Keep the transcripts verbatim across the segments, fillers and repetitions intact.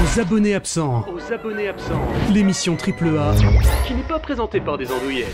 Aux abonnés absents. Aux abonnés absents. L'émission triple A Qui n'est pas présentée par des andouillettes.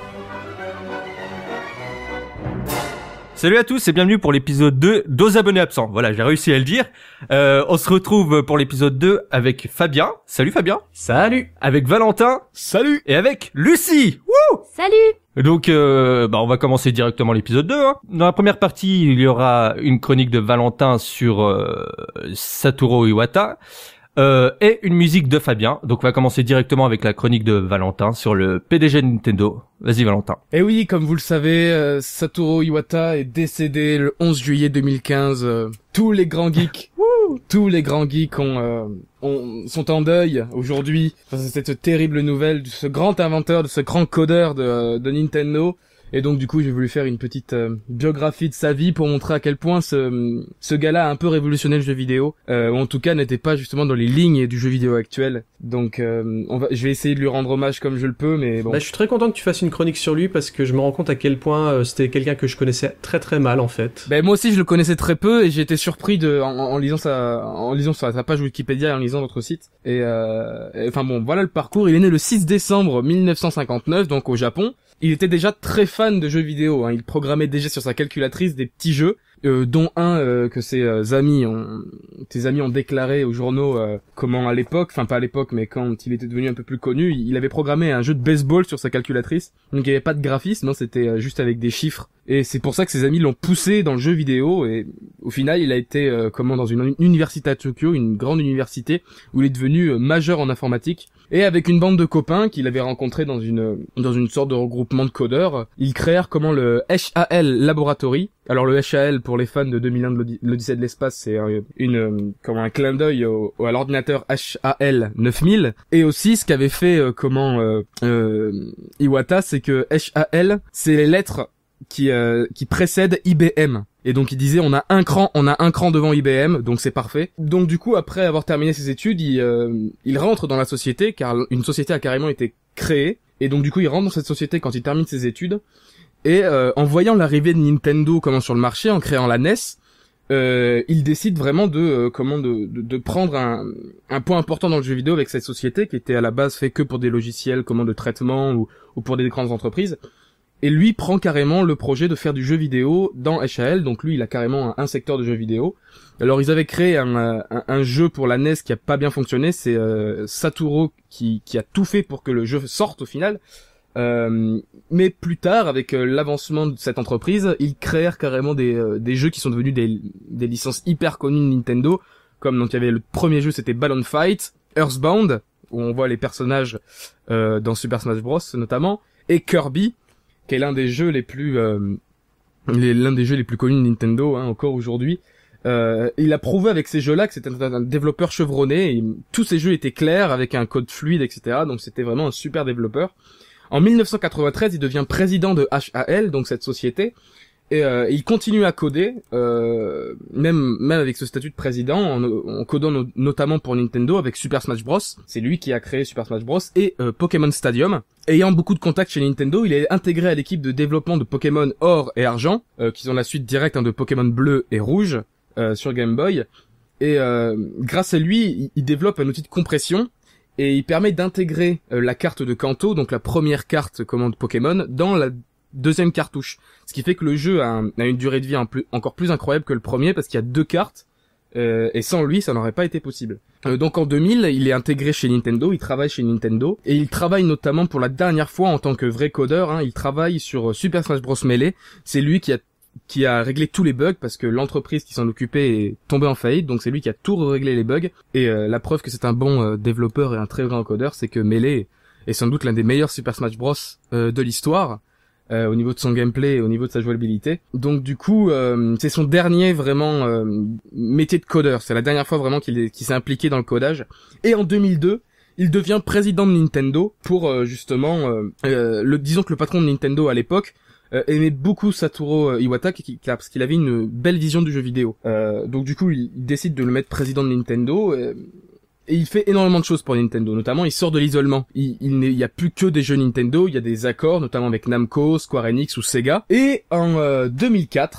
Salut à tous et bienvenue pour l'épisode deux d'Aux abonnés absents. Voilà, j'ai réussi à le dire. Euh, on se retrouve pour l'épisode deux avec Fabien. Salut Fabien. Salut. Avec Valentin. Salut. Et avec Lucie. Wouh. Salut. Donc, euh, bah, on va commencer directement l'épisode deux. Hein. Dans la première partie, il y aura une chronique de Valentin sur euh, Satoru Iwata euh, et une musique de Fabien. Donc, on va commencer directement avec la chronique de Valentin sur le P D G de Nintendo. Vas-y, Valentin. Et oui, comme vous le savez, euh, Satoru Iwata est décédé le onze juillet deux mille quinze. Euh, tous les grands geeks, tous les grands geeks ont, euh, ont sont en deuil aujourd'hui face à cette terrible nouvelle de ce grand inventeur, de ce grand codeur de, de Nintendo. Et donc du coup, j'ai voulu faire une petite euh, biographie de sa vie pour montrer à quel point ce ce gars-là a un peu révolutionné le jeu vidéo, euh, ou en tout cas n'était pas justement dans les lignes du jeu vidéo actuel. Donc euh, on va, je vais essayer de lui rendre hommage comme je le peux, mais bon. Bah, je suis très content que tu fasses une chronique sur lui parce que je me rends compte à quel point euh, c'était quelqu'un que je connaissais très très mal en fait. Ben moi aussi je le connaissais très peu et j'ai été surpris de en, en lisant sa en lisant sa, sa page Wikipédia et en lisant notre site. Et, euh, et enfin bon, voilà le parcours. Il est né le six décembre mille neuf cent cinquante-neuf, donc au Japon. Il était déjà très fan de jeux vidéo, hein. Il programmait déjà sur sa calculatrice des petits jeux, euh, dont un euh, que ses euh, amis ont, tes amis ont déclaré aux journaux euh, comment à l'époque, enfin pas à l'époque, mais quand il était devenu un peu plus connu, il avait programmé un jeu de baseball sur sa calculatrice. Donc il n'y avait pas de graphisme, hein, c'était euh, juste avec des chiffres. Et c'est pour ça que ses amis l'ont poussé dans le jeu vidéo. Et au final, il a été euh, comment dans une université à Tokyo, une grande université où il est devenu euh, majeur en informatique. Et avec une bande de copains qu'il avait rencontrés dans une dans une sorte de regroupement de codeurs, ils créèrent comment le H A L Laboratory. Alors le H A L pour les fans de deux mille un de l'Odyssée de l'espace, c'est euh, une euh, comme un clin d'œil au, au, à l'ordinateur H A L neuf mille. Et aussi ce qu'avait fait euh, comment euh, euh, Iwata, c'est que H A L, c'est les lettres qui euh, qui précèdent I B M. Et donc il disait on a un cran, on a un cran devant I B M, donc c'est parfait. Donc du coup après avoir terminé ses études, il, euh, il rentre dans la société car une société a carrément été créée. Et donc du coup il rentre dans cette société quand il termine ses études. Et euh, en voyant l'arrivée de Nintendo comment sur le marché, en créant la N E S, euh, il décide vraiment de euh, comment de, de de prendre un un point important dans le jeu vidéo avec cette société qui était à la base fait que pour des logiciels comment de traitement ou ou pour des grandes entreprises. Et lui prend carrément le projet de faire du jeu vidéo dans H A L, donc lui il a carrément un, un secteur de jeu vidéo. Alors ils avaient créé un, un, un jeu pour la N E S qui a pas bien fonctionné, c'est euh, Satoru qui, qui a tout fait pour que le jeu sorte au final. Euh, mais plus tard, avec euh, l'avancement de cette entreprise, ils créèrent carrément des, euh, des jeux qui sont devenus des, des licences hyper connues de Nintendo, comme donc il y avait le premier jeu c'était Balloon Fight, Earthbound, où on voit les personnages euh, dans Super Smash Bros notamment, et Kirby, qui est l'un des jeux les plus euh, les, l'un des jeux les plus connus de Nintendo hein, encore aujourd'hui. Euh, il a prouvé avec ces jeux-là que c'était un, un développeur chevronné. Et tous ces jeux étaient clairs avec un code fluide, et cetera. Donc c'était vraiment un super développeur. En mille neuf cent quatre-vingt-treize, il devient président de H A L, donc cette société. Et euh, il continue à coder, euh, même même avec ce statut de président, en, en codant no- notamment pour Nintendo avec Super Smash Bros. C'est lui qui a créé Super Smash Bros. Et euh, Pokémon Stadium. Ayant beaucoup de contacts chez Nintendo, il est intégré à l'équipe de développement de Pokémon Or et Argent, euh, qui sont la suite directe hein, de Pokémon Bleu et Rouge euh, sur Game Boy. Et euh, grâce à lui, il, il développe un outil de compression et il permet d'intégrer euh, la carte de Kanto, donc la première carte commande Pokémon, dans la deuxième cartouche. Ce qui fait que le jeu a, un, a une durée de vie un plus, encore plus incroyable que le premier parce qu'il y a deux cartes euh, et sans lui ça n'aurait pas été possible. Euh, donc en deux mille il est intégré chez Nintendo, il travaille chez Nintendo et il travaille notamment pour la dernière fois en tant que vrai codeur, hein, il travaille sur Super Smash Bros Melee. C'est lui qui a qui a réglé tous les bugs parce que l'entreprise qui s'en occupait est tombée en faillite, donc c'est lui qui a tout réglé les bugs. Et euh, la preuve que c'est un bon euh, développeur et un très grand codeur, c'est que Melee est sans doute l'un des meilleurs Super Smash Bros euh, de l'histoire. Euh, au niveau de son gameplay et au niveau de sa jouabilité. Donc du coup, euh, c'est son dernier vraiment euh, métier de codeur. C'est la dernière fois vraiment qu'il, est, qu'il s'est impliqué dans le codage. Et en deux mille deux, il devient président de Nintendo pour euh, justement, euh, euh, le, disons que le patron de Nintendo à l'époque euh, aimait beaucoup Satoru Iwata qui, qui, parce qu'il avait une belle vision du jeu vidéo. Euh, donc du coup, il, il décide de le mettre président de Nintendo. Et, Et il fait énormément de choses pour Nintendo, notamment il sort de l'isolement. Il, il n'y a plus que des jeux Nintendo, il y a des accords, notamment avec Namco, Square Enix ou Sega. Et en euh, deux mille quatre,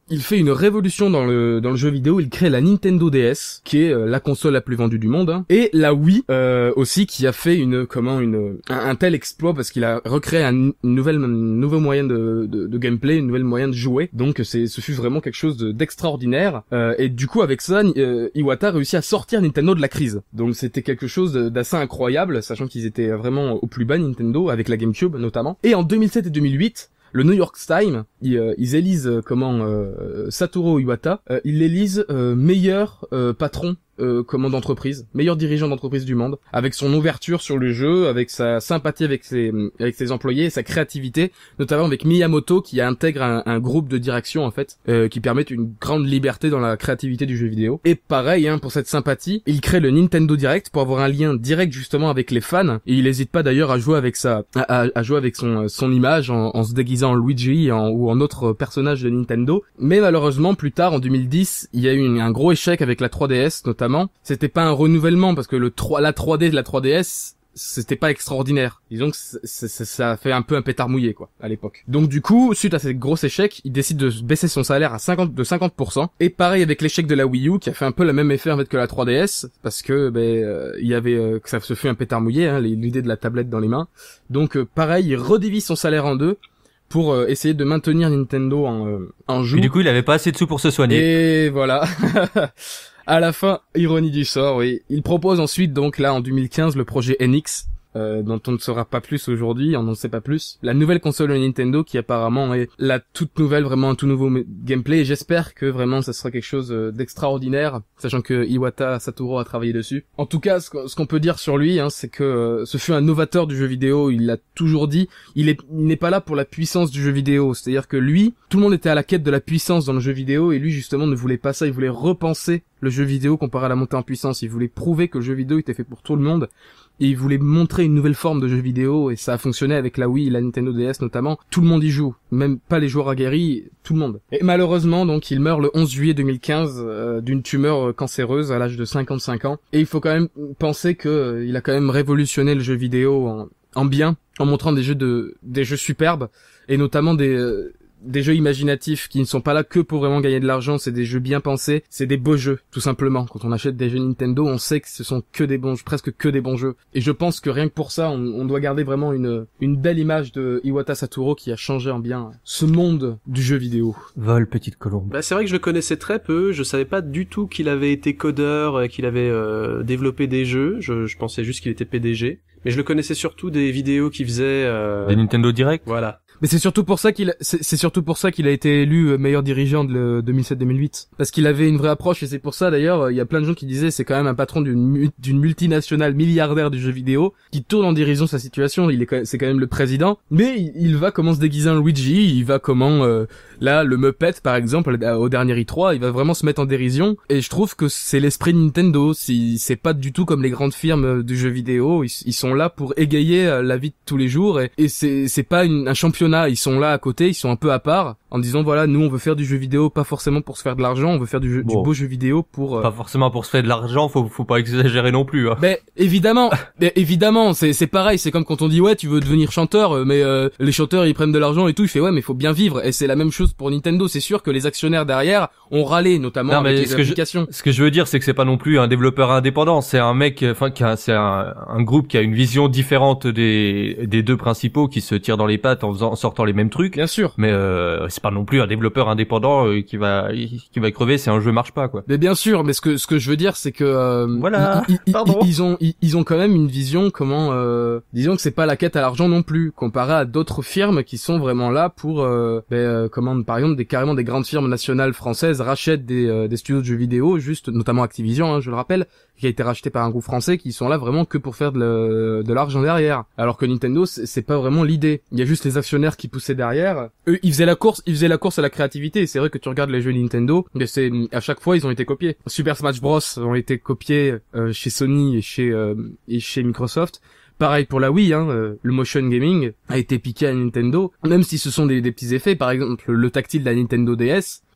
il fait une révolution dans le dans le jeu vidéo. Il crée la Nintendo D S, qui est euh, la console la plus vendue du monde, hein, et la Wii euh, aussi, qui a fait une comment une un, un tel exploit parce qu'il a recréé un, une nouvelle une nouveau moyen de, de de gameplay, une nouvelle moyen de jouer. Donc c'est ce fut vraiment quelque chose de, d'extraordinaire. Euh, et du coup avec ça, euh, Iwata réussit à sortir Nintendo de la crise. Donc c'était quelque chose d'assez incroyable, sachant qu'ils étaient vraiment au plus bas, Nintendo, avec la GameCube notamment. Et en deux mille sept et deux mille huit, le New York Times, ils, euh, ils élisent euh, comment euh, Satoru Iwata, euh, ils l'élisent euh, meilleur euh, patron euh, comment d'entreprise, meilleur dirigeant d'entreprise du monde, avec son ouverture sur le jeu, avec sa sympathie avec ses avec ses employés, et sa créativité, notamment avec Miyamoto qui intègre un, un groupe de direction en fait, euh, qui permettent une grande liberté dans la créativité du jeu vidéo. Et pareil, hein, pour cette sympathie, il crée le Nintendo Direct pour avoir un lien direct justement avec les fans, et il hésite pas d'ailleurs à jouer avec sa à, à, à jouer avec son son image en, en se déguisant en Luigi en, ou en autre personnage de Nintendo. Mais malheureusement, plus tard en deux mille dix, il y a eu une, un gros échec avec la trois D S notamment. C'était pas un renouvellement parce que le trois, la trois D de la trois D S, c'était pas extraordinaire. Disons que c- c- ça a fait un peu un pétard mouillé, quoi, à l'époque. Donc du coup, suite à ce gros échec, il décide de baisser son salaire à cinquante, de cinquante pour cent. Et pareil avec l'échec de la Wii U, qui a fait un peu le même effet en fait que la trois D S, parce que ben euh, il y avait euh, que ça se fait un pétard mouillé, hein, l'idée de la tablette dans les mains. Donc euh, pareil, il redivise son salaire en deux pour euh, essayer de maintenir Nintendo en euh, en joue. Et du coup, il avait pas assez de sous pour se soigner. Et voilà. À la fin, ironie du sort, oui. Il propose ensuite, donc là, en deux mille quinze, le projet N X, euh, dont on ne saura pas plus aujourd'hui, on n'en sait pas plus. La nouvelle console de Nintendo, qui apparemment est la toute nouvelle, vraiment un tout nouveau gameplay, et j'espère que vraiment ça sera quelque chose d'extraordinaire, sachant que Iwata Satoru a travaillé dessus. En tout cas, ce qu'on peut dire sur lui, hein, c'est que euh, ce fut un novateur du jeu vidéo, il l'a toujours dit, il est, il n'est pas là pour la puissance du jeu vidéo, c'est-à-dire que lui, tout le monde était à la quête de la puissance dans le jeu vidéo, et lui justement ne voulait pas ça, il voulait repenser le jeu vidéo comparé à la montée en puissance, il voulait prouver que le jeu vidéo était fait pour tout le monde, et il voulait montrer une nouvelle forme de jeu vidéo, et ça a fonctionné avec la Wii et la Nintendo D S notamment. Tout le monde y joue, même pas les joueurs aguerris, tout le monde. Et malheureusement, donc, il meurt le onze juillet deux mille quinze euh, d'une tumeur cancéreuse à l'âge de cinquante-cinq ans. Et il faut quand même penser que euh, il a quand même révolutionné le jeu vidéo en, en bien, en montrant des jeux de des jeux superbes, et notamment des euh, des jeux imaginatifs qui ne sont pas là que pour vraiment gagner de l'argent, c'est des jeux bien pensés, c'est des beaux jeux, tout simplement. Quand on achète des jeux Nintendo, on sait que ce sont que des bons jeux, presque que des bons jeux. Et je pense que rien que pour ça, on, on doit garder vraiment une une belle image de Iwata Satoru qui a changé en bien ce monde du jeu vidéo. Vol, petite colombe. Bah, c'est vrai que je le connaissais très peu, je savais pas du tout qu'il avait été codeur, qu'il avait euh, développé des jeux, je, je pensais juste qu'il était P D G. Mais je le connaissais surtout des vidéos qu'il faisait... Euh... Des Nintendo Direct. Voilà. Mais c'est surtout pour ça qu'il c'est, c'est surtout pour ça qu'il a été élu meilleur dirigeant de deux mille sept deux mille huit, parce qu'il avait une vraie approche, et c'est pour ça d'ailleurs il y a plein de gens qui disaient c'est quand même un patron d'une d'une multinationale milliardaire du jeu vidéo qui tourne en dérision sa situation. Il est quand même, c'est quand même le président, mais il, il va comment se déguiser en Luigi, il va comment euh, là le Muppet par exemple au dernier I trois, il va vraiment se mettre en dérision, et je trouve que c'est l'esprit de Nintendo. Si c'est pas du tout comme les grandes firmes du jeu vidéo, ils, ils sont là pour égayer la vie de tous les jours, et, et c'est c'est pas une, un championnat. Ils sont là à côté, ils sont un peu à part, en disant voilà, nous on veut faire du jeu vidéo pas forcément pour se faire de l'argent, on veut faire du, jeu, bon. du beau jeu vidéo pour euh... pas forcément pour se faire de l'argent, faut faut pas exagérer non plus. Hein. Mais évidemment, mais évidemment, c'est c'est pareil, c'est comme quand on dit ouais tu veux devenir chanteur, mais euh, les chanteurs ils prennent de l'argent et tout, il fait ouais mais faut bien vivre, et c'est la même chose pour Nintendo. C'est sûr que les actionnaires derrière ont râlé, notamment non, avec les ce applications. Que je, ce que je veux dire, c'est que c'est pas non plus un développeur indépendant, c'est un mec, enfin qui a, c'est un, un groupe qui a une vision différente des des deux principaux, qui se tirent dans les pattes en faisant en sortant les mêmes trucs. Bien sûr. Mais euh, c'est pas non plus un développeur indépendant euh, qui va qui va crever si un jeu marche pas, quoi. Mais bien sûr, mais ce que ce que je veux dire c'est que euh, voilà. Ils, ils, ils, ils ont ils, ils ont quand même une vision comment euh, disons que c'est pas la quête à l'argent non plus, comparé à d'autres firmes qui sont vraiment là pour euh, ben, euh, comment par exemple des carrément des grandes firmes nationales françaises rachètent des euh, des studios de jeux vidéo, juste notamment Activision, hein, je le rappelle, qui a été racheté par un groupe français, qui sont là vraiment que pour faire de, le, de l'argent derrière. Alors que Nintendo, c'est, c'est pas vraiment l'idée. Il y a juste les actionnaires qui poussaient derrière. Eux, ils faisaient la course, ils faisaient la course à la créativité. Et c'est vrai que tu regardes les jeux Nintendo, mais c'est à chaque fois ils ont été copiés. Super Smash Bros ont été copiés euh, chez Sony et chez euh, et chez Microsoft. Pareil pour la Wii, hein, euh, le motion gaming a été piqué à Nintendo, même si ce sont des, des petits effets. Par exemple, le tactile de la Nintendo D S,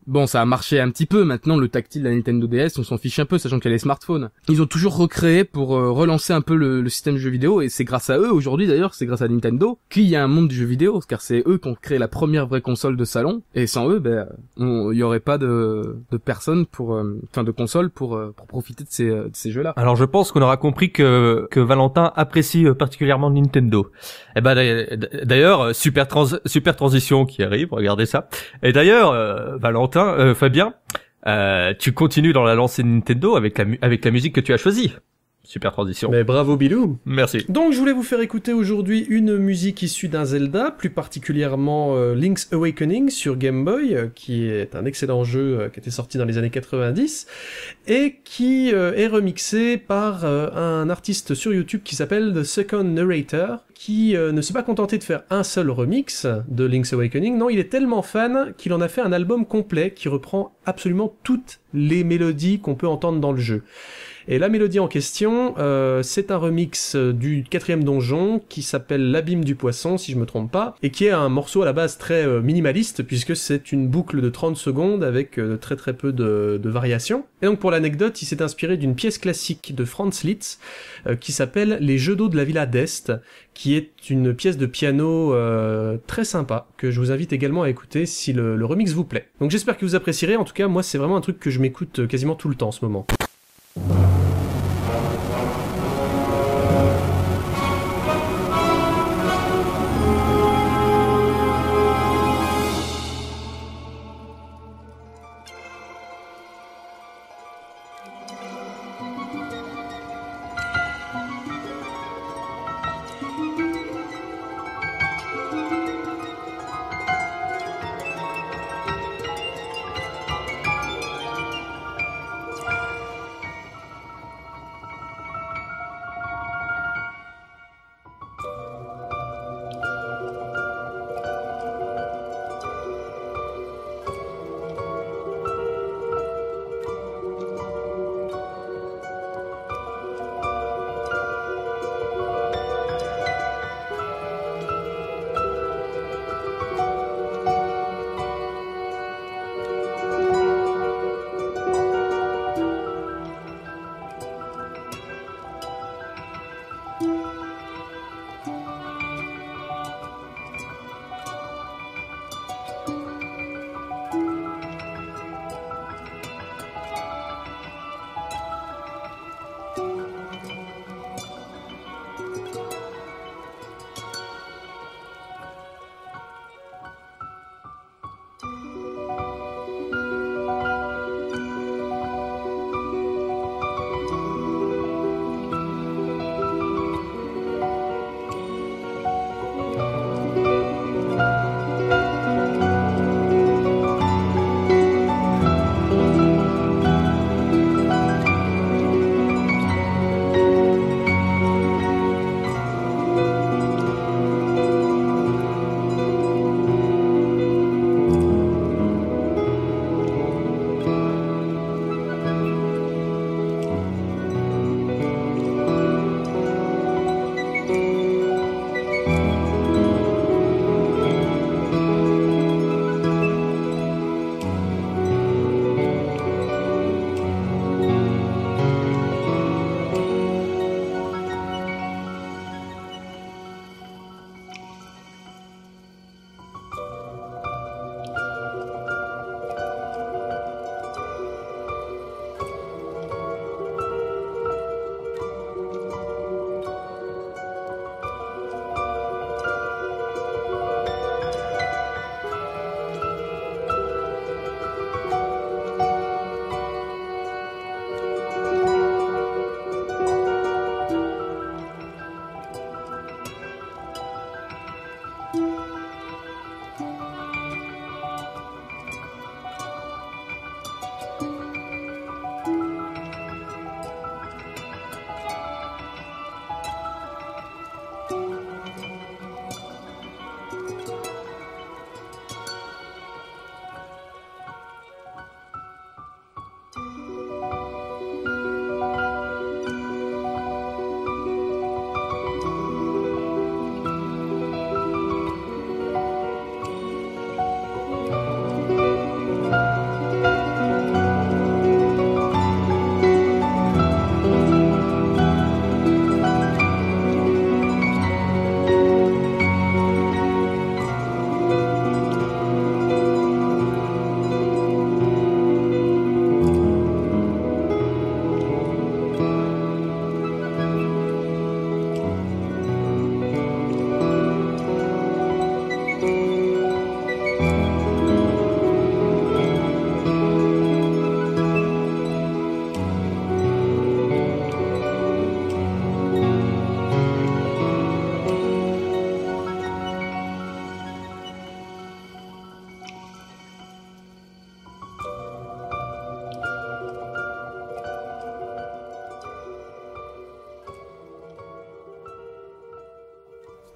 Bon, ça a marché un petit peu. Maintenant, le tactile de la Nintendo D S, on s'en fiche un peu, sachant qu'il y a les smartphones. Ils ont toujours recréé pour euh, relancer un peu le, le système de jeux vidéo, et c'est grâce à eux, aujourd'hui d'ailleurs, c'est grâce à Nintendo, qu'il y a un monde du jeu vidéo, car c'est eux qui ont créé la première vraie console de salon, et sans eux, ben, il y aurait pas de, de personnes pour, euh, enfin, de consoles pour, euh, pour profiter de ces, de ces jeux-là. Alors je pense qu'on aura compris que, que Valentin apprécie particulièrement Nintendo. Eh ben, d'ailleurs, super trans, super transition qui arrive, regardez ça. Et d'ailleurs, euh, Valentin, Euh, Fabien, euh, tu continues dans la lancée de Nintendo avec la, mu- avec la musique que tu as choisie. Super transition. Mais bravo Bilou. Merci. Donc je voulais vous faire écouter aujourd'hui une musique issue d'un Zelda, plus particulièrement euh, Link's Awakening sur Game Boy, euh, qui est un excellent jeu euh, qui était sorti dans les années quatre-vingt-dix, et qui euh, est remixé par euh, un artiste sur YouTube qui s'appelle The Second Narrator, qui euh, ne s'est pas contenté de faire un seul remix de Link's Awakening, non, il est tellement fan qu'il en a fait un album complet qui reprend absolument toutes les mélodies qu'on peut entendre dans le jeu. Et la mélodie en question, euh, c'est un remix du quatrième donjon qui s'appelle L'Abîme du Poisson, si je me trompe pas, et qui est un morceau à la base très euh, minimaliste, puisque c'est une boucle de trente secondes avec euh, très très peu de, de variations. Et donc pour l'anecdote, il s'est inspiré d'une pièce classique de Franz Liszt, euh, qui s'appelle Les Jeux d'eau de la Villa d'Est, qui est une pièce de piano euh, très sympa, que je vous invite également à écouter si le, le remix vous plaît. Donc j'espère que vous apprécierez, en tout cas moi c'est vraiment un truc que je m'écoute quasiment tout le temps en ce moment.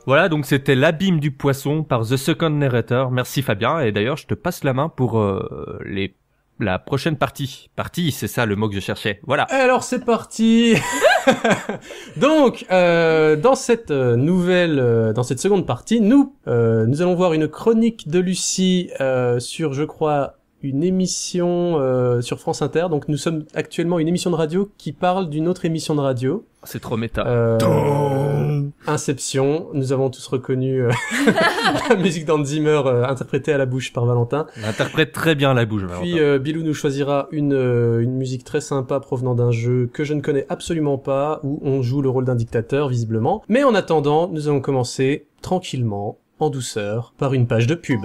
Voilà, donc c'était l'abîme du poisson par The Second Narrator. Merci Fabien, et d'ailleurs je te passe la main pour euh, les la prochaine partie. Partie, c'est ça le mot que je cherchais. Voilà. Alors c'est parti. Donc, euh, dans cette euh, nouvelle, euh, dans cette seconde partie, nous, euh, nous allons voir une chronique de Lucie euh, sur, je crois, une émission euh, sur France Inter. Donc, nous sommes actuellement une émission de radio qui parle d'une autre émission de radio. C'est trop méta. Euh, Inception. Nous avons tous reconnu euh, la musique d'Hans Zimmer euh, interprétée à la bouche par Valentin. On interprète très bien la bouche, Valentin. Puis euh, Bilou nous choisira une euh, une musique très sympa provenant d'un jeu que je ne connais absolument pas, où on joue le rôle d'un dictateur visiblement. Mais en attendant, nous allons commencer tranquillement, en douceur, par une page de pub.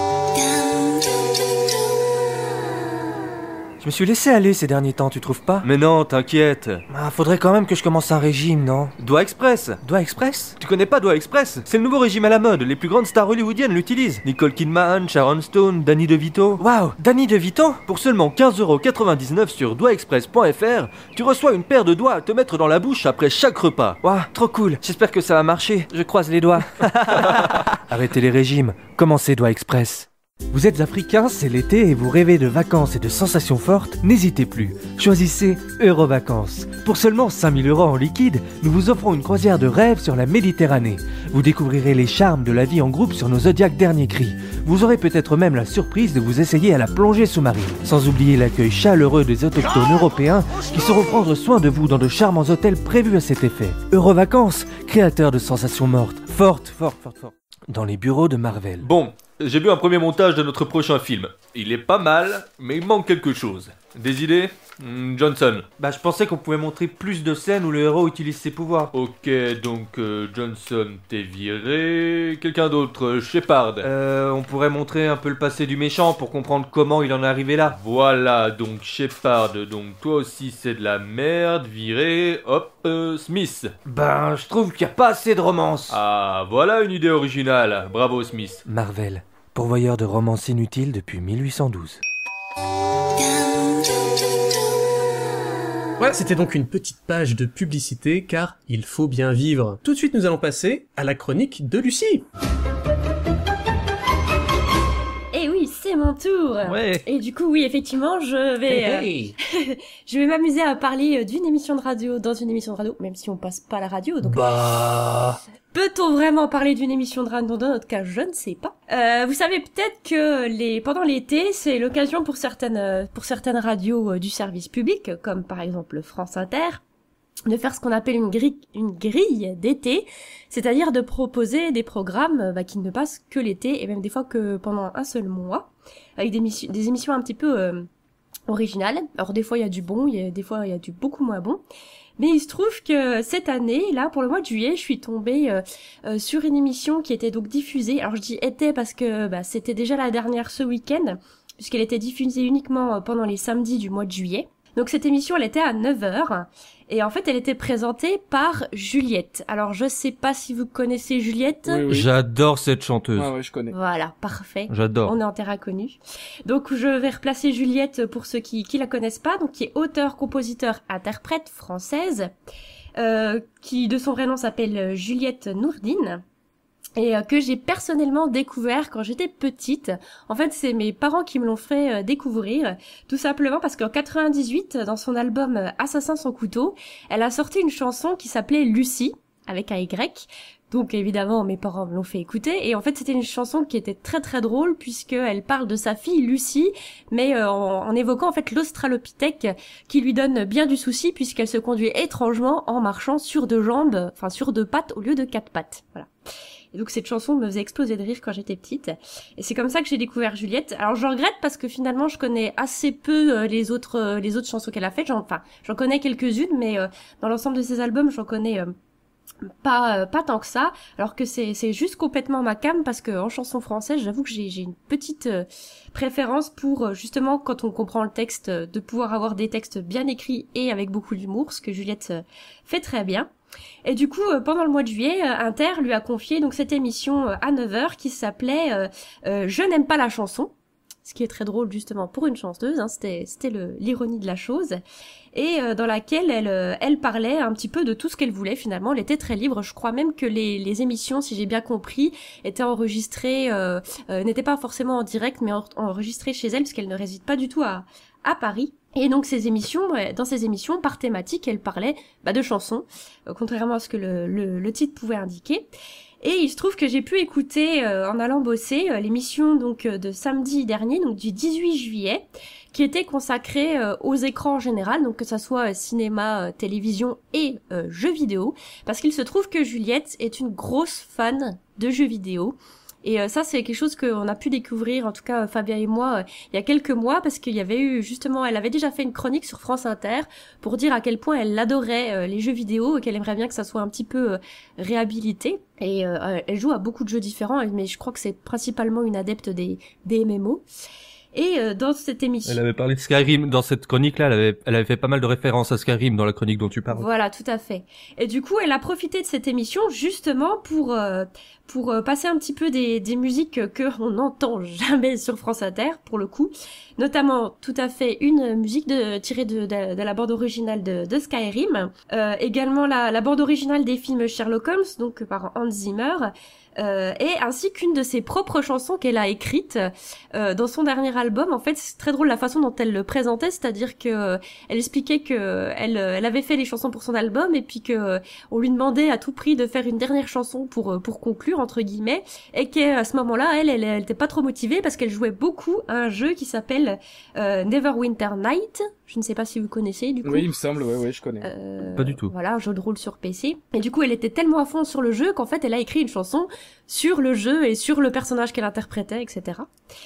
Je me suis laissé aller ces derniers temps, tu trouves pas? Mais non, t'inquiète. Ah, faudrait quand même que je commence un régime, non? Doigt Express. Doigt Express? Tu connais pas Doigt Express? C'est le nouveau régime à la mode, les plus grandes stars hollywoodiennes l'utilisent. Nicole Kidman, Sharon Stone, Danny DeVito. Waouh, Danny DeVito? Pour seulement quinze euros quatre-vingt-dix-neuf sur doigt express point f r, tu reçois une paire de doigts à te mettre dans la bouche après chaque repas. Waouh, trop cool. J'espère que ça va marcher. Je croise les doigts. Arrêtez les régimes. Commencez Doigt Express. Vous êtes africain, c'est l'été et vous rêvez de vacances et de sensations fortes? N'hésitez plus, choisissez Eurovacances. Pour seulement cinq mille euros en liquide, nous vous offrons une croisière de rêve sur la Méditerranée. Vous découvrirez les charmes de la vie en groupe sur nos Zodiac Dernier Cri. Vous aurez peut-être même la surprise de vous essayer à la plongée sous-marine. Sans oublier l'accueil chaleureux des autochtones européens qui sauront prendre soin de vous dans de charmants hôtels prévus à cet effet. Eurovacances, créateur de sensations mortes, fortes, fortes, fortes, fortes. Dans les bureaux de Marvel. Bon, j'ai vu un premier montage de notre prochain film. Il est pas mal, mais il manque quelque chose. Des idées? hmm, Johnson. Bah, je pensais qu'on pouvait montrer plus de scènes où le héros utilise ses pouvoirs. Ok, donc euh, Johnson t'es viré. Quelqu'un d'autre? euh, Shepard. Euh, on pourrait montrer un peu le passé du méchant pour comprendre comment il en est arrivé là. Voilà, donc Shepard, donc toi aussi c'est de la merde, viré. Hop, euh, Smith. Ben, je trouve qu'il n'y a pas assez de romance. Ah, voilà une idée originale. Bravo Smith. Marvel, pourvoyeur de romances inutiles depuis mille huit cent douze. Voilà, c'était donc une petite page de publicité, car il faut bien vivre. Tout de suite, nous allons passer à la chronique de Lucie. Et oui, c'est mon tour. Ouais. Et du coup, oui, effectivement, je vais, Hey, hey. euh, je vais m'amuser à parler d'une émission de radio dans une émission de radio, même si on passe pas à la radio. Donc, Bah... peut-on vraiment parler d'une émission de radio dans notre cas? Je ne sais pas. Euh, vous savez peut-être que les pendant l'été, c'est l'occasion pour certaines euh, pour certaines radios euh, du service public, comme par exemple France Inter, de faire ce qu'on appelle une grille une grille d'été, c'est-à-dire de proposer des programmes euh, bah, qui ne passent que l'été et même des fois que pendant un seul mois, avec des, missions, des émissions un petit peu euh, originales. Alors des fois il y a du bon, il y a des fois il y a du beaucoup moins bon. Mais il se trouve que cette année, là, pour le mois de juillet, je suis tombée euh, euh, sur une émission qui était donc diffusée. Alors je dis était parce que bah, c'était déjà la dernière ce week-end, puisqu'elle était diffusée uniquement euh, pendant les samedis du mois de juillet. Donc cette émission, elle était à neuf heures, et en fait, elle était présentée par Juliette. Alors je sais pas si vous connaissez Juliette. Oui, oui. J'adore cette chanteuse. Ouais, ouais, je connais. Voilà, parfait. J'adore. On est en terre inconnue. Donc je vais replacer Juliette pour ceux qui qui la connaissent pas, donc qui est auteure, compositeur, interprète française, euh, qui de son vrai nom s'appelle Juliette Nourdine. Et euh, que j'ai personnellement découvert quand j'étais petite. En fait, c'est mes parents qui me l'ont fait euh, découvrir, tout simplement parce qu'en quatre-vingt-dix-huit, dans son album euh, Assassin sans couteau, elle a sorti une chanson qui s'appelait Lucie, avec un Y. Donc évidemment, mes parents me l'ont fait écouter, et en fait c'était une chanson qui était très très drôle, puisqu'elle parle de sa fille Lucie, mais euh, en, en évoquant en fait l'australopithèque, qui lui donne bien du souci, puisqu'elle se conduit étrangement en marchant sur deux jambes, enfin sur deux pattes au lieu de quatre pattes. Voilà. Et donc cette chanson me faisait exploser de rire quand j'étais petite. Et c'est comme ça que j'ai découvert Juliette. Alors je regrette parce que finalement je connais assez peu euh, les autres euh, les autres chansons qu'elle a faites. J'en, enfin, j'en connais quelques-unes, mais euh, dans l'ensemble de ses albums, j'en connais euh, pas euh, pas tant que ça. Alors que c'est c'est juste complètement ma came, parce que en chanson française, j'avoue que j'ai j'ai une petite euh, préférence pour euh, justement quand on comprend le texte, euh, de pouvoir avoir des textes bien écrits et avec beaucoup d'humour, ce que Juliette euh, fait très bien. Et du coup, euh, pendant le mois de juillet, euh, Inter lui a confié donc cette émission euh, à neuf heures qui s'appelait euh, euh, Je n'aime pas la chanson. ce qui est très drôle justement pour une chanteuse, hein, c'était c'était le l'ironie de la chose, et euh, dans laquelle elle euh, elle parlait un petit peu de tout ce qu'elle voulait finalement. Elle était très libre. Je crois même que les les émissions, si j'ai bien compris, étaient enregistrées, euh, euh, n'étaient pas forcément en direct, mais en, enregistrées chez elle, parce qu'elle ne réside pas du tout à à Paris. Et donc ces émissions, dans ces émissions, par thématique, elle parlait bah, de chansons, euh, contrairement à ce que le, le, le titre pouvait indiquer. Et il se trouve que j'ai pu écouter, euh, en allant bosser, euh, l'émission donc euh, de samedi dernier, donc du dix-huit juillet, qui était consacrée euh, aux écrans en général, donc que ça soit euh, cinéma, euh, télévision et euh, jeux vidéo, parce qu'il se trouve que Juliette est une grosse fan de jeux vidéo. Et euh, ça, c'est quelque chose qu'on a pu découvrir, en tout cas Fabien et moi, euh, il y a quelques mois, parce qu'il y avait eu justement, elle avait déjà fait une chronique sur France Inter pour dire à quel point elle adorait euh, les jeux vidéo et qu'elle aimerait bien que ça soit un petit peu euh, réhabilité. Et euh, elle joue à beaucoup de jeux différents, mais je crois que c'est principalement une adepte des, des M M O. Et euh, dans cette émission... Elle avait parlé de Skyrim dans cette chronique-là, elle avait, elle avait fait pas mal de références à Skyrim dans la chronique dont tu parles. Voilà, tout à fait. Et du coup, elle a profité de cette émission justement pour euh, pour euh, passer un petit peu des, des musiques que on n'entend jamais sur France Inter, pour le coup. Notamment, tout à fait, une musique de, tirée de, de, de la bande originale de, de Skyrim. Euh, également la, la bande originale des films Sherlock Holmes, donc par Hans Zimmer. Euh, et ainsi qu'une de ses propres chansons qu'elle a écrites euh, dans son dernier album. En fait, c'est très drôle la façon dont elle le présentait, c'est-à-dire que euh, elle expliquait que elle, elle avait fait les chansons pour son album et puis que euh, on lui demandait à tout prix de faire une dernière chanson pour pour conclure entre guillemets, et qu'à ce moment-là, elle, elle, elle était pas trop motivée parce qu'elle jouait beaucoup à un jeu qui s'appelle euh, Neverwinter Night. Je ne sais pas si vous connaissez du coup. Oui, il me semble, ouais, ouais, je connais. Euh, Pas du tout. Voilà, un jeu de rôle sur P C. Et du coup, elle était tellement à fond sur le jeu qu'en fait, elle a écrit une chanson sur le jeu et sur le personnage qu'elle interprétait, et cetera.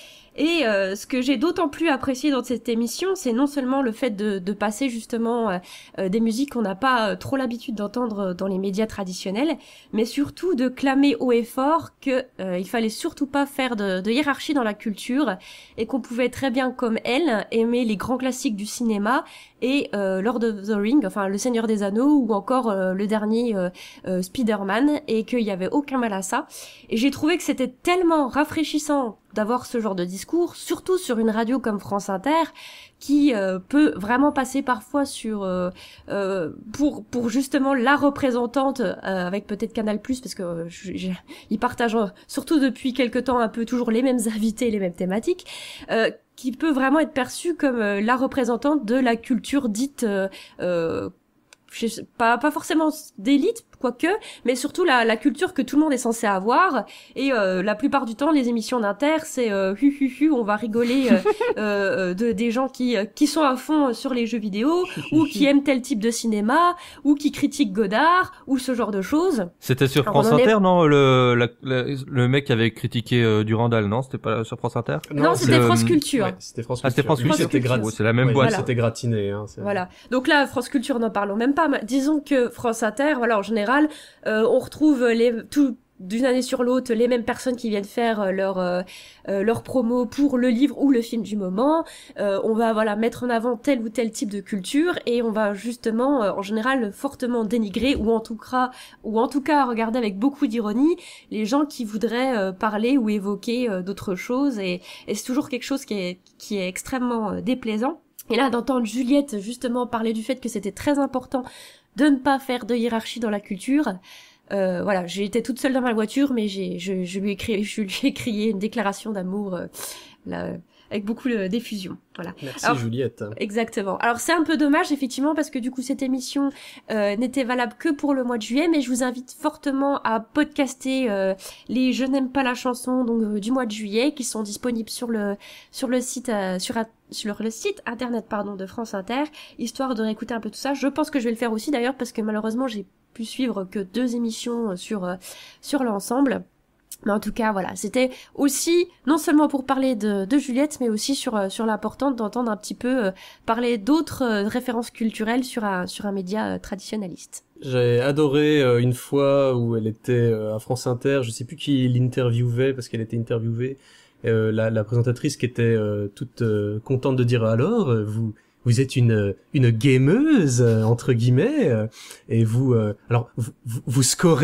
Et euh, ce que j'ai d'autant plus apprécié dans cette émission, c'est non seulement le fait de, de passer justement euh, euh, des musiques qu'on n'a pas euh, trop l'habitude d'entendre dans les médias traditionnels, mais surtout de clamer haut et fort que euh, il fallait surtout pas faire de, de hiérarchie dans la culture et qu'on pouvait très bien, comme elle, aimer les grands classiques du cinéma et euh, Lord of the Rings, enfin Le Seigneur des Anneaux ou encore euh, le dernier euh, euh, Spider-Man, et qu'il y avait aucun mal à ça. Et j'ai trouvé que c'était tellement rafraîchissant d'avoir ce genre de discours, surtout sur une radio comme France Inter, qui euh, peut vraiment passer parfois sur euh, euh, pour pour justement la représentante euh, avec peut-être Canal+, parce que euh, ils partagent euh, surtout depuis quelque temps un peu toujours les mêmes invités, les mêmes thématiques, euh, qui peut vraiment être perçue comme euh, la représentante de la culture dite euh, euh, je sais pas pas forcément d'élite, quoique, mais surtout la, la culture que tout le monde est censé avoir. Et euh, la plupart du temps, les émissions d'Inter, c'est euh, hu hu hu, on va rigoler euh, euh, de des gens qui qui sont à fond sur les jeux vidéo ou qui aiment tel type de cinéma ou qui critiquent Godard ou ce genre de choses. C'était sur Alors, France on en est- Inter, non, le la, la- le mec qui avait critiqué euh, Durandal, non, c'était pas sur France Inter. Non, c'était le- France Culture. Ouais, c'était France Ah, c'était France Lui, Culture. c'était grat- Ouais, c'est la même ouais, boîte. lui, C'était gratiné. Hein, c'est- Voilà. Donc là, France Culture, n'en parlons même pas. Mais disons que France Inter, voilà, en général, euh, on retrouve les tout d'une année sur l'autre les mêmes personnes qui viennent faire euh, leur euh, euh, leur promo pour le livre ou le film du moment. Euh, on va voilà mettre en avant tel ou tel type de culture et on va justement euh, en général fortement dénigrer ou en tout cas ou en tout cas regarder avec beaucoup d'ironie les gens qui voudraient euh, parler ou évoquer euh, d'autres choses, et, et c'est toujours quelque chose qui est qui est extrêmement euh, déplaisant. Et là, d'entendre Juliette justement parler du fait que c'était très important de ne pas faire de hiérarchie dans la culture, euh, voilà, j'ai été toute seule dans ma voiture, mais j'ai, je, je lui ai crié, je lui ai crié une déclaration d'amour, euh, là, avec beaucoup de- d'effusion, voilà. Merci Alors, Juliette. Exactement. Alors c'est un peu dommage effectivement parce que du coup cette émission euh, n'était valable que pour le mois de juillet, mais je vous invite fortement à podcaster euh, les Je n'aime pas la chanson donc euh, du mois de juillet qui sont disponibles sur le sur le site euh, sur a- sur le site internet pardon de France Inter, histoire de réécouter un peu tout ça. Je pense que je vais le faire aussi d'ailleurs parce que malheureusement j'ai pu suivre que deux émissions sur euh, sur l'ensemble. Mais en tout cas, voilà, c'était aussi non seulement pour parler de, de Juliette, mais aussi sur euh, sur l'importance d'entendre un petit peu euh, parler d'autres euh, références culturelles sur un sur un média euh, traditionnaliste. J'ai adoré euh, une fois où elle était euh, à France Inter, je sais plus qui l'interviewait parce qu'elle était interviewée, euh, la, la présentatrice qui était euh, toute euh, contente de dire alors euh, vous vous êtes une une gameuse euh, entre guillemets euh, et vous euh, alors vous, vous, vous scorez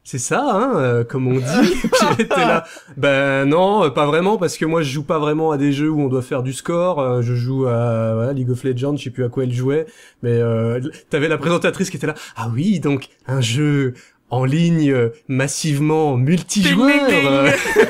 C'est ça, hein, euh, comme on dit. Puis t'es là, ben non, pas vraiment, parce que moi je joue pas vraiment à des jeux où on doit faire du score. Euh, je joue à voilà, League of Legends, je sais plus à quoi elle jouait, mais euh, t'avais la présentatrice qui était là. Ah oui, donc un jeu en ligne euh, massivement multijoueur. euh.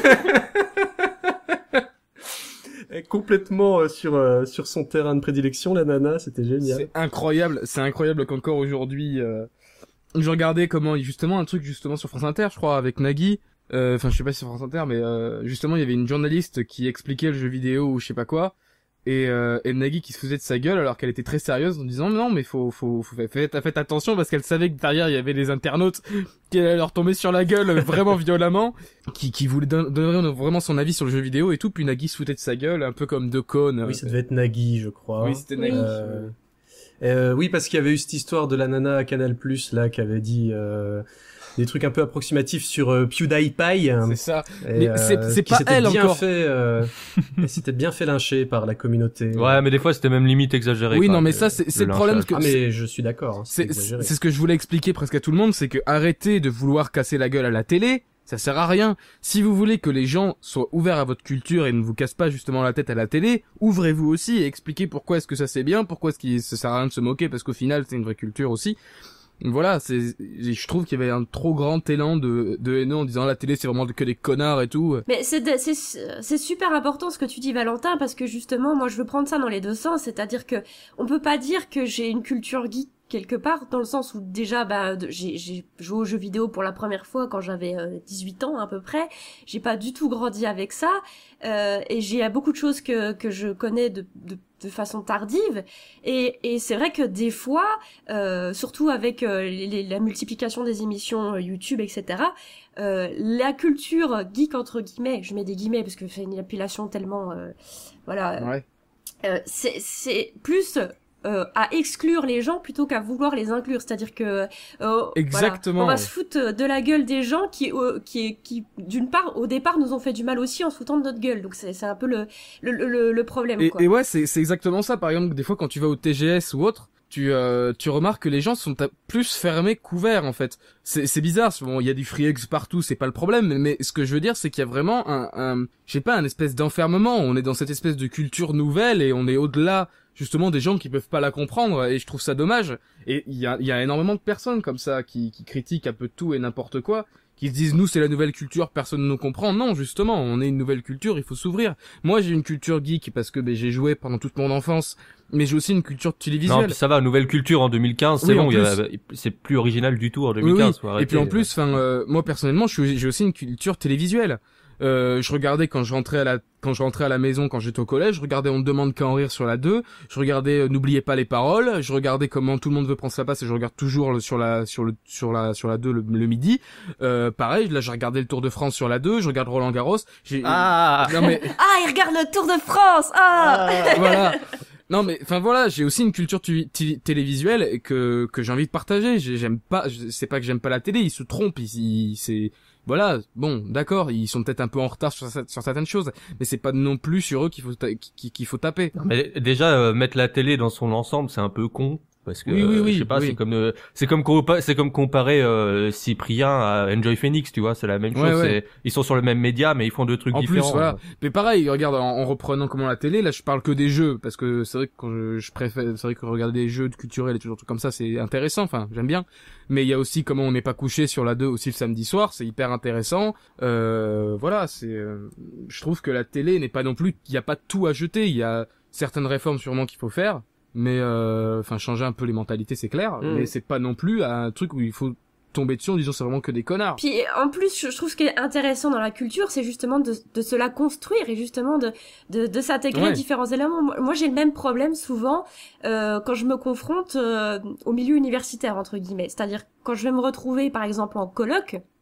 Complètement euh, sur euh, sur son terrain de prédilection, la nana, c'était génial. C'est incroyable, c'est incroyable qu'encore aujourd'hui. Euh... Je regardais comment justement un truc justement sur France Inter, je crois, avec Nagui. Enfin, euh, je sais pas si c'est France Inter, mais euh, justement il y avait une journaliste qui expliquait le jeu vidéo ou je sais pas quoi, et, euh, et Nagui qui se faisait de sa gueule alors qu'elle était très sérieuse en disant non mais faut faut faut faites, faites attention parce qu'elle savait que derrière il y avait les internautes qui allaient leur tomber sur la gueule vraiment violemment, qui qui voulaient don- donner vraiment son avis sur le jeu vidéo et tout. Puis Nagui se foutait de sa gueule un peu comme deux connes. Oui, ça devait être Nagui, je crois. Oui, c'était Nagui. Euh... Euh, oui, parce qu'il y avait eu cette histoire de la nana à Canal+, là, qui avait dit euh, des trucs un peu approximatifs sur euh, PewDiePie. C'est ça. Et, mais euh, c'est, c'est pas elle bien encore. Fait, euh, et c'était bien fait lyncher par la communauté. Ouais, mais des fois c'était même limite exagéré. Oui, quoi, non, mais le- ça, c'est, le c'est le problème lynchage. que... Ah, mais je suis d'accord. Hein, c'est, C'est, exagéré. c'est ce que je voulais expliquer presque à tout le monde, c'est que arrêtez de vouloir casser la gueule à la télé, ça sert à rien. Si vous voulez que les gens soient ouverts à votre culture et ne vous cassent pas justement la tête à la télé, ouvrez-vous aussi et expliquez pourquoi est-ce que ça c'est bien, pourquoi est-ce qu'il ça sert à rien de se moquer, parce qu'au final c'est une vraie culture aussi. Voilà, c'est, je trouve qu'il y avait un trop grand élan de, de haineux en disant la télé c'est vraiment que des connards et tout. Mais c'est, de- c'est, c'est super important ce que tu dis, Valentin, parce que justement, moi, je veux prendre ça dans les deux sens, c'est-à-dire que on peut pas dire que j'ai une culture geek quelque part, dans le sens où déjà, bah, de- j'ai, j'ai joué aux jeux vidéo pour la première fois quand j'avais euh, dix-huit ans à peu près. J'ai pas du tout grandi avec ça, euh, et j'ai beaucoup de choses que que je connais de de, de façon tardive. Et et c'est vrai que des fois, euh, surtout avec euh, les, les- la multiplication des émissions euh, YouTube, et cetera. Euh, la culture geek entre guillemets, je mets des guillemets parce que c'est une appellation tellement, euh, voilà, Ouais. euh, c'est c'est plus euh, à exclure les gens plutôt qu'à vouloir les inclure. C'est-à-dire que euh, Exactement, voilà, on va ouais. se foutre de la gueule des gens qui, euh, qui, qui, d'une part, au départ, nous ont fait du mal aussi en se foutant de notre gueule. Donc c'est, c'est un peu le, le, le, le problème. Et, quoi. et ouais, c'est, c'est exactement ça. Par exemple, des fois quand tu vas au T G S ou autre, tu, euh, tu remarques que les gens sont à- plus fermés qu'ouverts en fait. C'est, c'est bizarre. Bon, il y a du free eggs partout, c'est pas le problème. Mais, mais ce que je veux dire, c'est qu'il y a vraiment un, un je sais pas, un espèce d'enfermement. On est dans cette espèce de culture nouvelle et on est au-delà justement des gens qui peuvent pas la comprendre. Et je trouve ça dommage. Et il y a, il y a énormément de personnes comme ça qui, qui critiquent un peu tout et n'importe quoi, qui se disent nous c'est la nouvelle culture, personne ne nous comprend. Non, justement, on est une nouvelle culture, il faut s'ouvrir. Moi j'ai une culture geek parce que ben, j'ai joué pendant toute mon enfance, mais j'ai aussi une culture télévisuelle. Non, puis ça va, nouvelle culture en deux mille quinze, c'est Oui, bon, en il y a- c'est plus original du tout en deux mille quinze. Oui, faut oui. arrêter. Et puis en plus, enfin, euh, moi personnellement, je suis- j'ai aussi une culture télévisuelle. Euh, je regardais quand je rentrais à la quand je rentrais à la maison quand j'étais au collège, je regardais On ne demande qu'à en rire sur la deux, je regardais euh, N'oubliez pas les paroles, je regardais Comment tout le monde veut prendre sa place et je regarde toujours le- sur la sur le sur la sur la deux le, le midi. Euh, pareil, là j'ai regardé le Tour de France sur la deux, je regarde Roland Garros. J'ai Ah non mais Ah, il regarde le Tour de France. Ah. voilà. Non mais enfin voilà, j'ai aussi une culture tu- t- télévisuelle et que que j'ai envie de partager. J'ai- J'aime pas, je- c'est pas que j'aime pas la télé, ils se trompent, ils, ils- c'est voilà, bon, d'accord, ils sont peut-être un peu en retard sur, cer- sur certaines choses, mais c'est pas non plus sur eux qu'il faut ta- qu'il qu'il faut taper. Mais déjà euh, mettre la télé dans son ensemble, c'est un peu con parce que Oui, oui, euh, oui, je sais pas, oui. c'est comme euh, c'est comme compa- c'est comme comparer euh, Cyprien à Enjoy Phoenix, tu vois, c'est la même chose. Ouais, ouais. C'est, ils sont sur le même média, mais ils font deux trucs En plus, différents. voilà. Mais pareil, regarde, en, en reprenant comment la télé, là, je parle que des jeux, parce que c'est vrai que quand je, je préfère, c'est vrai que regarder des jeux de culturels et tout, trucs comme ça, c'est intéressant, enfin, j'aime bien. Mais il y a aussi comment on n'est pas couché sur la deux aussi le samedi soir, c'est hyper intéressant. Euh, voilà, c'est, euh, je trouve que la télé n'est pas non plus, il y a pas tout à jeter, il y a certaines réformes sûrement qu'il faut faire, mais euh, enfin, changer un peu les mentalités, c'est clair, Mm. mais c'est pas non plus un truc où il faut tomber dessus en disant c'est vraiment que des connards. Puis en plus, je je trouve ce qui est intéressant dans la culture, c'est justement de, de se la construire et justement de, de, de s'intégrer Ouais. différents éléments. Moi, moi, j'ai le même problème souvent euh, quand je me confronte euh, au milieu universitaire, entre guillemets. C'est-à-dire quand je vais me retrouver, par exemple, en coloc,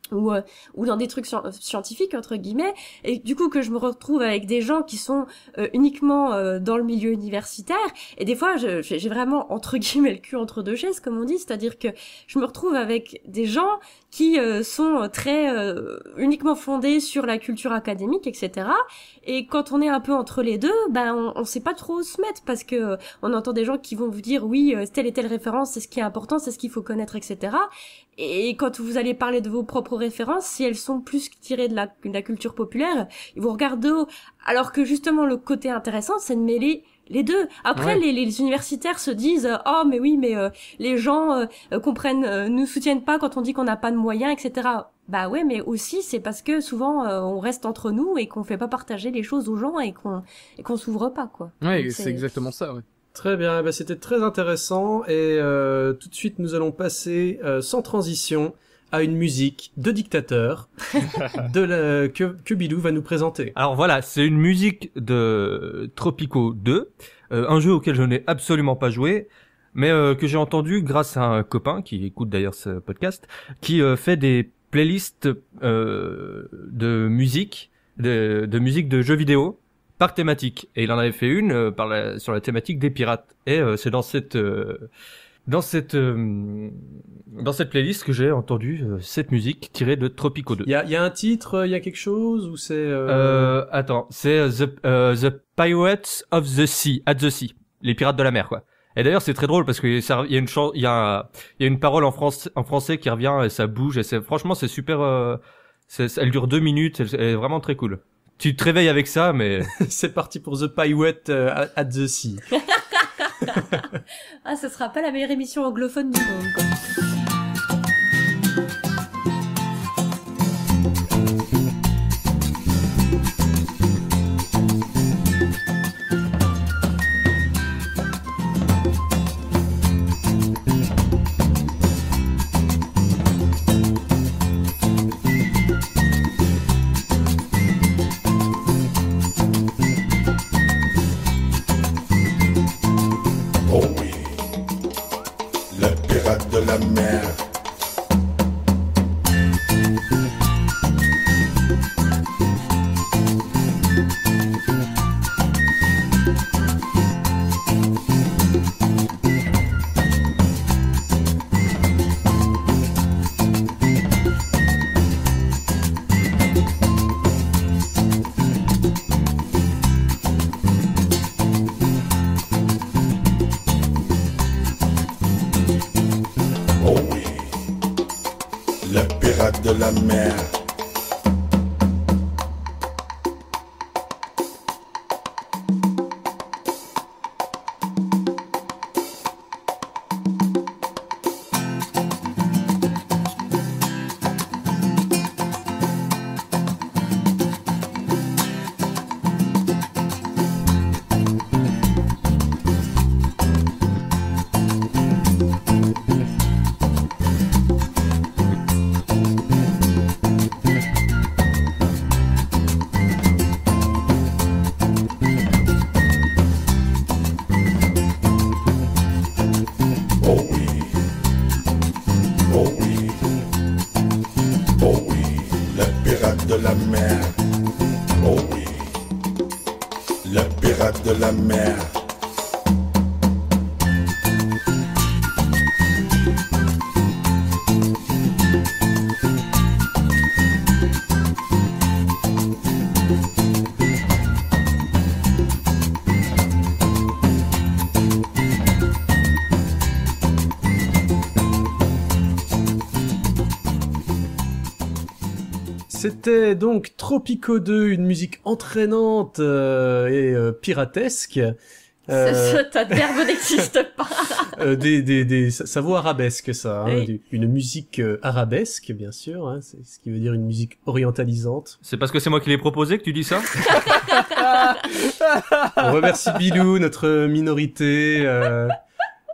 ou euh, ou dans des trucs sci- scientifiques entre guillemets, et du coup que je me retrouve avec des gens qui sont euh, uniquement euh, dans le milieu universitaire, et des fois je, j'ai j'ai vraiment entre guillemets le cul entre deux chaises comme on dit, c'est-à-dire que je me retrouve avec des gens qui euh, sont très euh, uniquement fondés sur la culture académique, et cetera. Et quand on est un peu entre les deux, ben on, on sait pas trop où se mettre, parce que euh, on entend des gens qui vont vous dire oui, euh, telle et telle référence, c'est ce qui est important, c'est ce qu'il faut connaître, et cetera. Et quand vous allez parler de vos propres références, si elles sont plus tirées de la, de la culture populaire, ils vous regardent de haut. Alors que justement, le côté intéressant, c'est de mêler les deux. Après, Ouais. les, les universitaires se disent euh, oh mais oui, mais euh, les gens euh, euh, comprennent, euh, nous soutiennent pas quand on dit qu'on n'a pas de moyens, et cetera. Bah ouais, mais aussi c'est parce que souvent euh, on reste entre nous et qu'on fait pas partager les choses aux gens et qu'on et qu'on s'ouvre pas quoi. Ouais, Donc, c'est exactement ça, ouais. Très bien, eh ben, c'était très intéressant et euh, tout de suite nous allons passer euh, sans transition à une musique de dictateur de la, que, que Bilou va nous présenter. Alors voilà, c'est une musique de Tropico deux, euh, un jeu auquel je n'ai absolument pas joué, mais euh, que j'ai entendu grâce à un copain qui écoute d'ailleurs ce podcast, qui euh, fait des playlists euh, de musique, de, de musique de jeux vidéo par thématique. Et il en avait fait une euh, par la, sur la thématique des pirates. Et euh, c'est dans cette euh, dans cette euh, dans cette playlist que j'ai entendu euh, cette musique tirée de Tropico deux. Il y a, il y a un titre, il y a quelque chose ou c'est... Euh... Euh, attends, c'est euh, the euh, the Pirates of the Sea, at the Sea, les pirates de la mer quoi. Et d'ailleurs c'est très drôle parce que ça, il y a une chan- il y a il y a une parole en France en français qui revient et ça bouge et c'est franchement c'est super. Euh, c'est, elle dure deux minutes, elle, elle est vraiment très cool. Tu te réveilles avec ça, mais C'est parti pour The Pirate euh, at the Sea. Ah, ce sera pas la meilleure émission anglophone du monde quoi. Oh oui, le pirate de la mer. Oh oui, le pirate de la mer. Oh oui, oh oui, oh oui, le pirate de la mer. Oh oui, le pirate de la mer. C'était donc Tropico deux, une musique entraînante euh, et euh, piratesque. Euh, Ce, ce, ta verbe n'existe pas. euh, des, des, des, ça, ça vaut arabesque ça, hein, Oui. du- une musique euh, arabesque bien sûr, hein, c'est ce qui veut dire une musique orientalisante. c'est parce que c'est moi qui l'ai proposé que tu dis ça. On remercie Bilou, notre minorité, euh,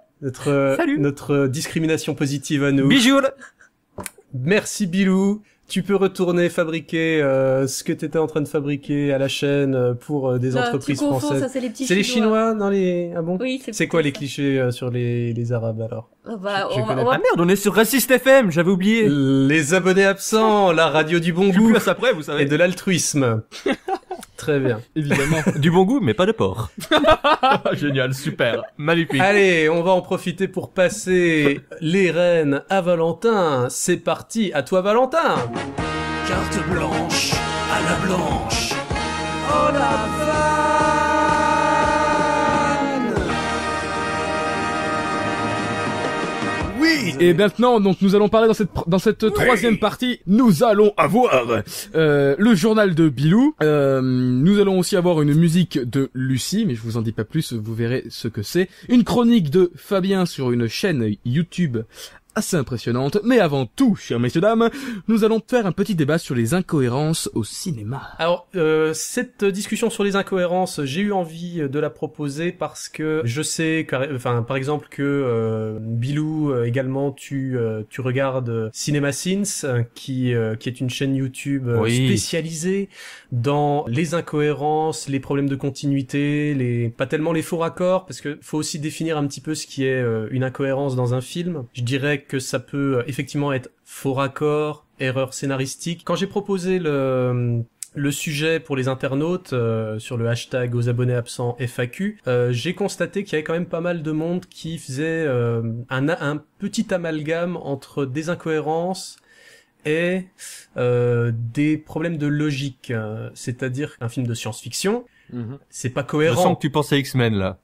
notre Salut. notre discrimination positive à nous. Bijou. Merci Bilou. tu peux retourner fabriquer euh, ce que t'étais en train de fabriquer à la chaîne euh, pour euh, des Non, entreprises tu confonds, françaises. ça c'est les petits C'est les Chinois. Chinois dans les... Ah bon? Oui, c'est C'est quoi les plutôt clichés euh, sur les, les Arabes alors? ça. Ah bah, Je- je on va- connais on pas. va- Ah merde, on est sur Raciste F M, j'avais oublié. Les abonnés absents, la radio du bon Je suis goût plus à ça près, vous et savez. de l'altruisme. Très bien. Évidemment. Du bon goût, mais pas de porc. Génial, super, magnifique. Allez, on va en profiter pour passer les rênes à Valentin. C'est parti, à toi Valentin. Carte blanche à la blanche. Oh la vanne. Oui. Et maintenant, donc, nous allons parler dans cette dans cette troisième partie. Nous allons avoir euh, le journal de Bilou. Euh, nous allons aussi avoir une musique de Lucie, mais je vous en dis pas plus. Vous verrez ce que c'est. Une chronique de Fabien sur une chaîne YouTube assez impressionnante. Mais avant tout, chers messieurs dames, nous allons faire un petit débat sur les incohérences au cinéma. Alors, euh, cette discussion sur les incohérences, j'ai eu envie de la proposer parce que je sais, car- enfin, par exemple que euh, Bilou euh, également, tu euh, tu regardes Cinema Sins, euh, qui euh, qui est une chaîne YouTube euh, Oui. spécialisée dans les incohérences, les problèmes de continuité, les pas tellement les faux raccords, parce que faut aussi définir un petit peu ce qui est euh, une incohérence dans un film. Je dirais que ça peut euh, effectivement être faux raccord, erreur scénaristique. Quand j'ai proposé le le sujet pour les internautes euh, sur le hashtag aux abonnés absents F A Q, euh, j'ai constaté qu'il y avait quand même pas mal de monde qui faisait euh, un, un petit amalgame entre des incohérences et euh, des problèmes de logique. Euh, c'est-à-dire qu'un film de science-fiction, c'est pas Je cohérent. sens que tu penses à X-Men, là.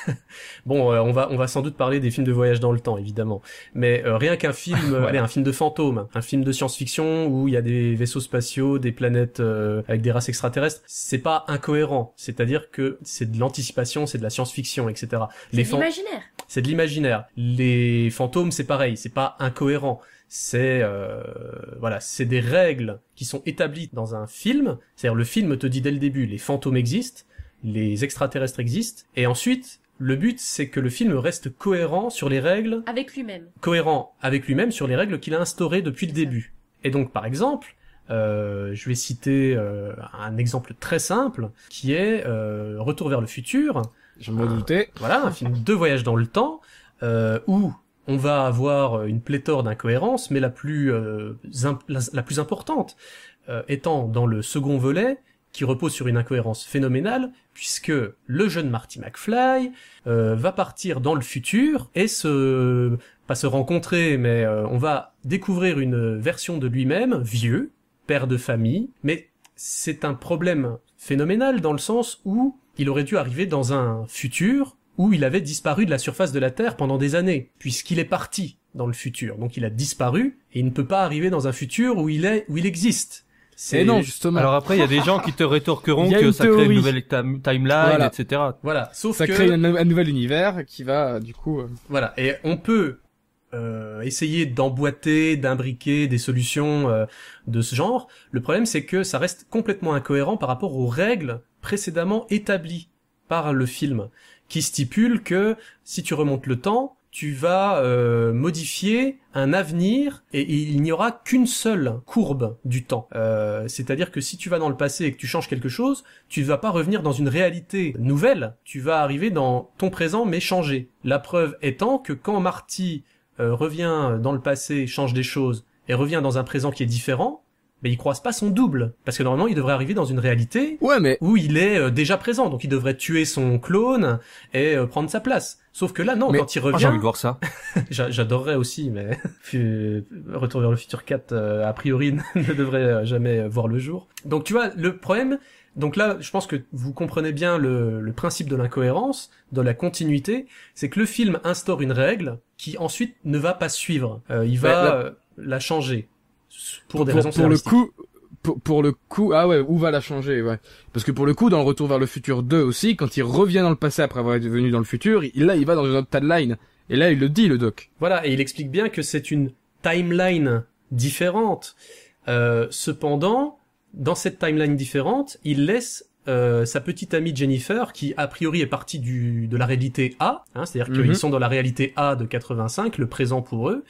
Bon, euh, on va on va sans doute parler des films de voyage dans le temps, évidemment. Mais euh, rien qu'un film, euh, allez, un film de fantôme, un film de science-fiction où il y a des vaisseaux spatiaux, des planètes euh, avec des races extraterrestres, c'est pas incohérent. C'est-à-dire que c'est de l'anticipation, c'est de la science-fiction, et cetera. C'est Les de fan- l'imaginaire. c'est de l'imaginaire. Les fantômes, c'est pareil, c'est pas incohérent. C'est euh, voilà, c'est des règles qui sont établies dans un film. C'est-à-dire le film te dit dès le début, les fantômes existent, les extraterrestres existent, et ensuite le but c'est que le film reste cohérent sur les règles, Avec lui-même. cohérent avec lui-même sur les règles qu'il a instaurées depuis le C'est ça. début. Et donc par exemple, euh, je vais citer euh, un exemple très simple qui est euh, Retour vers le futur. Je me doutais. Voilà, un film de voyage dans le temps euh, où on va avoir une pléthore d'incohérences, mais la plus euh, imp- la, la plus importante euh, étant dans le second volet, qui repose sur une incohérence phénoménale, puisque le jeune Marty McFly euh, va partir dans le futur et se pas se rencontrer, mais euh, on va découvrir une version de lui-même vieux, père de famille, mais c'est un problème phénoménal dans le sens où il aurait dû arriver dans un futur où il avait disparu de la surface de la Terre pendant des années, puisqu'il est parti dans le futur. Donc il a disparu, et il ne peut pas arriver dans un futur où il est, où il existe. Et non, justement. Alors après, il y a des gens qui te rétorqueront Il y a que une ça crée théorie. une nouvelle time- timeline, Voilà. et cetera. Voilà. Sauf ça que, crée un, un nouvel univers qui va, du coup... euh, voilà. Et on peut, euh, essayer d'emboîter, d'imbriquer des solutions, euh, de ce genre. Le problème, c'est que ça reste complètement incohérent par rapport aux règles précédemment établies par le film, qui stipule que si tu remontes le temps, tu vas euh, modifier un avenir et il n'y aura qu'une seule courbe du temps. Euh, c'est-à-dire que si tu vas dans le passé et que tu changes quelque chose, tu ne vas pas revenir dans une réalité nouvelle, tu vas arriver dans ton présent mais changé. La preuve étant que quand Marty euh, revient dans le passé, change des choses et revient dans un présent qui est différent, mais il croise pas son double, parce que normalement il devrait arriver dans une réalité Ouais, mais... où il est euh, déjà présent, donc il devrait tuer son clone et euh, prendre sa place. Sauf que là, non, Mais- quand il Oh, j'ai revient, envie de voir ça. j'a- j'adorerais aussi, mais puis, Retour vers le futur quatre, euh, a priori, ne devrait euh, jamais euh, voir le jour. Donc tu vois, le problème, donc là, je pense que vous comprenez bien le, le principe de l'incohérence, de la continuité, c'est que le film instaure une règle qui ensuite ne va pas suivre. Euh, il va Ouais, là- euh, la changer. Pour, pour, des raisons pour le scénaristiques. coup pour, pour le coup ah ouais où va la changer ouais parce que pour le coup dans le Retour vers le futur deux aussi quand il revient dans le passé après avoir été venu dans le futur il, là il va dans une autre timeline et là il le dit le doc. Voilà, et il explique bien que c'est une timeline différente. Euh, cependant, dans cette timeline différente, il laisse euh, sa petite amie Jennifer, qui a priori est partie du de la réalité A, hein, c'est-à-dire Mhm. qu'ils sont dans la réalité A de quatre-vingt-cinq, le présent pour eux.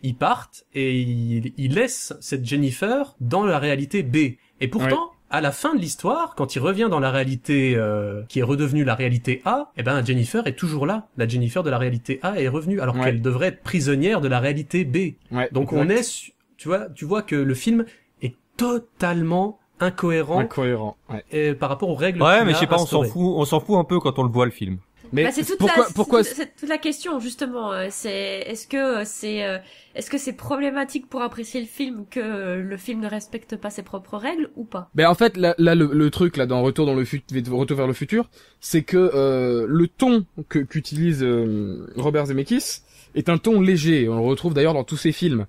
ils partent et ils, ils laissent cette Jennifer dans la réalité B. Et pourtant, ouais. à la fin de l'histoire, quand il revient dans la réalité euh, qui est redevenue la réalité A, eh ben Jennifer est toujours là. La Jennifer de la réalité A est revenue, alors ouais. qu'elle devrait être prisonnière de la réalité B. Ouais, Donc exact. on est, tu vois, tu vois que le film est totalement incohérent, incohérent ouais. et, par rapport aux règles. Ouais, mais je sais pas, on s'en fout, on s'en fout un peu quand on le voit le film. Mais bah, c'est toute pourquoi, la, pourquoi c'est, c'est toute la question justement. C'est est-ce que c'est euh, est-ce que c'est problématique pour apprécier le film que le film ne respecte pas ses propres règles ou pas? Ben en fait là, là le, le truc là dans Retour dans le futur, Retour vers le futur, c'est que euh, le ton que qu'utilise euh, Robert Zemeckis est un ton léger. On le retrouve d'ailleurs dans tous ses films.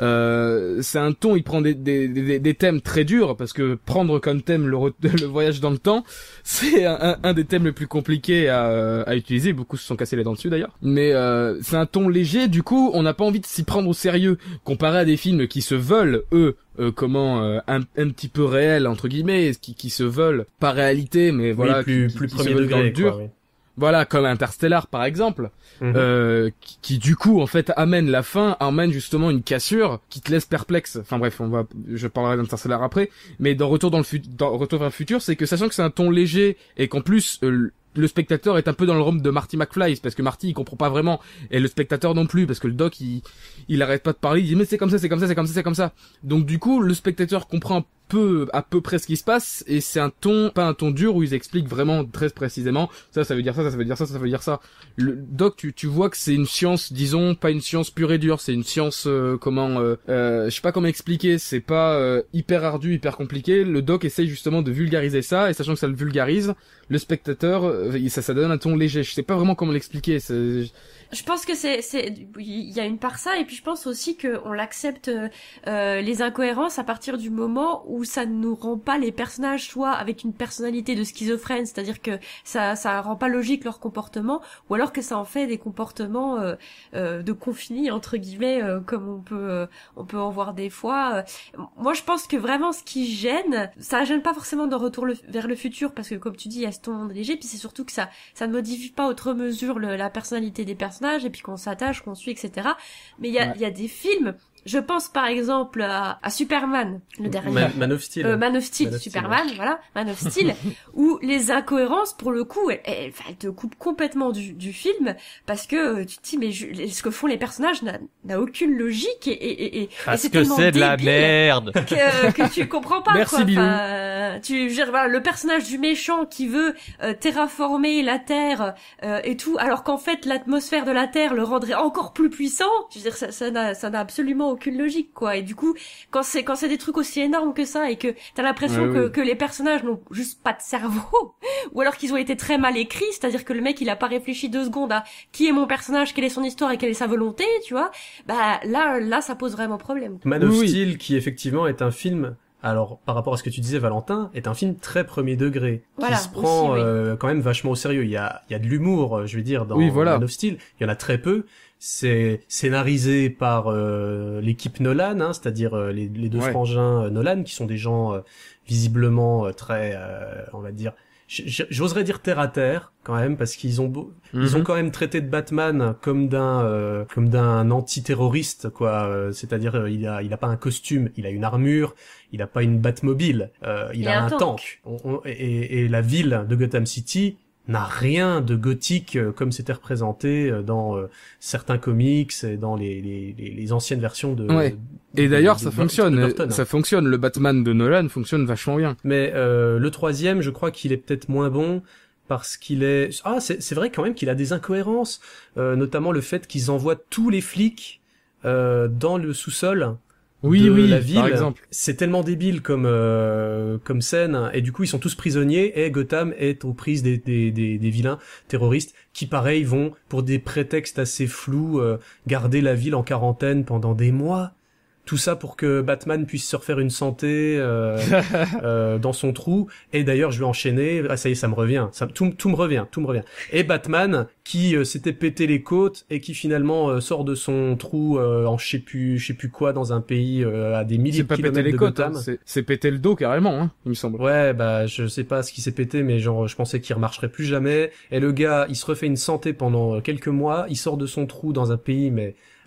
Euh, c'est un ton, il prend des, des, des, des thèmes très durs, parce que prendre comme thème le, re- le voyage dans le temps, c'est un, un des thèmes les plus compliqués à, à utiliser. Beaucoup se sont cassés les dents dessus d'ailleurs. Mais euh, c'est un ton léger, du coup, on n'a pas envie de s'y prendre au sérieux, comparé à des films qui se veulent, eux, euh, comment euh, un, un petit peu réels entre guillemets, qui, qui se veulent pas réalité, mais voilà, oui, plus, qui, plus qui, premier qui se veulent degré, dans le dur. Quoi, oui. Voilà, comme Interstellar par exemple, mmh. euh, qui, qui du coup en fait amène la fin, amène justement une cassure qui te laisse perplexe. Enfin bref, on va, je parlerai d'Interstellar après, mais dans Retour dans le futur, dans Retour vers le futur, c'est que sachant que c'est un ton léger et qu'en plus euh, le spectateur est un peu dans le rôle de Marty McFly, parce que Marty il comprend pas vraiment, et le spectateur non plus, parce que le doc il il arrête pas de parler, il dit mais c'est comme ça, c'est comme ça, c'est comme ça, c'est comme ça. Donc du coup le spectateur comprend un peu à peu près ce qui se passe, et c'est un ton, pas un ton dur où ils expliquent vraiment très précisément ça ça veut dire ça, ça, ça veut dire ça, ça, ça veut dire ça. Le doc tu tu vois que c'est une science, disons pas une science pure et dure, c'est une science euh, comment euh, euh, je sais pas comment expliquer, c'est pas euh, hyper ardu, hyper compliqué. Le doc essaye justement de vulgariser ça, et sachant que ça le vulgarise, le spectateur euh, ça ça donne un ton léger. Je sais pas vraiment comment l'expliquer, c'est... Je pense que c'est, c'est, il y a une part ça, et puis je pense aussi que on l'accepte euh, les incohérences à partir du moment où ça ne nous rend pas les personnages soit avec une personnalité de schizophrène, c'est-à-dire que ça, ça rend pas logique leur comportement, ou alors que ça en fait des comportements euh, euh, de conflit entre guillemets, euh, comme on peut, euh, on peut en voir des fois. Moi, je pense que vraiment ce qui gêne, ça gêne pas forcément dans Retour le, vers le futur, parce que comme tu dis, il y a ce ton léger, puis c'est surtout que ça, ça ne modifie pas outre mesure le, la personnalité des personnages, et puis qu'on s'attache, qu'on suit, et cetera. Mais il y a, il ouais. y a des films, je pense par exemple à, à Superman, le dernier. Man, Man of Steel. Euh, Man of Steel, Man of Superman, Steel, ouais. voilà, Man of Steel, où les incohérences, pour le coup, elles, elles, elles te coupent complètement du, du film, parce que tu te dis, mais je, ce que font les personnages n'a, n'a aucune logique, et, et, et, parce et c'est que c'est de la merde que, que tu comprends pas. Merci, quoi. Bilou. Enfin, tu, je, voilà, le personnage du méchant qui veut euh, terraformer la Terre euh, et tout, alors qu'en fait l'atmosphère de la Terre le rendrait encore plus puissant. Je veux dire, ça, ça n'a, ça n'a absolument aucune logique, quoi. Et du coup, quand c'est quand c'est des trucs aussi énormes que ça, et que t'as l'impression ouais, que oui. que les personnages n'ont juste pas de cerveau, ou alors qu'ils ont été très mal écrits, c'est-à-dire que le mec il a pas réfléchi deux secondes à qui est mon personnage, quelle est son histoire et quelle est sa volonté, tu vois. Bah là, là, ça pose vraiment problème. Man of oui. Steel, qui effectivement est un film. Alors, par rapport à ce que tu disais, Valentin, est un film très premier degré, voilà, qui se prend aussi, oui. euh, quand même vachement au sérieux. Il y a, il y a de l'humour, je veux dire, dans oui, voilà. Man of Steel. Il y en a très peu. C'est scénarisé par euh, l'équipe Nolan, hein, c'est-à-dire euh, les, les deux ouais. frangins euh, Nolan, qui sont des gens euh, visiblement euh, très, euh, on va dire, j'oserais dire terre à terre quand même, parce qu'ils ont beau... mm-hmm. ils ont quand même traité de Batman comme d'un euh, comme d'un antiterroriste, quoi. Euh, c'est-à-dire euh, il a il a pas un costume, il a une armure, il a pas une Batmobile, euh, il, il a, a un tank, tank. On, on, et, et la ville de Gotham City n'a rien de gothique euh, comme c'était représenté euh, dans euh, certains comics et dans les les les, les anciennes versions de. Ouais. De, et d'ailleurs, de, ça de, fonctionne, de Burton, ça hein. fonctionne. Le Batman de Nolan fonctionne vachement bien. Mais euh, le troisième, je crois qu'il est peut-être moins bon parce qu'il est. Ah, c'est c'est vrai quand même qu'il a des incohérences, euh, notamment le fait qu'ils envoient tous les flics euh, dans le sous-sol. Oui, de oui, la ville, par exemple. C'est tellement débile comme euh, comme scène, et du coup ils sont tous prisonniers, et Gotham est aux prises des des des, des vilains terroristes qui, pareil, vont pour des prétextes assez flous euh, garder la ville en quarantaine pendant des mois. Tout ça pour que Batman puisse se refaire une santé euh, euh, dans son trou. Et d'ailleurs, je vais enchaîner. Ah, ça y est, ça me revient. Ça, tout, tout me revient. Tout me revient. Et Batman, qui euh, s'était pété les côtes et qui finalement euh, sort de son trou euh, en je sais plus, je sais plus quoi, dans un pays euh, à des milliers de kilomètres de côtes, Gotham. Hein, c'est, c'est péter le dos carrément, hein, il me semble. Ouais, bah je sais pas ce qui s'est pété, mais genre je pensais qu'il remarcherait plus jamais. Et le gars, il se refait une santé pendant quelques mois. Il sort de son trou dans un pays, mais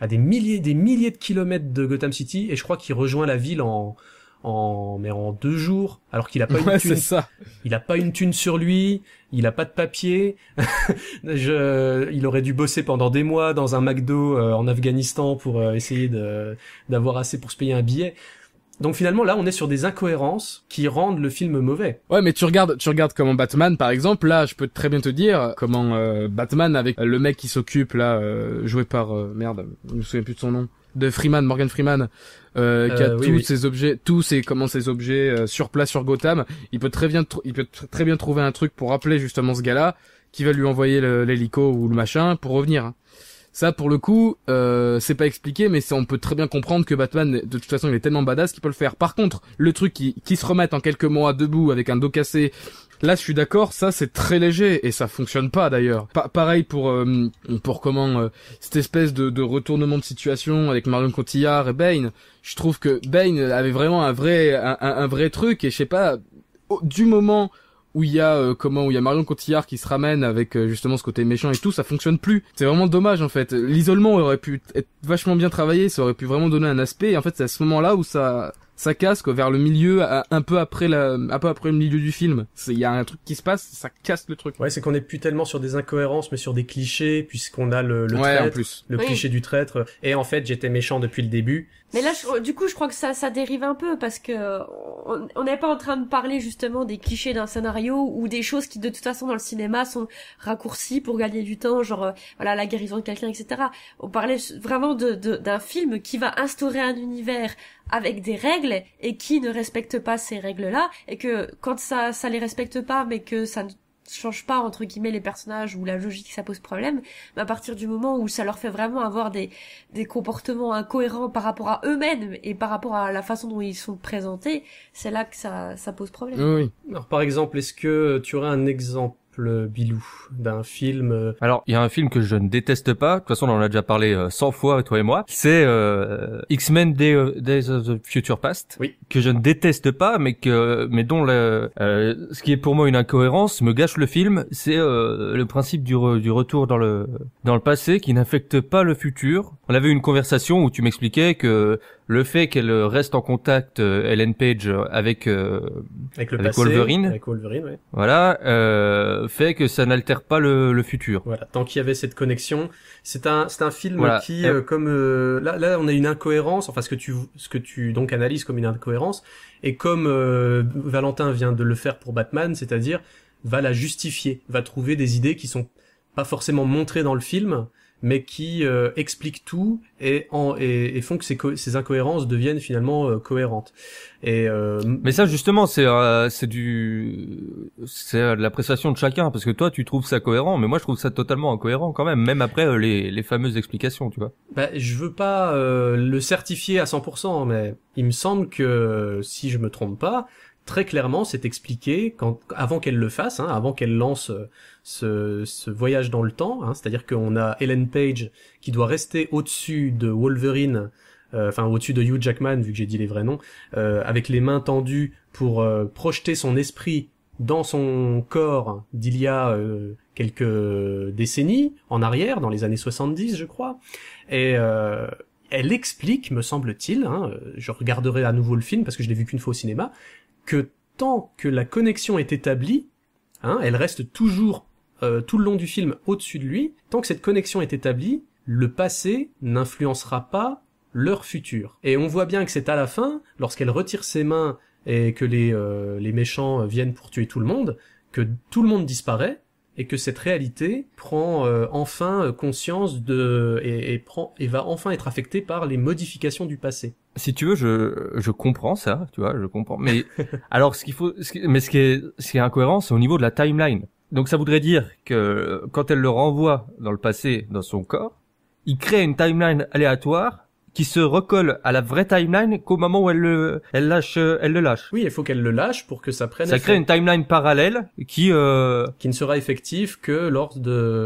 à des milliers, des milliers de kilomètres de Gotham City, et je crois qu'il rejoint la ville en, en, mais en deux jours, alors qu'il a pas Ouais, une c'est thune. ça. Il a pas une thune sur lui, il a pas de papier. je, il aurait dû bosser pendant des mois dans un McDo euh, en Afghanistan pour euh, essayer de, d'avoir assez pour se payer un billet. Donc finalement là on est sur des incohérences qui rendent le film mauvais. Ouais, mais tu regardes, tu regardes comment Batman, par exemple, là, je peux très bien te dire comment euh, Batman avec le mec qui s'occupe là, euh, joué par euh, merde, je me souviens plus de son nom, de Freeman, Morgan Freeman, euh, qui a Euh, oui, tous oui. ces objets, tous ces comment ces objets euh, sur place sur Gotham. Il peut très bien, tr- il peut tr- très bien trouver un truc pour appeler justement ce gars-là, qui va lui envoyer le- l'hélico ou le machin pour revenir. Hein. Ça, pour le coup, euh, c'est pas expliqué, mais c'est, on peut très bien comprendre que Batman, de toute façon, il est tellement badass qu'il peut le faire. Par contre, le truc qui, qui se remette en quelques mois debout avec un dos cassé, là, je suis d'accord, ça, c'est très léger et ça fonctionne pas d'ailleurs. Pa- pareil pour euh, pour comment euh, cette espèce de, de retournement de situation avec Marion Cotillard et Bane. Je trouve que Bane avait vraiment un vrai un, un, un vrai truc et je sais pas, au- du moment où il y a euh, comment où il y a Marion Cotillard qui se ramène avec euh, justement ce côté méchant et tout, ça fonctionne plus. C'est vraiment dommage en fait. L'isolement aurait pu être vachement bien travaillé, ça aurait pu vraiment donner un aspect et en fait c'est à ce moment-là où ça ça casse quoi, vers le milieu, à- un peu après la un peu après le milieu du film. C'est il y a un truc qui se passe, ça casse le truc. Ouais, c'est qu'on est plus tellement sur des incohérences mais sur des clichés, puisqu'on a le, le Ouais, en traître, plus. le Oui. cliché du traître, et en fait j'étais méchant depuis le début. Mais là, je- du coup, je crois que ça, ça dérive un peu parce que on on n'est pas en train de parler justement des clichés d'un scénario ou des choses qui, de toute façon, dans le cinéma, sont raccourcies pour gagner du temps, genre euh, voilà la guérison de quelqu'un, et cetera. On parlait vraiment de, de d'un film qui va instaurer un univers avec des règles et qui ne respecte pas ces règles-là, et que quand ça, ça les respecte pas, mais que ça ne change pas entre guillemets les personnages ou la logique, ça pose problème. Mais à partir du moment où ça leur fait vraiment avoir des des comportements incohérents par rapport à eux-mêmes et par rapport à la façon dont ils sont présentés, c'est là que ça ça pose problème. Oui, oui. Alors par exemple, est-ce que tu aurais un exemple, Bilou, d'un film euh, Alors, il y a un film que je ne déteste pas. De toute façon, on en a déjà parlé euh, cent fois, toi et moi. C'est euh, X-Men Day, euh, Days of the Future Past. Oui. Que je ne déteste pas, mais que, mais dont le, euh, ce qui est pour moi une incohérence me gâche le film. C'est euh, le principe du, re, du retour dans le dans le passé qui n'affecte pas le futur. On avait eu une conversation où tu m'expliquais que le fait qu'elle reste en contact, euh, Ellen Page, avec euh, avec le Avec passé, Wolverine. avec Wolverine, ouais. voilà, euh, fait que ça n'altère pas le, le futur. Voilà, tant qu'il y avait cette connexion, c'est un c'est un film Voilà. qui euh, comme euh, là là on a une incohérence, enfin ce que tu ce que tu donc analyses comme une incohérence, et comme euh, Valentin vient de le faire pour Batman, c'est-à-dire va la justifier, va trouver des idées qui sont pas forcément montrées dans le film, mais qui euh, expliquent tout et, en, et, et font que ces, co- ces incohérences deviennent finalement euh, cohérentes. Et euh, Mais ça justement c'est euh, c'est du c'est euh, de l'appréciation de chacun, parce que toi tu trouves ça cohérent, mais moi je trouve ça totalement incohérent quand même, même après euh, les les fameuses explications, tu vois. bah, je veux pas euh, le certifier à cent pour cent, mais il me semble que, si je me trompe pas, très clairement c'est expliqué quand, avant qu'elle le fasse, hein, avant qu'elle lance euh, ce, ce voyage dans le temps, hein, c'est-à-dire qu'on a Ellen Page qui doit rester au-dessus de Wolverine, euh, enfin au-dessus de Hugh Jackman, vu que j'ai dit les vrais noms, euh, avec les mains tendues pour euh, projeter son esprit dans son corps d'il y a euh, quelques décennies en arrière, dans les années soixante-dix je crois, et euh, elle explique, me semble-t-il, hein, je regarderai à nouveau le film parce que je l'ai vu qu'une fois au cinéma, que tant que la connexion est établie, hein, elle reste toujours euh, tout le long du film au-dessus de lui, tant que cette connexion est établie, le passé n'influencera pas leur futur. Et on voit bien que c'est à la fin, lorsqu'elle retire ses mains et que les, euh, les méchants viennent pour tuer tout le monde, que tout le monde disparaît, et que cette réalité prend euh, enfin conscience de et, et prend et va enfin être affectée par les modifications du passé. Si tu veux, je je comprends ça, tu vois, je comprends. Mais alors, ce qu'il faut, ce qui, mais ce qui est ce qui est incohérent, c'est au niveau de la timeline. Donc, ça voudrait dire que quand elle le renvoie dans le passé, dans son corps, il crée une timeline aléatoire qui se recolle à la vraie timeline qu'au moment où elle le, elle lâche, elle le lâche. Oui, il faut qu'elle le lâche pour que ça prenne Ça effet, crée une timeline parallèle qui, euh, qui ne sera effective que lors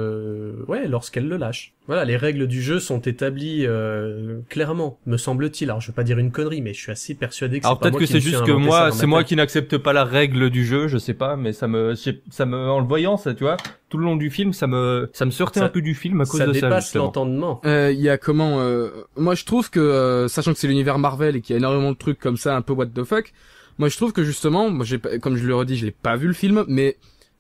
de ouais, lorsqu'elle le lâche. Voilà, les règles du jeu sont établies euh, clairement, me semble-t-il. Alors, je veux pas dire une connerie, mais je suis assez persuadé que c'est alors pas peut-être moi que qui me c'est suis juste que inventé ça moi, dans c'est ma moi tête. qui n'accepte pas la règle du jeu, je sais pas, mais ça me, ça me, en le voyant, ça, tu vois, tout le long du film, ça me ça me sortait Ça- un peu du film à cause Ça de ça. dépasse Justement. l'entendement. Euh, Il y a comment euh, moi je trouve que euh, sachant que c'est l'univers Marvel et qu'il y a énormément de trucs comme ça un peu what the fuck, moi je trouve que justement, moi j'ai pas- comme je le redis, je l'ai pas vu le film, mais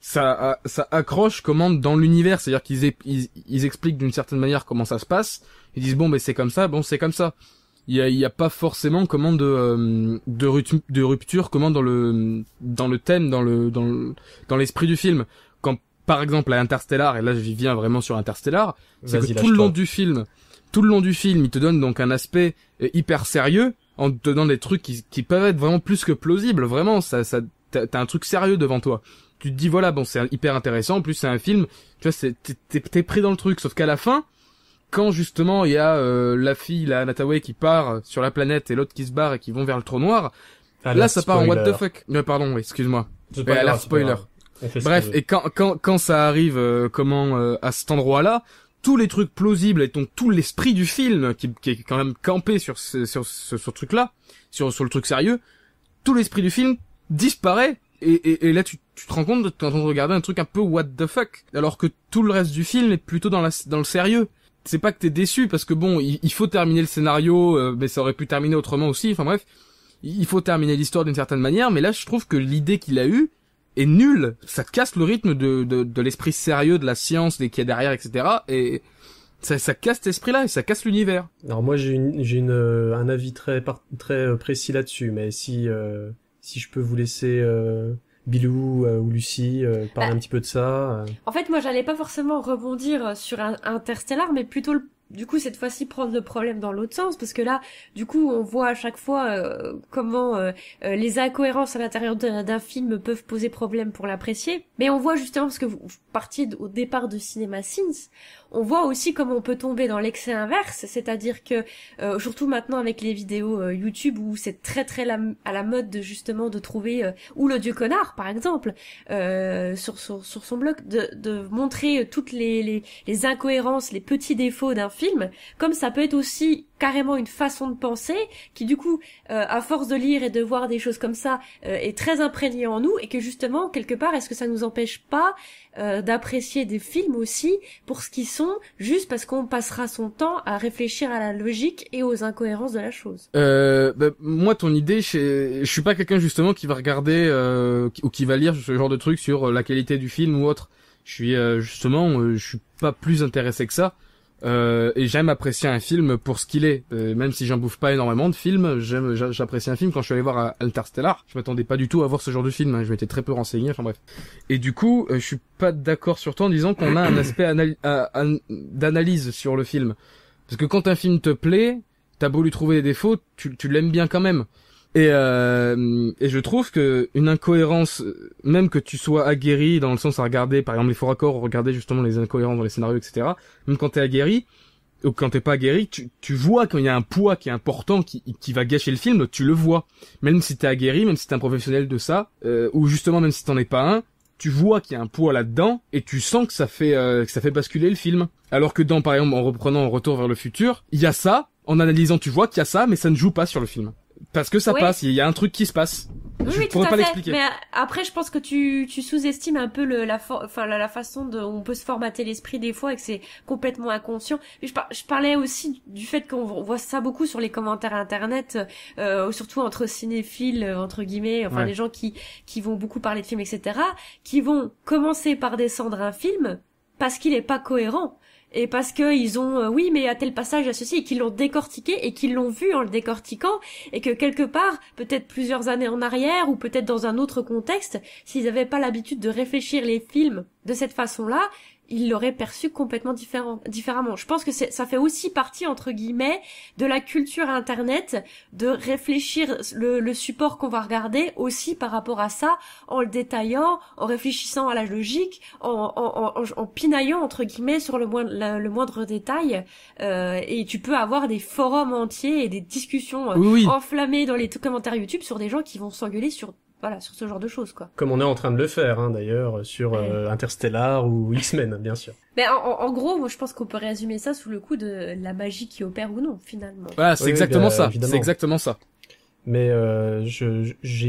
ça ça accroche comment dans l'univers, c'est-à-dire qu'ils é- ils, ils expliquent d'une certaine manière comment ça se passe, ils disent bon ben c'est comme ça, bon c'est comme ça. Il y a, il y a pas forcément comment de euh, de, rutu- de rupture comment dans le dans le thème, dans le dans le, dans l'esprit du film. Quand par exemple à Interstellar, et là je viens vraiment sur Interstellar, c'est Vas-y, que tout le lâche-toi. long du film, tout le long du film, il te donne donc un aspect euh, hyper sérieux en te donnant des trucs qui, qui peuvent être vraiment plus que plausibles. Vraiment, ça, ça, t'as, t'as un truc sérieux devant toi. Tu te dis voilà, bon, c'est hyper intéressant. En plus, c'est un film. Tu vois, c'est, t'es, t'es, t'es pris dans le truc. Sauf qu'à la fin, quand justement il y a euh, la fille, la Hathaway qui part sur la planète et l'autre qui se barre et qui vont vers le trou noir, Ah, là, ça part en what spoiler. the fuck. Ouais, pardon, oui, excuse-moi. C'est Ouais, pas grave, alerte c'est pas spoiler. grave. On fait ce Bref, qu'on veut. et quand quand quand ça arrive, euh, comment euh, à cet endroit-là, tous les trucs plausibles et donc tout l'esprit du film qui, qui est quand même campé sur ce sur ce, sur ce truc-là, sur sur le truc sérieux, tout l'esprit du film disparaît. Et, et, et là, tu, tu te rends compte de t'es en train de regarder un truc un peu what the fuck, alors que tout le reste du film est plutôt dans la dans le sérieux. C'est pas que t'es déçu parce que bon, il, il faut terminer le scénario, euh, mais ça aurait pu terminer autrement aussi. Enfin bref, il faut terminer l'histoire d'une certaine manière, mais là, je trouve que l'idée qu'il a eue est nulle. Ça casse le rythme de de, de l'esprit sérieux de la science, des qu'il y a derrière, et cetera. Et ça, ça casse cet esprit-là et ça casse l'univers. Alors moi j'ai une, j'ai une, euh, un avis très par- très euh, précis là-dessus, mais si euh, si je peux vous laisser euh, Bilou euh, ou Lucie euh, parler Bah. un petit peu de ça. euh. En fait, moi, j'allais pas forcément rebondir sur un Interstellar, mais plutôt le du coup cette fois-ci prendre le problème dans l'autre sens, parce que là du coup on voit à chaque fois euh, comment euh, euh, les incohérences à l'intérieur d'un d'un film peuvent poser problème pour l'apprécier, mais on voit justement, parce que vous, vous partiez d- au départ de Cinema Sins, on voit aussi comment on peut tomber dans l'excès inverse, c'est-à-dire que euh, surtout maintenant avec les vidéos euh, YouTube où c'est très très la, à la mode de justement de trouver euh, ou le dieu connard par exemple euh, sur, sur sur son blog, de de montrer euh, toutes les les les incohérences, les petits défauts d'un film, comme ça peut être aussi carrément une façon de penser qui du coup euh, à force de lire et de voir des choses comme ça euh, est très imprégnée en nous, et que justement quelque part est-ce que ça nous empêche pas euh, d'apprécier des films aussi pour ce qu'ils sont, juste parce qu'on passera son temps à réfléchir à la logique et aux incohérences de la chose. Euh, bah, moi, ton idée, je, je suis pas quelqu'un justement qui va regarder euh, qui- ou qui va lire ce genre de trucs sur la qualité du film ou autre. Je suis euh, justement, euh, je suis pas plus intéressé que ça. Euh, et j'aime apprécier un film pour ce qu'il est. Euh, même si j'en bouffe pas énormément de films, j'aime, j'a- j'apprécie un film. Quand je suis allé voir euh, Interstellar, je m'attendais pas du tout à voir ce genre de film. Hein. Je m'étais très peu renseigné. Enfin bref. Et du coup, euh, je suis pas d'accord sur toi en disant qu'on a un aspect anal- à- à- d'analyse sur le film. Parce que quand un film te plaît, t'as beau lui trouver des défauts, tu, tu l'aimes bien quand même. Et, euh, et je trouve que une incohérence, même que tu sois aguerri dans le sens à regarder, par exemple les faux raccords, regarder justement les incohérences dans les scénarios, et cetera. Même quand t'es aguerri, ou quand t'es pas aguerri, tu, tu vois quand il y a un poids qui est important, qui, qui va gâcher le film, tu le vois. Même si t'es aguerri, même si t'es un professionnel de ça, euh, ou justement même si t'en es pas un, tu vois qu'il y a un poids là-dedans, et tu sens que ça fait, euh, que ça fait basculer le film. Alors que dans, par exemple, en reprenant Retour vers le futur, il y a ça, en analysant tu vois qu'il y a ça, mais ça ne joue pas sur le film. Parce que ça Oui. passe, il y a un truc qui se passe. Oui, Je oui, tout pourrais à pas fait. l'expliquer. Mais euh, après, je pense que tu, tu sous-estimes un peu le, la, for- enfin, la, la façon dont on peut se formater l'esprit des fois et que c'est complètement inconscient. Mais je, par- je parlais aussi du fait qu'on voit ça beaucoup sur les commentaires internet, euh, surtout entre cinéphiles, euh, entre guillemets, enfin, Ouais. les gens qui, qui vont beaucoup parler de films, et cetera, qui vont commencer par descendre un film parce qu'il est pas cohérent. Et parce que ils ont, euh, oui, mais à tel passage, à ceci, et qu'ils l'ont décortiqué, et qu'ils l'ont vu en le décortiquant, et que quelque part, peut-être plusieurs années en arrière, ou peut-être dans un autre contexte, s'ils n'avaient pas l'habitude de réfléchir les films de cette façon-là, ils l'auraient perçu complètement différent, différemment. Je pense que c'est, ça fait aussi partie, entre guillemets, de la culture Internet, de réfléchir le, le support qu'on va regarder aussi par rapport à ça, en le détaillant, en réfléchissant à la logique, en, en, en, en pinaillant, entre guillemets, sur le moindre, la- le moindre détail. Euh, et tu peux avoir des forums entiers et des discussions euh, Oui, oui. enflammées dans les t- commentaires YouTube sur des gens qui vont s'engueuler sur, voilà, sur ce genre de choses, quoi. Comme on est en train de le faire, hein, d'ailleurs, sur euh, Interstellar ou X-Men, bien sûr. Mais en, en, en gros, moi, je pense qu'on peut résumer ça sous le coup de la magie qui opère ou non, finalement. Voilà, c'est Oui, exactement bah, ça. évidemment. C'est exactement ça. Mais euh, je j'ai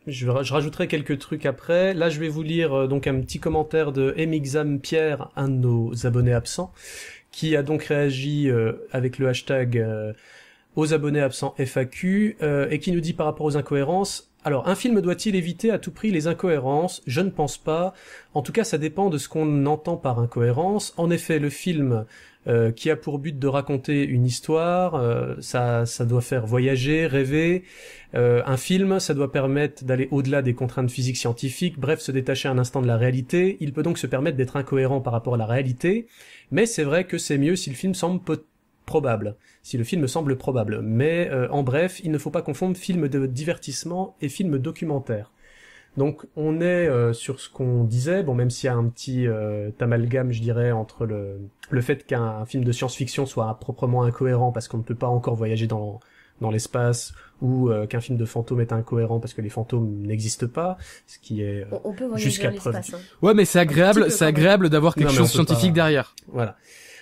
Je, je rajouterai quelques trucs après. Là, je vais vous lire euh, donc un petit commentaire de Emixam Pierre, un de nos abonnés absents, qui a donc réagi euh, avec le hashtag euh, aux abonnés absents F A Q euh, et qui nous dit par rapport aux incohérences. Alors, un film doit-il éviter à tout prix les incohérences ? Je ne pense pas. En tout cas, ça dépend de ce qu'on entend par incohérence. En effet, le film euh, qui a pour but de raconter une histoire, euh, ça, ça doit faire voyager, rêver. Euh, un film, ça doit permettre d'aller au-delà des contraintes physiques scientifiques, bref, se détacher un instant de la réalité. Il peut donc se permettre d'être incohérent par rapport à la réalité, mais c'est vrai que c'est mieux si le film semble pot- probable, si le film semble probable. Mais euh, en bref, il ne faut pas confondre film de divertissement et film documentaire. Donc on est euh, sur ce qu'on disait, bon même s'il y a un petit euh, amalgame, je dirais, entre le le fait qu'un film de science-fiction soit proprement incohérent parce qu'on ne peut pas encore voyager dans dans l'espace, ou euh, qu'un film de fantôme est incohérent parce que les fantômes n'existent pas, ce qui est euh, On, on peut voyager jusqu'à dans preuve. l'espace. Hein. Ouais, mais c'est agréable, peu, c'est quand même. agréable d'avoir quelque Non, mais chose on peut scientifique pas- derrière. Voilà.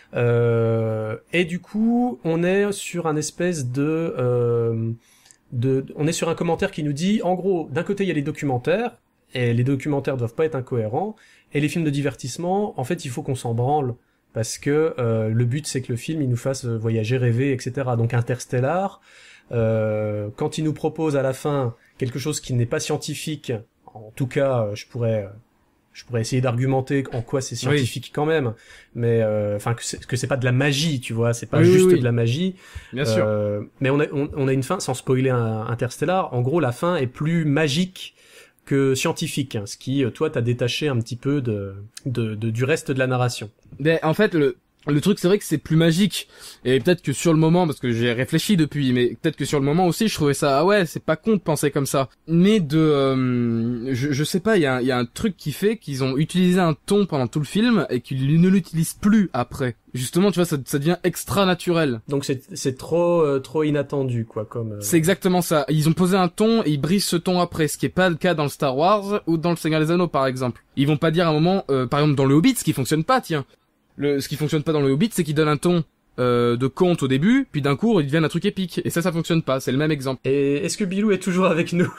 Euh, et du coup, on est sur un espèce de, euh, de, on est sur un commentaire qui nous dit, en gros, d'un côté il y a les documentaires, et les documentaires doivent pas être incohérents, et les films de divertissement, en fait, il faut qu'on s'en branle, parce que euh, le but c'est que le film il nous fasse voyager, rêver, et cetera. Donc Interstellar, euh, quand il nous propose à la fin quelque chose qui n'est pas scientifique, en tout cas, je pourrais Je pourrais essayer d'argumenter en quoi c'est scientifique oui. quand même, mais euh, enfin que c'est que c'est pas de la magie, tu vois, c'est pas oui, juste oui, oui. de la magie. Bien euh, sûr. Mais on a on, on a une fin sans spoiler un Interstellar. En gros, la fin est plus magique que scientifique, hein, ce qui toi t'as détaché un petit peu de, de de du reste de la narration. Mais en fait le Le truc, c'est vrai que c'est plus magique. Et peut-être que sur le moment, parce que j'ai réfléchi depuis, mais peut-être que sur le moment aussi, je trouvais ça, ah ouais, c'est pas con de penser comme ça. Mais de, euh, je, je sais pas, il y a, il y a un truc qui fait qu'ils ont utilisé un ton pendant tout le film et qu'ils ne l'utilisent plus après. Justement, tu vois, ça, ça devient extra naturel. Donc c'est c'est trop euh, trop inattendu, quoi, comme. Euh... C'est exactement ça. Ils ont posé un ton et ils brisent ce ton après, ce qui est pas le cas dans le Star Wars ou dans le Seigneur des Anneaux, par exemple. Ils vont pas dire à un moment, euh, par exemple dans le Hobbit, ce qui fonctionne pas, tiens. Le, ce qui fonctionne pas dans le Hobbit, c'est qu'il donne un ton euh, de conte au début, puis d'un coup, il devient un truc épique. Et ça, ça fonctionne pas. C'est le même exemple. Et est-ce que Bilou est toujours avec nous?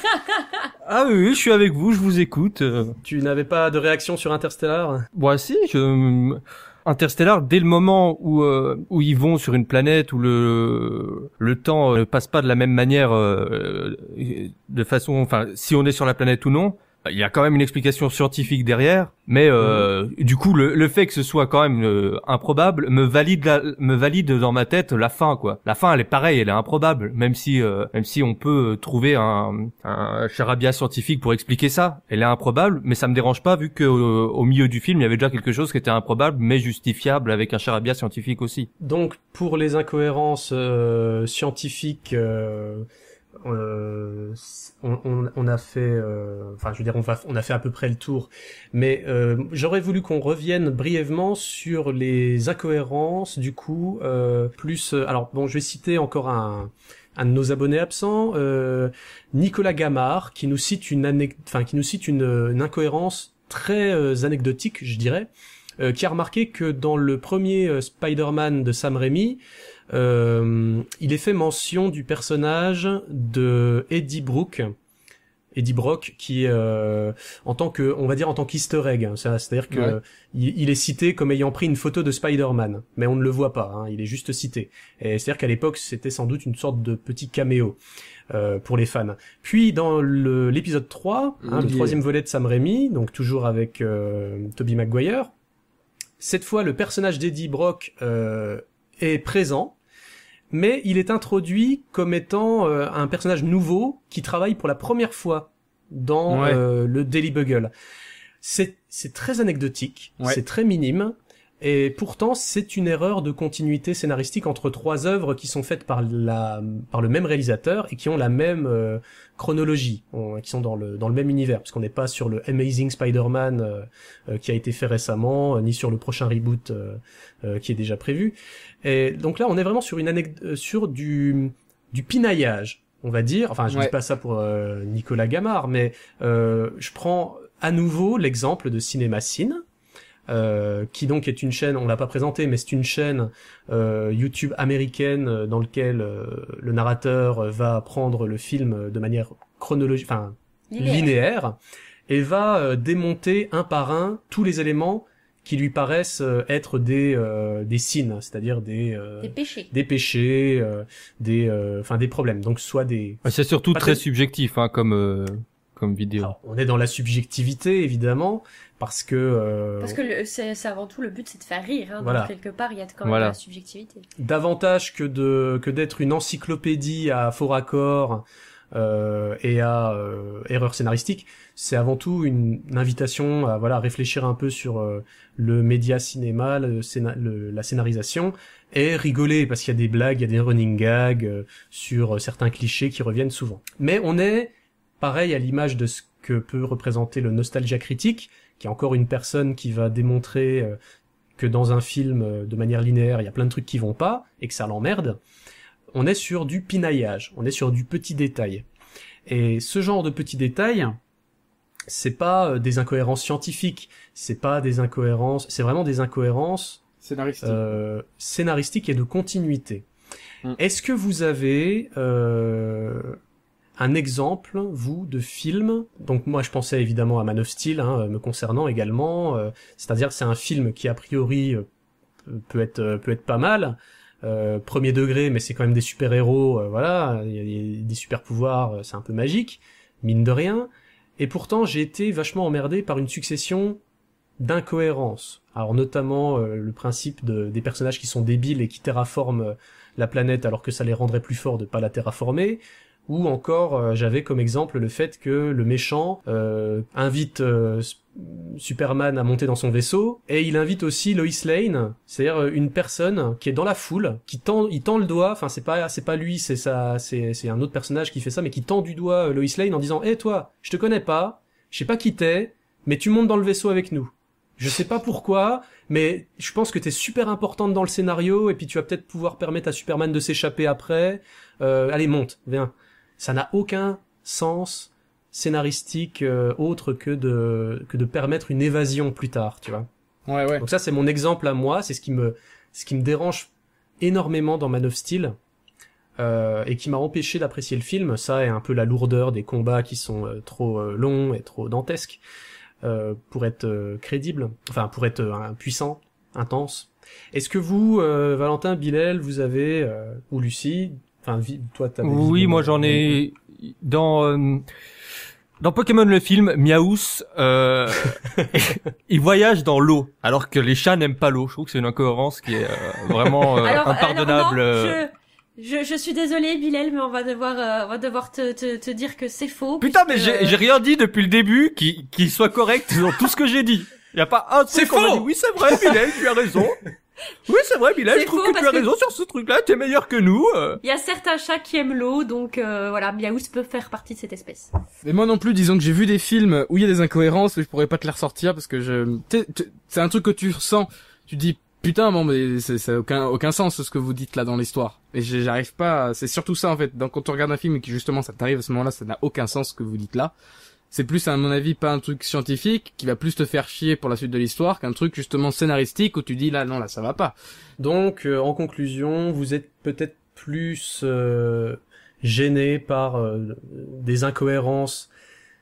Ah oui, oui, je suis avec vous, je vous écoute. Tu n'avais pas de réaction sur Interstellar? Bon, si, je... Interstellar, dès le moment où euh, où ils vont sur une planète où le le temps ne passe pas de la même manière, euh, de façon, enfin, si on est sur la planète ou non, il y a quand même une explication scientifique derrière, mais euh, mmh. du coup le, le fait que ce soit quand même euh, improbable me valide la, me valide dans ma tête la fin, quoi. La fin elle est pareille, elle est improbable, même si euh, même si on peut trouver un, un charabia scientifique pour expliquer ça, elle est improbable, mais ça me dérange pas vu que euh, au milieu du film il y avait déjà quelque chose qui était improbable mais justifiable avec un charabia scientifique aussi. Donc pour les incohérences euh, scientifiques. Euh... Euh, on, on, on a fait, euh, enfin, je veux dire, on, va, on a fait à peu près le tour, mais euh, j'aurais voulu qu'on revienne brièvement sur les incohérences, du coup, euh, plus. Euh, alors, bon, je vais citer encore un, un de nos abonnés absents, euh, Nicolas Gamard, qui nous cite une, anec- enfin, qui nous cite une, une incohérence très euh, anecdotique, je dirais, euh, qui a remarqué que dans le premier euh, Spider-Man de Sam Raimi, Euh, il est fait mention du personnage de Eddie Brock, Eddie Brock, qui euh, en tant que, on va dire en tant qu'easter egg, hein, c'est-à-dire que ouais. il, il est cité comme ayant pris une photo de Spider-Man, mais on ne le voit pas, hein, il est juste cité. Et c'est-à-dire qu'à l'époque, c'était sans doute une sorte de petit caméo euh, pour les fans. Puis dans le, l'épisode trois, hein, le troisième volet de Sam Raimi, donc toujours avec euh, Tobey Maguire, cette fois le personnage d'Eddie Brock euh, est présent. Mais il est introduit comme étant euh, un personnage nouveau qui travaille pour la première fois dans ouais. euh, le Daily Bugle. C'est, c'est très anecdotique, ouais. c'est très minime, et pourtant c'est une erreur de continuité scénaristique entre trois œuvres qui sont faites par la par le même réalisateur et qui ont la même euh, chronologie, on, qui sont dans le dans le même univers, parce qu'on n'est pas sur le Amazing Spider-Man euh, euh, qui a été fait récemment, euh, ni sur le prochain reboot euh, euh, qui est déjà prévu. Et donc là, on est vraiment sur une anecdote, euh, sur du du pinaillage, on va dire. Enfin, je ouais. dis pas ça pour euh, Nicolas Gamard, mais euh, je prends à nouveau l'exemple de CinemaScene. Euh, qui donc est une chaîne, on l'a pas présenté, mais c'est une chaîne euh, YouTube américaine euh, dans lequel euh, le narrateur va prendre le film de manière chronologique, enfin Linéaire. linéaire et va euh, démonter un par un tous les éléments qui lui paraissent euh, être des euh, des signes, c'est-à-dire des euh, Des péchés. des péchés, euh, des euh, enfin des problèmes. Donc soit des C'est surtout Pas très très- subjectif, hein, comme euh, comme vidéo. Alors, on est dans la subjectivité évidemment parce que euh, Parce que le- c'est c'est avant tout le but, c'est de faire rire. Hein, Voilà. Donc quelque part, il y a quand même Voilà. de la subjectivité. davantage que de que d'être une encyclopédie à faux raccords euh, et à euh, erreurs scénaristiques, c'est avant tout une, une invitation à voilà réfléchir un peu sur euh, le média cinéma, le scéna- le- la scénarisation et rigoler parce qu'il y a des blagues, il y a des running gags euh, sur euh, certains clichés qui reviennent souvent. Mais on est pareil à l'image de ce que peut représenter le nostalgia critique, qui est encore une personne qui va démontrer euh, que dans un film euh, de manière linéaire, il y a plein de trucs qui vont pas et que ça l'emmerde. On est sur du pinaillage, on est sur du petit détail. Et ce genre de petits détails, c'est pas euh, des incohérences scientifiques, c'est pas des incohérences, c'est vraiment des incohérences Scénaristique. euh, scénaristiques et de continuité. Mm. Est-ce que vous avez euh, un exemple, vous, de film? Donc moi, je pensais évidemment à Man of Steel, hein, me concernant également. euh, c'est-à-dire, c'est un film qui a priori euh, peut être euh, peut être pas mal. Euh, premier degré, mais c'est quand même des super-héros, euh, voilà, il y a, il y a des super-pouvoirs, euh, c'est un peu magique, mine de rien. Et pourtant, j'ai été vachement emmerdé par une succession d'incohérences. Alors notamment euh, le principe de, des personnages qui sont débiles et qui terraforment euh, la planète alors que ça les rendrait plus forts de pas la terraformer. Ou encore, euh, j'avais comme exemple le fait que le méchant euh, invite euh, S- Superman à monter dans son vaisseau, et il invite aussi Lois Lane, c'est-à-dire euh, une personne qui est dans la foule, qui tend, il tend le doigt, enfin c'est pas, c'est pas lui, c'est ça, c'est, c'est un autre personnage qui fait ça, mais qui tend du doigt euh, Lois Lane en disant, hé toi, je te connais pas, je sais pas qui t'es, mais tu montes dans le vaisseau avec nous. Je sais pas pourquoi, mais je pense que t'es super importante dans le scénario, et puis tu vas peut-être pouvoir permettre à Superman de s'échapper après. Euh, allez, monte, viens. Ça n'a aucun sens scénaristique euh, autre que de que de permettre une évasion plus tard, tu vois. Ouais, ouais. Donc ça, c'est mon exemple à moi, c'est ce qui me ce qui me dérange énormément dans Man of Steel. Euh, et qui m'a empêché d'apprécier le film, ça et un peu la lourdeur des combats qui sont euh, trop euh, longs et trop dantesques euh, pour être euh, crédibles, enfin pour être euh, puissant, intense. Est-ce que vous, euh, Valentin, Bilal, vous avez euh, ou Lucie, enfin vi- toi t'as Oui, moi j'en ai dans euh, dans Pokémon le film, Miaous, euh, il voyage dans l'eau, alors que les chats n'aiment pas l'eau. Je trouve que c'est une incohérence qui est euh, vraiment euh, alors, impardonnable. alors non, euh. je, je, je suis désolée, Bilal, mais on va devoir, euh, on va devoir te, te, te dire que c'est faux. Putain, mais puisque, j'ai euh, j'ai rien dit depuis le début qui qui soit correct dans tout ce que j'ai dit. Il y a pas un truc C'est qu'on m'a faux. dit, oui, c'est vrai, Bilal, tu as raison. Oui, c'est vrai, Bilal, C'est je trouve faux que tu parce as que- raison sur ce truc-là, t'es meilleur que nous. euh. Il y a certains chats qui aiment l'eau, donc euh, voilà, Miaous peut faire partie de cette espèce. Et moi non plus, disons que j'ai vu des films où il y a des incohérences, mais je pourrais pas te les ressortir parce que je, t'es- t'es- c'est un truc que tu ressens. Tu te dis, putain, bon, mais c'est, ça a aucun, aucun sens ce que vous dites là dans l'histoire. Et j'ai- j'arrive pas, à- c'est surtout ça en fait. Donc quand tu regardes un film et que justement ça t'arrive à ce moment-là, ça n'a aucun sens ce que vous dites là. C'est plus, à mon avis, pas un truc scientifique qui va plus te faire chier pour la suite de l'histoire qu'un truc justement scénaristique où tu dis là, non, là, ça va pas. Donc, euh, en conclusion, vous êtes peut-être plus euh, gêné par euh, des incohérences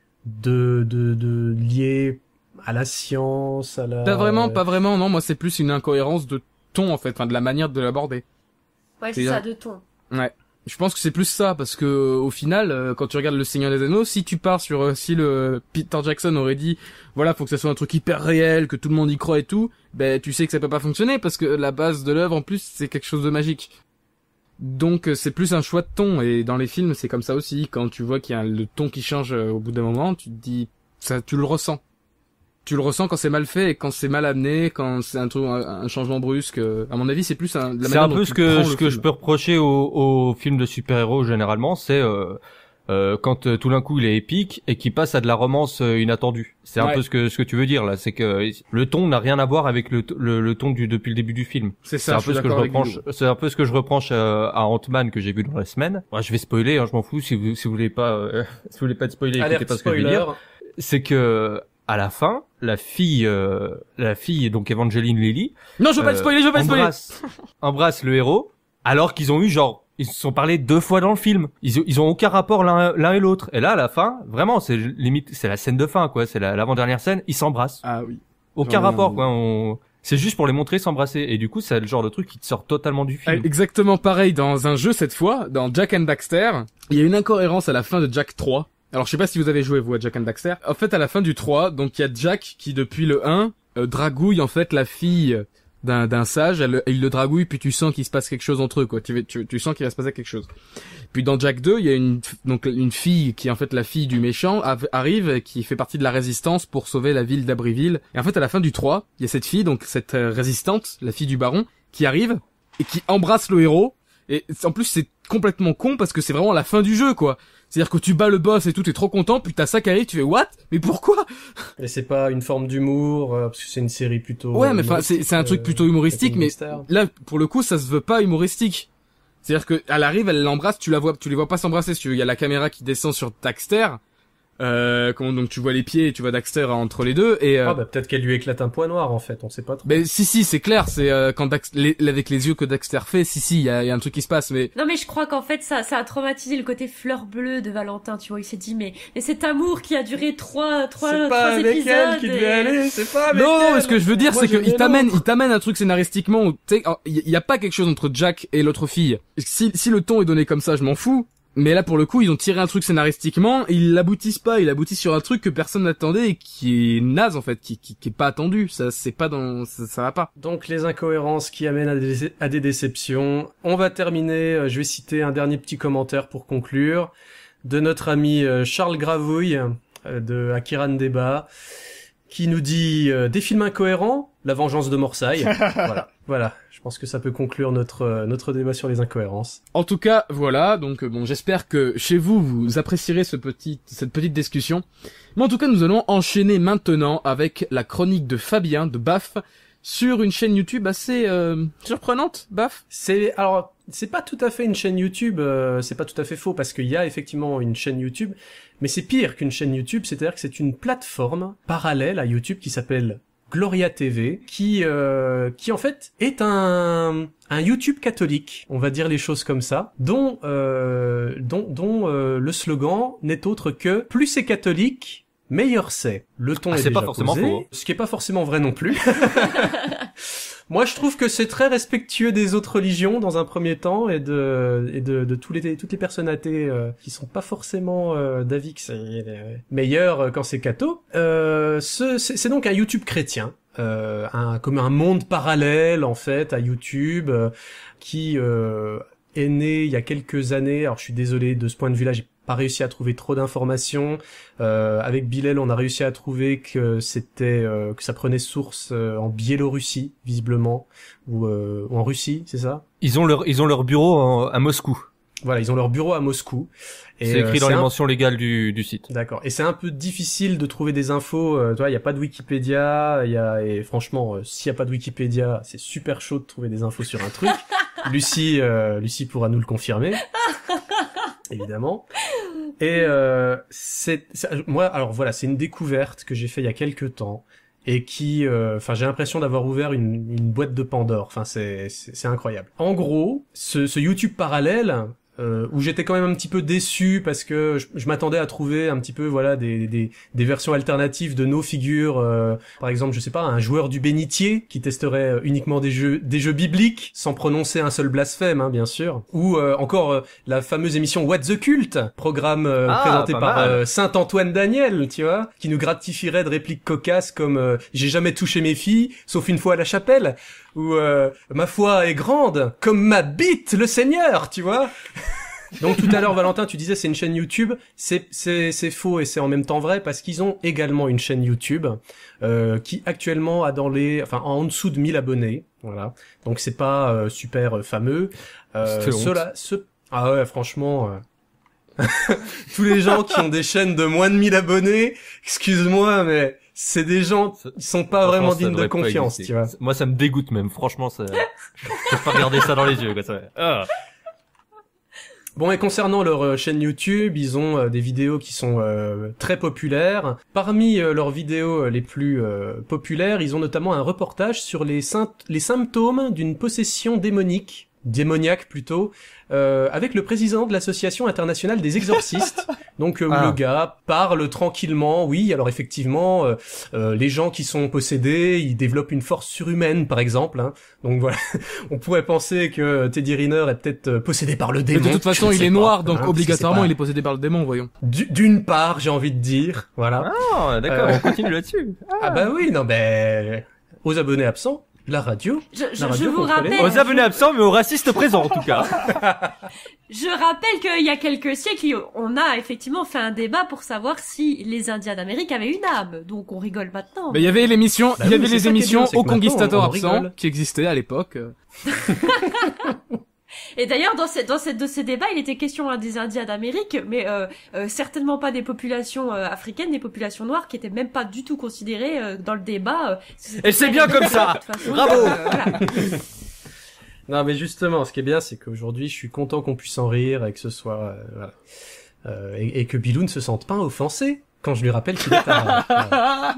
de, de, de liées à la science, à la... Pas vraiment, pas vraiment, non, moi c'est plus une incohérence de ton en fait, enfin de la manière de l'aborder. Ouais, c'est C'est ça, bien. de ton. Ouais. Je pense que c'est plus ça, parce que au final, euh, quand tu regardes Le Seigneur des Anneaux, si tu pars sur euh, si le Peter Jackson aurait dit voilà, faut que ça soit un truc hyper réel, que tout le monde y croit et tout, ben tu sais que ça peut pas fonctionner parce que la base de l'œuvre en plus c'est quelque chose de magique. Donc euh, c'est plus un choix de ton, et dans les films c'est comme ça aussi. Quand tu vois qu'il y a le ton qui change euh, au bout d'un moment, tu te dis ça, tu le ressens. Tu le ressens quand c'est mal fait et quand c'est mal amené, quand c'est un truc, un, un changement brusque. euh, À mon avis, c'est plus un, la C'est manière un dont peu tu ce que prends ce le que je film. peux reprocher aux, aux films de super-héros généralement, c'est euh, euh, quand euh, tout d'un coup il est épique et qu'il passe à de la romance euh, inattendue. C'est un Ouais. peu ce que ce que tu veux dire là, c'est que le ton n'a rien à voir avec le le, le ton du depuis le début du film. C'est C'est ça. un je peu suis ce que je d'accord avec reproche. Guillaume. C'est un peu ce que je reproche euh, à Ant-Man que j'ai vu dans la semaine. Ouais, je vais spoiler, hein, je m'en fous. Si vous si vous voulez pas euh, si vous voulez pas être spoiler, écoutez Alerte pas ce que je vais spoiler. dire. C'est que à la fin, la fille, euh, la fille donc Evangeline Lilly, Non, je veux pas te euh, spoiler, je veux pas te spoiler. embrasse, embrasse le héros, alors qu'ils ont eu genre Ils se sont parlé deux fois dans le film. Ils, ils ont aucun rapport l'un, l'un et l'autre. Et là, à la fin, vraiment, c'est limite, c'est la scène de fin, quoi. C'est la, l'avant-dernière scène. Ils s'embrassent. Ah oui. Aucun J'en rapport, ai- quoi. On... C'est juste pour les montrer s'embrasser. Et du coup, c'est le genre de truc qui te sort totalement du Ah, film. exactement pareil dans un jeu cette fois, dans Jack and Daxter. Il y a une incohérence à la fin de Jack trois. Alors je sais pas si vous avez joué vous à Jack and Daxter. En fait à la fin du trois, donc il y a Jack qui depuis le un euh, dragouille en fait la fille d'un d'un sage, elle, il le dragouille puis tu sens qu'il se passe quelque chose entre eux quoi. Tu tu, tu sens qu'il va se passer quelque chose. Puis dans Jack deux, il y a une donc une fille qui est en fait la fille du méchant av- arrive qui fait partie de la résistance pour sauver la ville d'Abbeville. Et en fait à la fin du trois, il y a cette fille donc cette euh, résistante, la fille du baron qui arrive et qui embrasse le héros et en plus c'est complètement con parce que c'est vraiment la fin du jeu quoi. C'est-à-dire que tu bats le boss et tout, t'es trop content, puis t'as ça qui arrive, tu fais what? Mais pourquoi? Et c'est pas une forme d'humour, euh, parce que c'est une série plutôt... Ouais, euh, mais enfin, c'est, c'est un truc plutôt humoristique, mais mystère. là, pour le coup, ça se veut pas humoristique. C'est-à-dire que, elle arrive, elle l'embrasse, tu la vois, tu les vois pas s'embrasser, si tu veux. Il y a la caméra qui descend sur Daxter, euh, comment, donc tu vois les pieds et tu vois Daxter entre les deux, et, euh, Ah bah peut-être qu'elle lui éclate un point noir en fait, on sait pas trop. ben, si, si, c'est clair, c'est, euh, quand Dax, les- avec les yeux que Daxter fait, si, si, il y a, il y a un truc qui se passe, mais, Non mais je crois qu'en fait ça, ça a traumatisé le côté fleur bleue de Valentin, tu vois, il s'est dit mais, mais cet amour qui a duré trois, trois, c'est trois pas avec épisodes. elle qu'il devait et- aller, c'est pas avec non, non, elle. mais ce que je veux dire, Moi, c'est que j'aimais il t'amène, l'autre. il t'amène un truc scénaristiquement où, tu sais, il y a pas quelque chose entre Jack et l'autre fille. Si, si le ton est donné comme ça, je m'en fous. Mais là, pour le coup, ils ont tiré un truc scénaristiquement, et ils l'aboutissent pas, ils aboutissent sur un truc que personne n'attendait et qui est naze, en fait, qui, qui, qui est pas attendu. Ça, c'est pas dans, ça, ça va pas. Donc les incohérences qui amènent à des, à des déceptions. On va terminer, euh, je vais citer un dernier petit commentaire pour conclure, de notre ami euh, Charles Gravouille, euh, de Akiran Débat, qui nous dit euh, des films incohérents, La Vengeance de Morsaille. Voilà, voilà. Je pense que ça peut conclure notre euh, notre débat sur les incohérences. En tout cas, voilà. Donc, euh, bon, j'espère que chez vous, vous apprécierez ce petit, cette petite discussion. Mais en tout cas, nous allons enchaîner maintenant avec la chronique de Fabien, de Baf, sur une chaîne YouTube assez euh, surprenante, Baf. C'est alors c'est pas tout à fait une chaîne YouTube, euh, c'est pas tout à fait faux parce qu'il y a effectivement une chaîne YouTube, mais c'est pire qu'une chaîne YouTube, c'est-à-dire que c'est une plateforme parallèle à YouTube qui s'appelle Gloria T V, qui euh, qui en fait est un un YouTube catholique, on va dire les choses comme ça, dont euh, dont dont euh, le slogan n'est autre que plus c'est catholique, meilleur c'est. Le ton Ah, est c'est déjà pas forcément posé, faux. ce qui est pas forcément vrai non plus. Moi, je trouve que c'est très respectueux des autres religions dans un premier temps et de et de, de tous les toutes les personnes athées euh, qui sont pas forcément euh, d'avis que c'est euh, meilleur euh, quand c'est catho. Euh, ce, c'est, c'est donc un YouTube chrétien, euh, un comme un monde parallèle en fait à YouTube euh, qui euh, est né il y a quelques années. Alors, je suis désolé de ce point de vue-là, j'ai pas réussi à trouver trop d'informations. Euh, avec Bilal, on a réussi à trouver que c'était euh, que ça prenait source euh, en Biélorussie, visiblement, ou, euh, ou en Russie, c'est ça? Ils ont leur, ils ont leur bureau en- à Moscou. Voilà, ils ont leur bureau à Moscou. Et, C'est écrit euh, dans les un- mentions légales du, du site. D'accord. Et c'est un peu difficile de trouver des infos. Euh, tu vois, il y a pas de Wikipédia. Il y a et franchement, euh, s'il y a pas de Wikipédia, c'est super chaud de trouver des infos sur un truc. Lucie, euh, Lucie pourra nous le confirmer. Évidemment. Et euh, c'est, c'est- moi, alors voilà, c'est une découverte que j'ai fait il y a quelques temps et qui, enfin, j'ai l'impression d'avoir ouvert une, une boîte de Pandore. Enfin, c'est, c'est, c'est incroyable. En gros, ce, ce YouTube parallèle. Euh, où j'étais quand même un petit peu déçu parce que je, je m'attendais à trouver un petit peu voilà des des, des versions alternatives de nos figures, euh, par exemple je sais pas un joueur du bénitier qui testerait euh, uniquement des jeux des jeux bibliques sans prononcer un seul blasphème hein, bien sûr, ou euh, encore euh, la fameuse émission What the Cult, programme euh, Ah, présenté pas par mal. euh, Saint Antoine Daniel, tu vois, qui nous gratifierait de répliques cocasses comme euh, j'ai jamais touché mes filles sauf une fois à la chapelle, ou euh, ma foi est grande comme ma bite le Seigneur, tu vois. Donc tout à l'heure Valentin, tu disais c'est une chaîne YouTube, c'est c'est c'est faux et c'est en même temps vrai parce qu'ils ont également une chaîne YouTube euh, qui actuellement a dans les enfin en dessous de mille abonnés, voilà. Donc c'est pas euh, super euh, fameux. Euh, C'était honte. cela ce ah ouais, franchement euh... tous les gens qui ont des chaînes de moins de mille abonnés, excuse-moi mais c'est des gens qui sont pas Franchement, vraiment ça dignes de devrait pas confiance, exister. tu vois. Moi, ça me dégoûte même. Franchement, ça, je peux pas regarder ça dans les yeux, quoi. Ça... Ah. Bon, et concernant leur euh, chaîne YouTube, ils ont euh, des vidéos qui sont euh, très populaires. Parmi euh, leurs vidéos euh, les plus euh, populaires, ils ont notamment un reportage sur les, sympt- les symptômes d'une possession démonique démoniaque plutôt, euh, avec le président de l'association internationale des exorcistes. Donc euh, où Ah. le gars parle tranquillement. Oui, alors effectivement, euh, euh, les gens qui sont possédés, ils développent une force surhumaine, par exemple. Hein. Donc voilà, on pourrait penser que Teddy Riner est peut-être euh, possédé par le Mais démon. de toute façon, Je ne il sais est pas, noir, donc hein, obligatoirement, c'est pas- il est possédé par le démon, voyons. Du- D'une part, j'ai envie de dire, voilà. Ah, d'accord, Euh. on continue là-dessus. Ah bah oui, non ben aux abonnés absents, la radio. Je, je, La je radio vous contre les- rappelle. Aux abonnés absents, mais aux racistes présents, en tout cas. Je rappelle qu'il y a quelques siècles, on a effectivement fait un débat pour savoir si les Indiens d'Amérique avaient une âme. Donc on rigole maintenant. Mais il y avait l'émission, Bah il y oui, avait c'est les ça qui est émissions bien, c'est que aux maintenant, conquistadors on- on absents rigole. qui existaient à l'époque. Et d'ailleurs, dans, ces, dans, ces, de ces débats, il était question hein, des Indiens d'Amérique, mais euh, euh, certainement pas des populations euh, africaines, des populations noires qui étaient même pas du tout considérées euh, dans le débat. Euh, Et c'est bien comme ça. de toute façon, Bravo. euh, voilà. Non mais justement, ce qui est bien, c'est qu'aujourd'hui, je suis content qu'on puisse en rire et que ce soit euh, voilà. Euh, et, et que Bilou ne se sente pas offensé quand je lui rappelle qu'il est arabe. Voilà.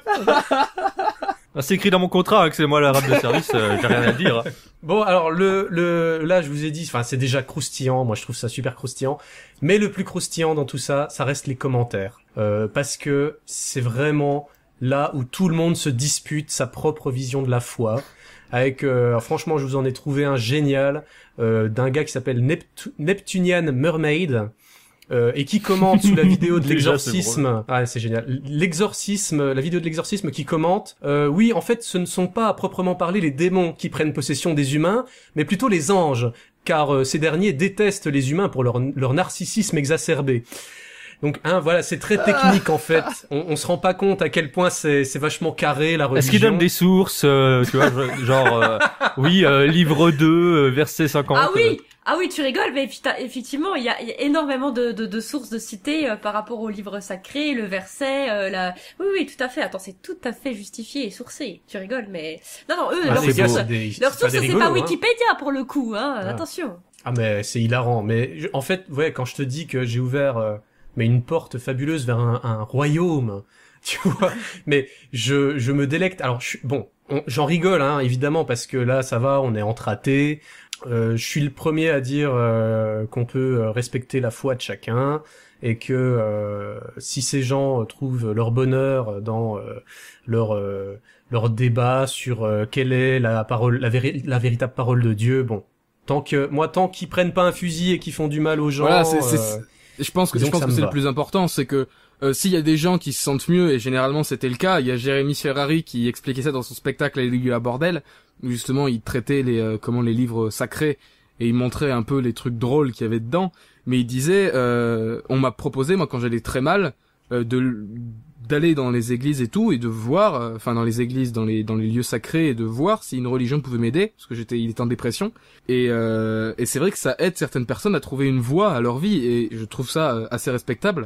Ah, c'est écrit dans mon contrat hein, que c'est moi l'arabe de service, euh, j'ai rien à dire. Bon, alors le le là, je vous ai dit, enfin c'est déjà croustillant. Moi, je trouve ça super croustillant. Mais le plus croustillant dans tout ça, ça reste les commentaires, euh, parce que c'est vraiment là où tout le monde se dispute sa propre vision de la foi. Avec, euh, franchement, je vous en ai trouvé un génial euh, d'un gars qui s'appelle Neptu- Neptunian Mermaid. Euh, et qui commente sous la vidéo de Déjà, l'exorcisme. Ah, c'est génial. L'exorcisme, la vidéo de l'exorcisme qui commente. Euh, oui, en fait, ce ne sont pas à proprement parler les démons qui prennent possession des humains, mais plutôt les anges, car euh, ces derniers détestent les humains pour leur, leur narcissisme exacerbé. Donc, hein, voilà, c'est très technique en fait. On, on se rend pas compte à quel point c'est, c'est vachement carré la religion. Est-ce qu'il donne des sources, euh, tu vois, genre, euh, oui, euh, livre deux, euh, verset cinquante. Ah oui, ah oui, tu rigoles, mais effi- effectivement, il y a, il y a énormément de, de, de sources de cités euh, par rapport au livre sacré, le verset, euh, la... Oui, oui, tout à fait. Attends, c'est tout à fait justifié et sourcé. Tu rigoles, mais... Non, non, eux, Ah, leur les gars, source, c'est des- leur c'est source, pas des c'est rigolos, pas hein. Wikipédia pour le coup, hein. Ah. Attention. Ah mais c'est hilarant. Mais je- en fait, ouais, quand je te dis que j'ai ouvert euh, mais une porte fabuleuse vers un, un royaume, tu vois. Mais je je me délecte. Alors je suis bon, on- j'en rigole hein, évidemment parce que là ça va, on est entre athées. Euh, je suis le premier à dire euh, qu'on peut euh, respecter la foi de chacun et que euh, si ces gens euh, trouvent leur bonheur dans euh, leur euh, leur débat sur euh, quelle est la parole, la, véri- la véritable parole de Dieu, bon. Tant que moi, tant qu'ils prennent pas un fusil et qu'ils font du mal aux gens. Voilà, c'est, c'est, euh, je pense que, disons je pense que ça que me c'est va. le plus important, c'est que euh, s'il y a des gens qui se sentent mieux, et généralement c'était le cas, il y a Jérémy Ferrari qui expliquait ça dans son spectacle Alléluia bordel, où justement il traitait les euh, comment les livres sacrés et il montrait un peu les trucs drôles qu'il y avait dedans, mais il disait euh, on m'a proposé moi quand j'allais très mal euh, de d'aller dans les églises et tout et de voir euh, enfin dans les églises dans les dans les lieux sacrés et de voir si une religion pouvait m'aider parce que j'étais il était en dépression et euh, et c'est vrai que ça aide certaines personnes à trouver une voie à leur vie et je trouve ça euh, assez respectable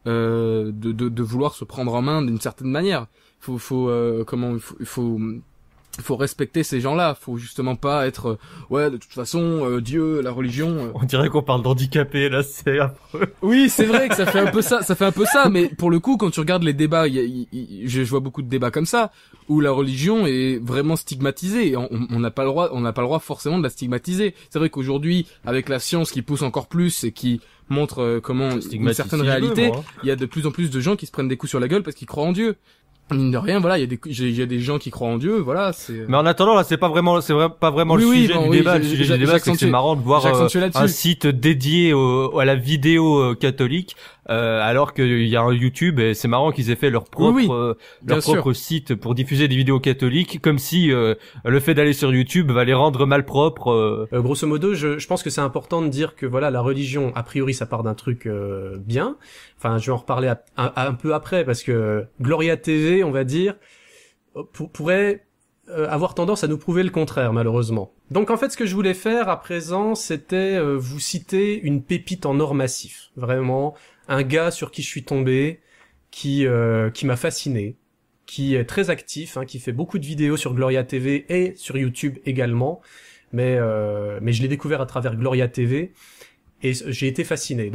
euh, de, de de vouloir se prendre en main d'une certaine manière. Faut faut euh, comment il faut, il faut il faut respecter ces gens-là, faut justement pas être euh, ouais de toute façon euh, Dieu, la religion. euh. On dirait qu'on parle d'handicapés, là, c'est affreux. Oui, c'est vrai que ça fait un peu ça, ça fait un peu ça, mais pour le coup, quand tu regardes les débats, il y a, il- il- je je vois beaucoup de débats comme ça où la religion est vraiment stigmatisée. Et on on n'a pas le droit, on n'a pas le droit forcément de la stigmatiser. C'est vrai qu'aujourd'hui, avec la science qui pousse encore plus et qui montre euh, comment une Stigmatise certaine si je veux, réalité, moi. il y a de plus en plus de gens qui se prennent des coups sur la gueule parce qu'ils croient en Dieu. Mine de rien, voilà, il y a des il y a des gens qui croient en Dieu, voilà, c'est. Mais en attendant, là, c'est pas vraiment, c'est vrai, pas vraiment Oui, le oui, sujet bon, du oui, débat. j'ai- Le sujet j'ai- du débat, c'est que c'est j'accentuais- marrant de voir euh, j'accentuais là-dessus. un site dédié au, à la vidéo euh, catholique, euh, alors qu'il y a un YouTube et c'est marrant qu'ils aient fait leur propre, Oui, oui, euh, bien leur sûr. propre site pour diffuser des vidéos catholiques, comme si euh, le fait d'aller sur YouTube va les rendre malpropres. Euh, Euh, grosso modo, je, je pense que c'est important de dire que voilà, la religion, a priori, ça part d'un truc euh, bien. Enfin, je vais en reparler à- à- un peu après parce que Gloria T V, on va dire, pour- pourrait euh, avoir tendance à nous prouver le contraire, malheureusement. Donc en fait, ce que je voulais faire à présent, c'était euh, vous citer une pépite en or massif. Vraiment, un gars sur qui je suis tombé, qui euh, qui m'a fasciné, qui est très actif, hein, qui fait beaucoup de vidéos sur Gloria T V et sur YouTube également. Mais euh, mais je l'ai découvert à travers Gloria T V et j'ai été fasciné. Donc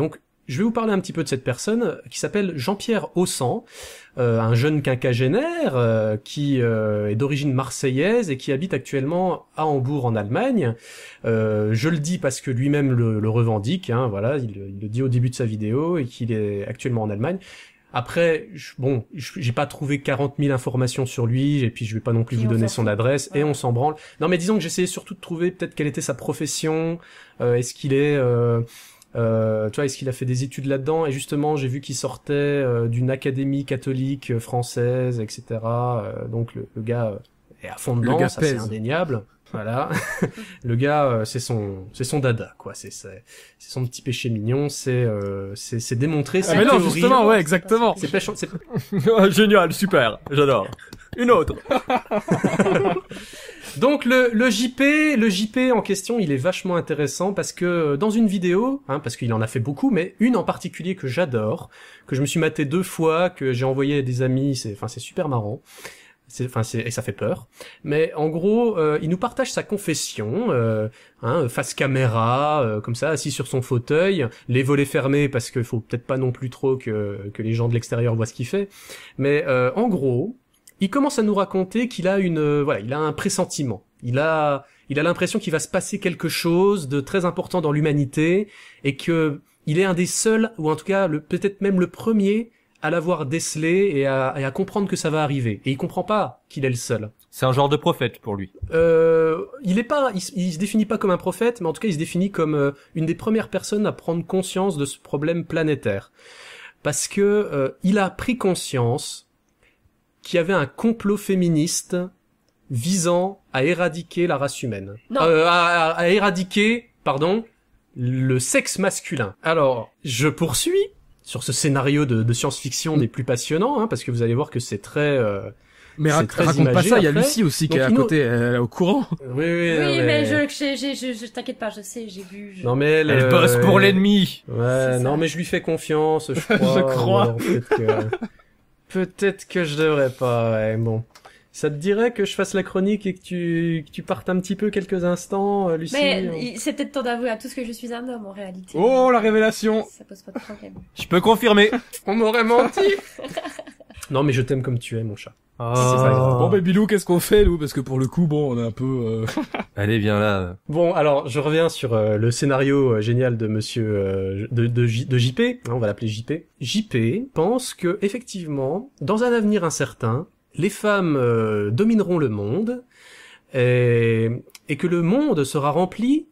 je vais vous parler un petit peu de cette personne qui s'appelle Jean-Pierre Haussan, euh, un jeune quinquagénaire euh, qui euh, est d'origine marseillaise et qui habite actuellement à Hambourg en Allemagne. Euh, je le dis parce que lui-même le, le revendique, hein, voilà, il, il le dit au début de sa vidéo et qu'il est actuellement en Allemagne. Après, je, bon, j'ai pas trouvé quarante mille informations sur lui, et puis je vais pas non plus Puis vous on donner s'en son fout. adresse, Ouais. et on s'en branle. Non, mais disons que j'essayais surtout de trouver peut-être quelle était sa profession, euh, est-ce qu'il est, euh, euh, tu vois, est-ce qu'il a fait des études là-dedans, et justement, j'ai vu qu'il sortait euh, d'une académie catholique euh, française, et cetera. Euh, donc le, le gars euh, est à fond dedans, gars ça c'est pèse. indéniable. Voilà, le gars, euh, c'est son, c'est son dada, quoi. C'est, c'est, c'est son petit péché mignon. C'est, euh, c'est, c'est démontré. Ah, C'est mais non, théorie. justement, ouais, exactement. C'est péché, c'est Oh, génial, super, j'adore. Une autre. Donc le, le J P, le J P en question, il est vachement intéressant parce que euh, dans une vidéo, hein, parce qu'il en a fait beaucoup, mais une en particulier que j'adore, que je me suis maté deux fois, que j'ai envoyé à des amis, c'est, enfin c'est super marrant. C'est, enfin, c'est, et ça fait peur. Mais en gros, euh, il nous partage sa confession, euh, hein, face caméra, euh, comme ça, assis sur son fauteuil, les volets fermés parce qu'il faut peut-être pas non plus trop que que les gens de l'extérieur voient ce qu'il fait. Mais euh, en gros, il commence à nous raconter qu'il a une, euh, voilà, il a un pressentiment. Il a, il a l'impression qu'il va se passer quelque chose de très important dans l'humanité et que il est un des seuls, ou en tout cas, le, peut-être même le premier, à l'avoir décelé et à, et à comprendre que ça va arriver. Et il comprend pas qu'il est le seul. C'est un genre de prophète pour lui. Euh, il est pas, il, il se définit pas comme un prophète, mais en tout cas, il se définit comme euh, une des premières personnes à prendre conscience de ce problème planétaire. Parce que euh, il a pris conscience qu'il y avait un complot féministe visant à éradiquer la race humaine. Non. Euh, à, à, à éradiquer, pardon, le sexe masculin. Alors, je poursuis sur ce scénario de, de science-fiction des plus passionnants, hein, parce que vous allez voir que c'est très... Euh, Mais c'est rac- très raconte pas imagé ça, il y a après. Lucie aussi qui Donc, est à il nous- côté, elle est au courant. oui, oui, Oui, non, mais, je, j'ai, j'ai, je, je t'inquiète pas, je sais, j'ai vu. Je... Non mais elle, Elle euh, bosse pour l'ennemi. Ouais, C'est non ça. mais je lui fais confiance, je crois. Je crois. ou alors peut-être que peut-être que je devrais pas. Ouais, bon. Ça te dirait que je fasse la chronique et que tu que tu partes un petit peu quelques instants, euh, Lucie. Mais on- il- c'est peut-être temps d'avouer à tous que je suis un homme en réalité. Oh, la révélation! Ça pose pas de problème. Je peux confirmer. On m'aurait menti. Non mais je t'aime comme tu es, mon chat. Oh. C'est pas grave. Bon, ben, Bilou, qu'est-ce qu'on fait, nous? Parce que pour le coup, bon, on est un peu, euh... Allez, viens là. Bon, alors je reviens sur euh, le scénario euh, génial de Monsieur euh, de de, J, de J P. Hein, on va l'appeler J P. J P pense que effectivement, dans un avenir incertain, les femmes euh, domineront le monde et, et que le monde sera rempli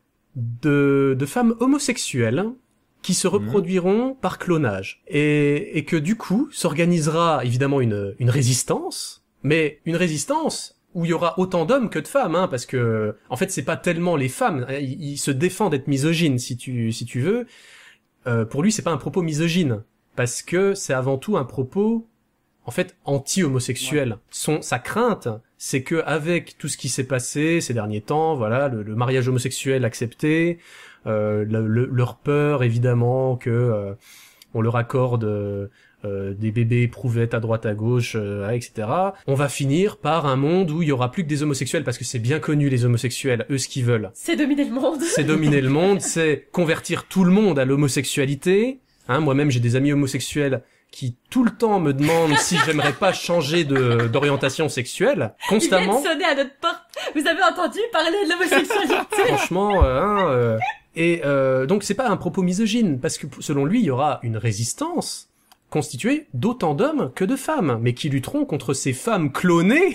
de, de femmes homosexuelles qui se reproduiront par clonage et, et que du coup s'organisera évidemment une, une résistance, mais une résistance où il y aura autant d'hommes que de femmes, hein, parce que en fait c'est pas tellement les femmes, ils, ils se défendent d'être misogynes si tu si tu veux. Euh, pour lui c'est pas un propos misogyne parce que c'est avant tout un propos en fait anti-homosexuel. Ouais. Son sa crainte, c'est que avec tout ce qui s'est passé ces derniers temps, voilà, le, le mariage homosexuel accepté, euh, le, le, leur peur évidemment que euh, on leur accorde euh, euh, des bébés éprouvettes à droite à gauche, euh, et cetera. On va finir par un monde où il y aura plus que des homosexuels parce que c'est bien connu les homosexuels, eux ce qu'ils veulent. C'est dominer le monde. C'est dominer le monde, c'est convertir tout le monde à l'homosexualité. Hein, moi-même j'ai des amis homosexuels qui tout le temps me demandent si j'aimerais pas changer de d'orientation sexuelle constamment. Il vient de sonner à notre porte. Vous avez entendu parler de l'homosexualité? Franchement, euh, hein, euh, et euh, donc c'est pas un propos misogyne parce que selon lui il y aura une résistance constituée d'autant d'hommes que de femmes, mais qui lutteront contre ces femmes clonées.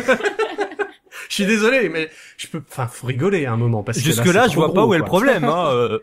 Je suis désolé, mais je peux, enfin, faut rigoler à un moment parce que jusque là, là, c'est je trop vois pas gros, où est le quoi. problème. Hein, euh.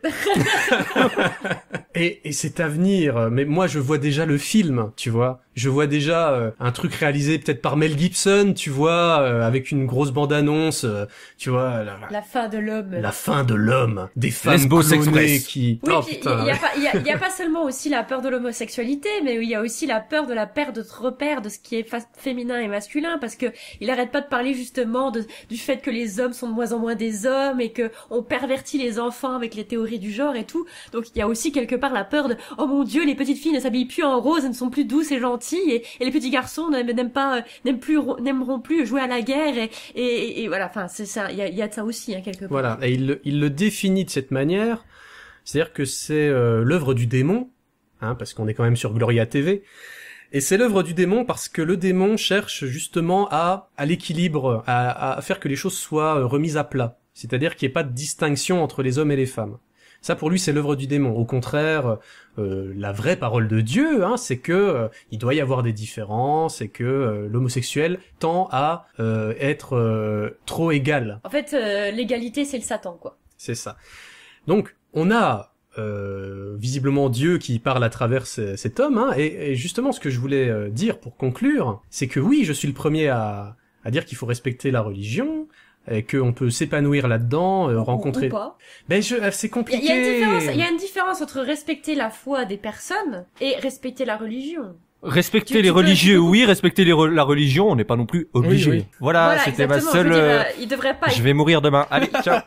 et, et cet avenir, mais moi je vois déjà le film, tu vois. Je vois déjà euh, un truc réalisé peut-être par Mel Gibson, tu vois, euh, avec une grosse bande-annonce, euh, tu vois. La, la fin de l'homme. La fin de l'homme. Des femmes Lesbos clonées Express. qui... Oui, oh, puis putain, il y a ouais. pas, il y a, il y a pas seulement aussi la peur de l'homosexualité, mais il y a aussi la peur de la perte de repères de ce qui est fa- féminin et masculin, parce que il arrête pas de parler justement de, du fait que les hommes sont de moins en moins des hommes et que on pervertit les enfants avec les théories du genre et tout. Donc il y a aussi quelque part la peur de oh mon Dieu, les petites filles ne s'habillent plus en rose, elles ne sont plus douces et gentilles, et, et les petits garçons n'aiment, n'aiment pas, euh, n'aiment plus, n'aimeront plus jouer à la guerre et, et, et, et voilà. Enfin, c'est ça. Il y a, il y a de ça aussi, hein, quelque part. Voilà. Et il, le- il le définit de cette manière. C'est-à-dire que c'est euh, l'œuvre du démon, hein, parce qu'on est quand même sur Gloria T V. Et c'est l'œuvre du démon parce que le démon cherche justement à, à l'équilibre, à, à faire que les choses soient remises à plat. C'est-à-dire qu'il n'y ait pas de distinction entre les hommes et les femmes. Ça, pour lui, c'est l'œuvre du démon. Au contraire, euh, la vraie parole de Dieu, hein, c'est que euh, il doit y avoir des différences et que euh, l'homosexuel tend à euh, être euh, trop égal. En fait, euh, l'égalité, c'est le Satan, quoi. C'est ça. Donc, on a euh, visiblement Dieu qui parle à travers c- cet homme, hein, et, et justement, ce que je voulais euh, dire pour conclure, c'est que oui, je suis le premier à, à dire qu'il faut respecter la religion, et qu'on peut s'épanouir là-dedans, euh, rencontrer... Ou pas. Ben, je, c'est compliqué. Il y, a une différence, il y a une différence entre respecter la foi des personnes et respecter la religion. Respecter Tu- les tu peux- religieux, tu peux- oui. Respecter les re- la religion, on n'est pas non plus obligé. Oui, oui. Voilà, Voilà, c'était ma exactement. Je seule... veux dire, euh, euh, il devrait pas. Je vais mourir demain. Allez, ciao.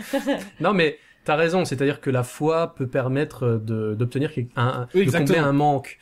Non, mais t'as raison, c'est-à-dire que la foi peut permettre de d'obtenir quelque- un, un- Oui, de combler exactement. un manque.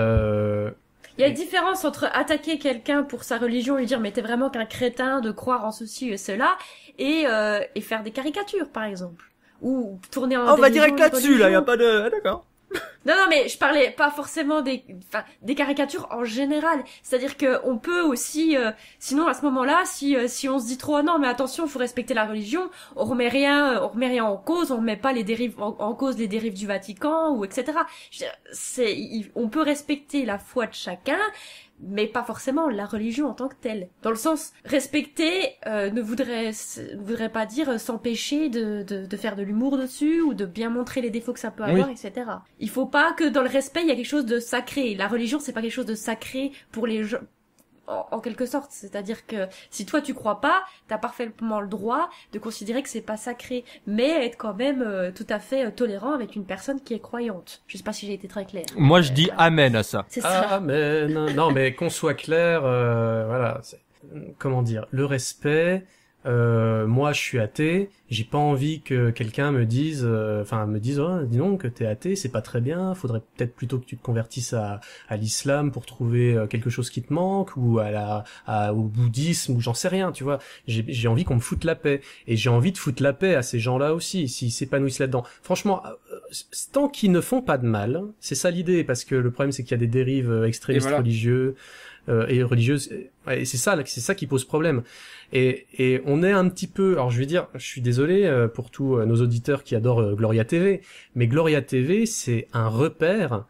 Euh, Il y a une différence entre attaquer quelqu'un pour sa religion et lui dire mais t'es vraiment qu'un crétin de croire en ceci et cela et euh, et faire des caricatures par exemple ou tourner en On va dérision direct une là-dessus, là, y a religion. pas de... Ah, d'accord. Non non mais je parlais pas forcément des enfin des caricatures en général, c'est-à-dire que on peut aussi euh, sinon à ce moment-là si euh, si on se dit trop ah non mais attention, faut respecter la religion, on remet rien on remet rien en cause, on remet pas les dérives en, en cause les dérives du Vatican ou et cetera. Je veux dire, c'est il- on peut respecter la foi de chacun mais pas forcément la religion en tant que telle. Dans le sens, respecter euh, ne voudrait ne voudrait pas dire euh, s'empêcher de, de de faire de l'humour dessus ou de bien montrer les défauts que ça peut avoir, Oui. et cetera. Il faut pas que dans le respect il y a quelque chose de sacré. La religion c'est pas quelque chose de sacré pour les gens. En, en quelque sorte, c'est-à-dire que si toi tu crois pas, t'as parfaitement le droit de considérer que c'est pas sacré, mais être quand même euh, tout à fait euh, tolérant avec une personne qui est croyante. Je sais pas si j'ai été très claire. Moi, je dis amen à ça. C'est ça. Amen. Non, mais qu'on soit clair, euh, voilà. c'est- Comment dire, le respect. Euh, moi, je suis athée. J'ai pas envie que quelqu'un me dise, euh, enfin, me dise, oh, dis donc, que t'es athée, c'est pas très bien. Faudrait peut-être plutôt que tu te convertisses à, à l'islam pour trouver euh, quelque chose qui te manque, ou à la, à, au bouddhisme, ou j'en sais rien, tu vois. J'ai, j'ai envie qu'on me foute la paix, et j'ai envie de foutre la paix à ces gens-là aussi, s'ils s'épanouissent là-dedans. Franchement, euh, tant qu'ils ne font pas de mal, c'est ça l'idée, parce que le problème c'est qu'il y a des dérives euh, extrémistes Et voilà. religieux. Euh, et religieuse, et c'est ça, c'est ça qui pose problème. Et, et on est un petit peu, alors je vais dire, je suis désolé euh, pour tous euh, nos auditeurs qui adorent euh, Gloria T V, mais Gloria T V c'est un repère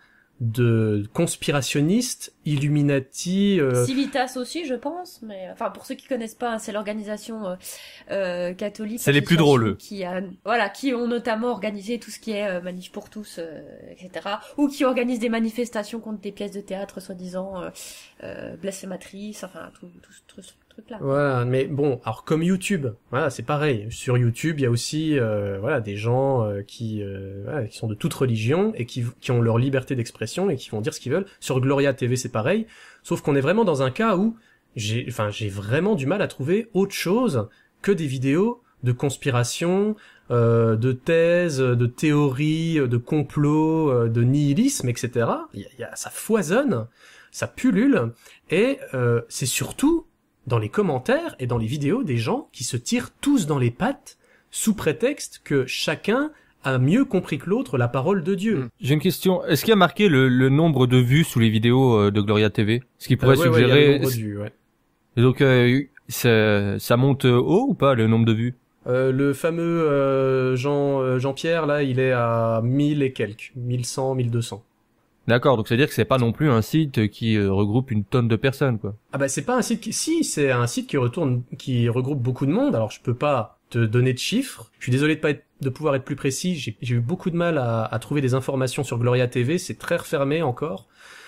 de conspirationnistes, Illuminati. Euh... Civitas aussi, je pense, mais enfin pour ceux qui connaissent pas, c'est l'organisation euh, euh, catholique. C'est les plus association drôles. Qui a, voilà, qui ont notamment organisé tout ce qui est euh, manif pour tous, euh, et cetera. Ou qui organisent des manifestations contre des pièces de théâtre soi-disant euh, euh, blasphématrices, enfin tout, tout ce truc, truc là. Voilà, mais bon, alors comme YouTube, voilà, c'est pareil. Sur YouTube, il y a aussi, euh, voilà, des gens euh, qui, euh, voilà, qui sont de toute religion et qui, qui ont leur liberté d'expression et qui vont dire ce qu'ils veulent. Sur Gloria T V, c'est pareil. Sauf qu'on est vraiment dans un cas où j'ai, enfin, j'ai vraiment du mal à trouver autre chose que des vidéos de conspiration, euh, de thèses, de théories, de complots, euh, de nihilisme, et cetera. Il y a, il y a, ça foisonne, ça pullule, et euh, c'est surtout dans les commentaires et dans les vidéos des gens qui se tirent tous dans les pattes sous prétexte que chacun a mieux compris que l'autre la parole de Dieu. J'ai une question. Est-ce qu'il y a marqué le, le nombre de vues sous les vidéos euh, de Gloria T V? Ce qui pourrait Euh, ouais, ouais, il y a suggérer... le nombre de vues, ouais. Et donc, euh, ça, ça monte haut ou pas, le nombre de vues? Euh, le fameux euh, Jean euh, Jean-Pierre là, il est à mille et quelques, mille cent, mille deux cents. D'accord, donc ça veut dire que c'est pas non plus un site qui euh, regroupe une tonne de personnes, quoi. Ah bah c'est pas un site qui... Si, c'est un site qui retourne, qui regroupe beaucoup de monde. Alors je peux pas te donner de chiffres. Je suis désolé de pas être, de pouvoir être plus précis. J'ai, j'ai eu beaucoup de mal à, à trouver des informations sur Gloria T V. C'est très refermé encore.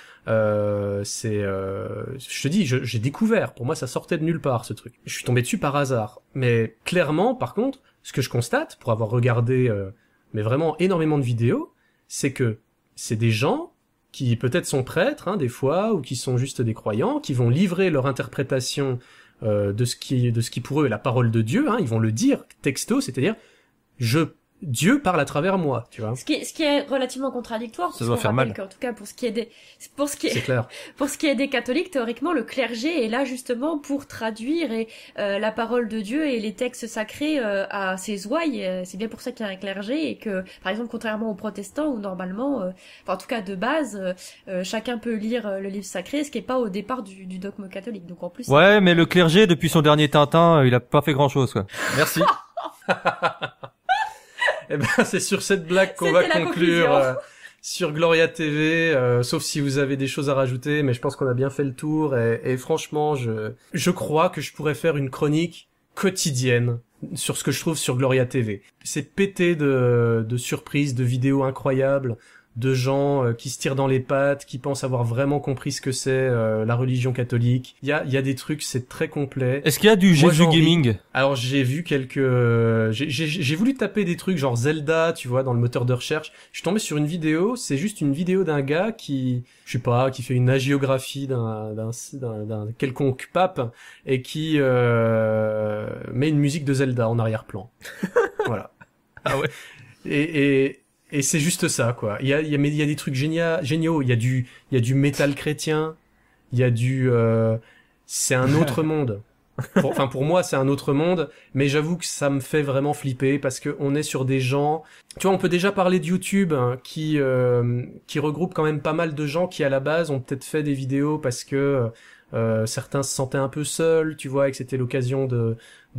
Euh, c'est, euh, je te dis, je, j'ai découvert. Pour moi, ça sortait de nulle part ce truc. Je suis tombé dessus par hasard. Mais clairement, par contre, ce que je constate, pour avoir regardé, euh, mais vraiment énormément de vidéos, c'est que c'est des gens qui peut-être sont prêtres, hein, des fois, ou qui sont juste des croyants, qui vont livrer leur interprétation euh, de ce qui, de ce qui pour eux est la parole de Dieu. Hein, ils vont le dire texto, c'est-à-dire, je, Dieu parle à travers moi, tu vois. Ce qui est, ce qui est relativement contradictoire. Ça doit faire mal. En tout cas, pour ce qui est des, pour ce qui C'est est, clair. pour ce qui est des catholiques, théoriquement, le clergé est là justement pour traduire et, euh, la parole de Dieu et les textes sacrés euh, à ses ouailles. Euh, C'est bien pour ça qu'il y a un clergé et que, par exemple, contrairement aux protestants où normalement, euh, enfin, en tout cas de base, euh, euh, chacun peut lire euh, le livre sacré, ce qui est pas au départ du, du dogme catholique. Donc en plus. Ouais, mais le clergé, depuis son dernier Tintin, il a pas fait grand-chose, quoi. Merci. Eh ben, c'est sur cette blague qu'on va C'était la conclure conclusion. euh, sur Gloria T V, euh, sauf si vous avez des choses à rajouter, mais je pense qu'on a bien fait le tour, et, et franchement, je, je crois que je pourrais faire une chronique quotidienne sur ce que je trouve sur Gloria T V. C'est pété de, de surprises, de vidéos incroyables, de gens euh, qui se tirent dans les pattes, qui pensent avoir vraiment compris ce que c'est euh, la religion catholique. Il y a, il y a des trucs, c'est très complet. Est-ce qu'il y a du Moi, Jésus j'en ris. Gaming? Alors j'ai vu quelques, euh, j'ai, j'ai, j'ai voulu taper des trucs genre Zelda, tu vois, dans le moteur de recherche. Je suis tombé sur une vidéo, c'est juste une vidéo d'un gars qui, je sais pas, qui fait une hagiographie d'un, d'un, d'un, d'un quelconque pape et qui euh, met une musique de Zelda en arrière-plan. Voilà. Ah ouais. Et, et et c'est juste ça, quoi. Il y a, il y a, mais il y a des trucs géniaux, géniaux. Il y a du, il y a du métal chrétien. Il y a du, euh, c'est un autre monde. Pour, enfin, pour moi, c'est un autre monde. Mais j'avoue que ça me fait vraiment flipper parce que on est sur des gens. Tu vois, on peut déjà parler de YouTube, hein, qui, euh, qui regroupe quand même pas mal de gens qui à la base ont peut-être fait des vidéos parce que euh, certains se sentaient un peu seuls, tu vois, et que c'était l'occasion de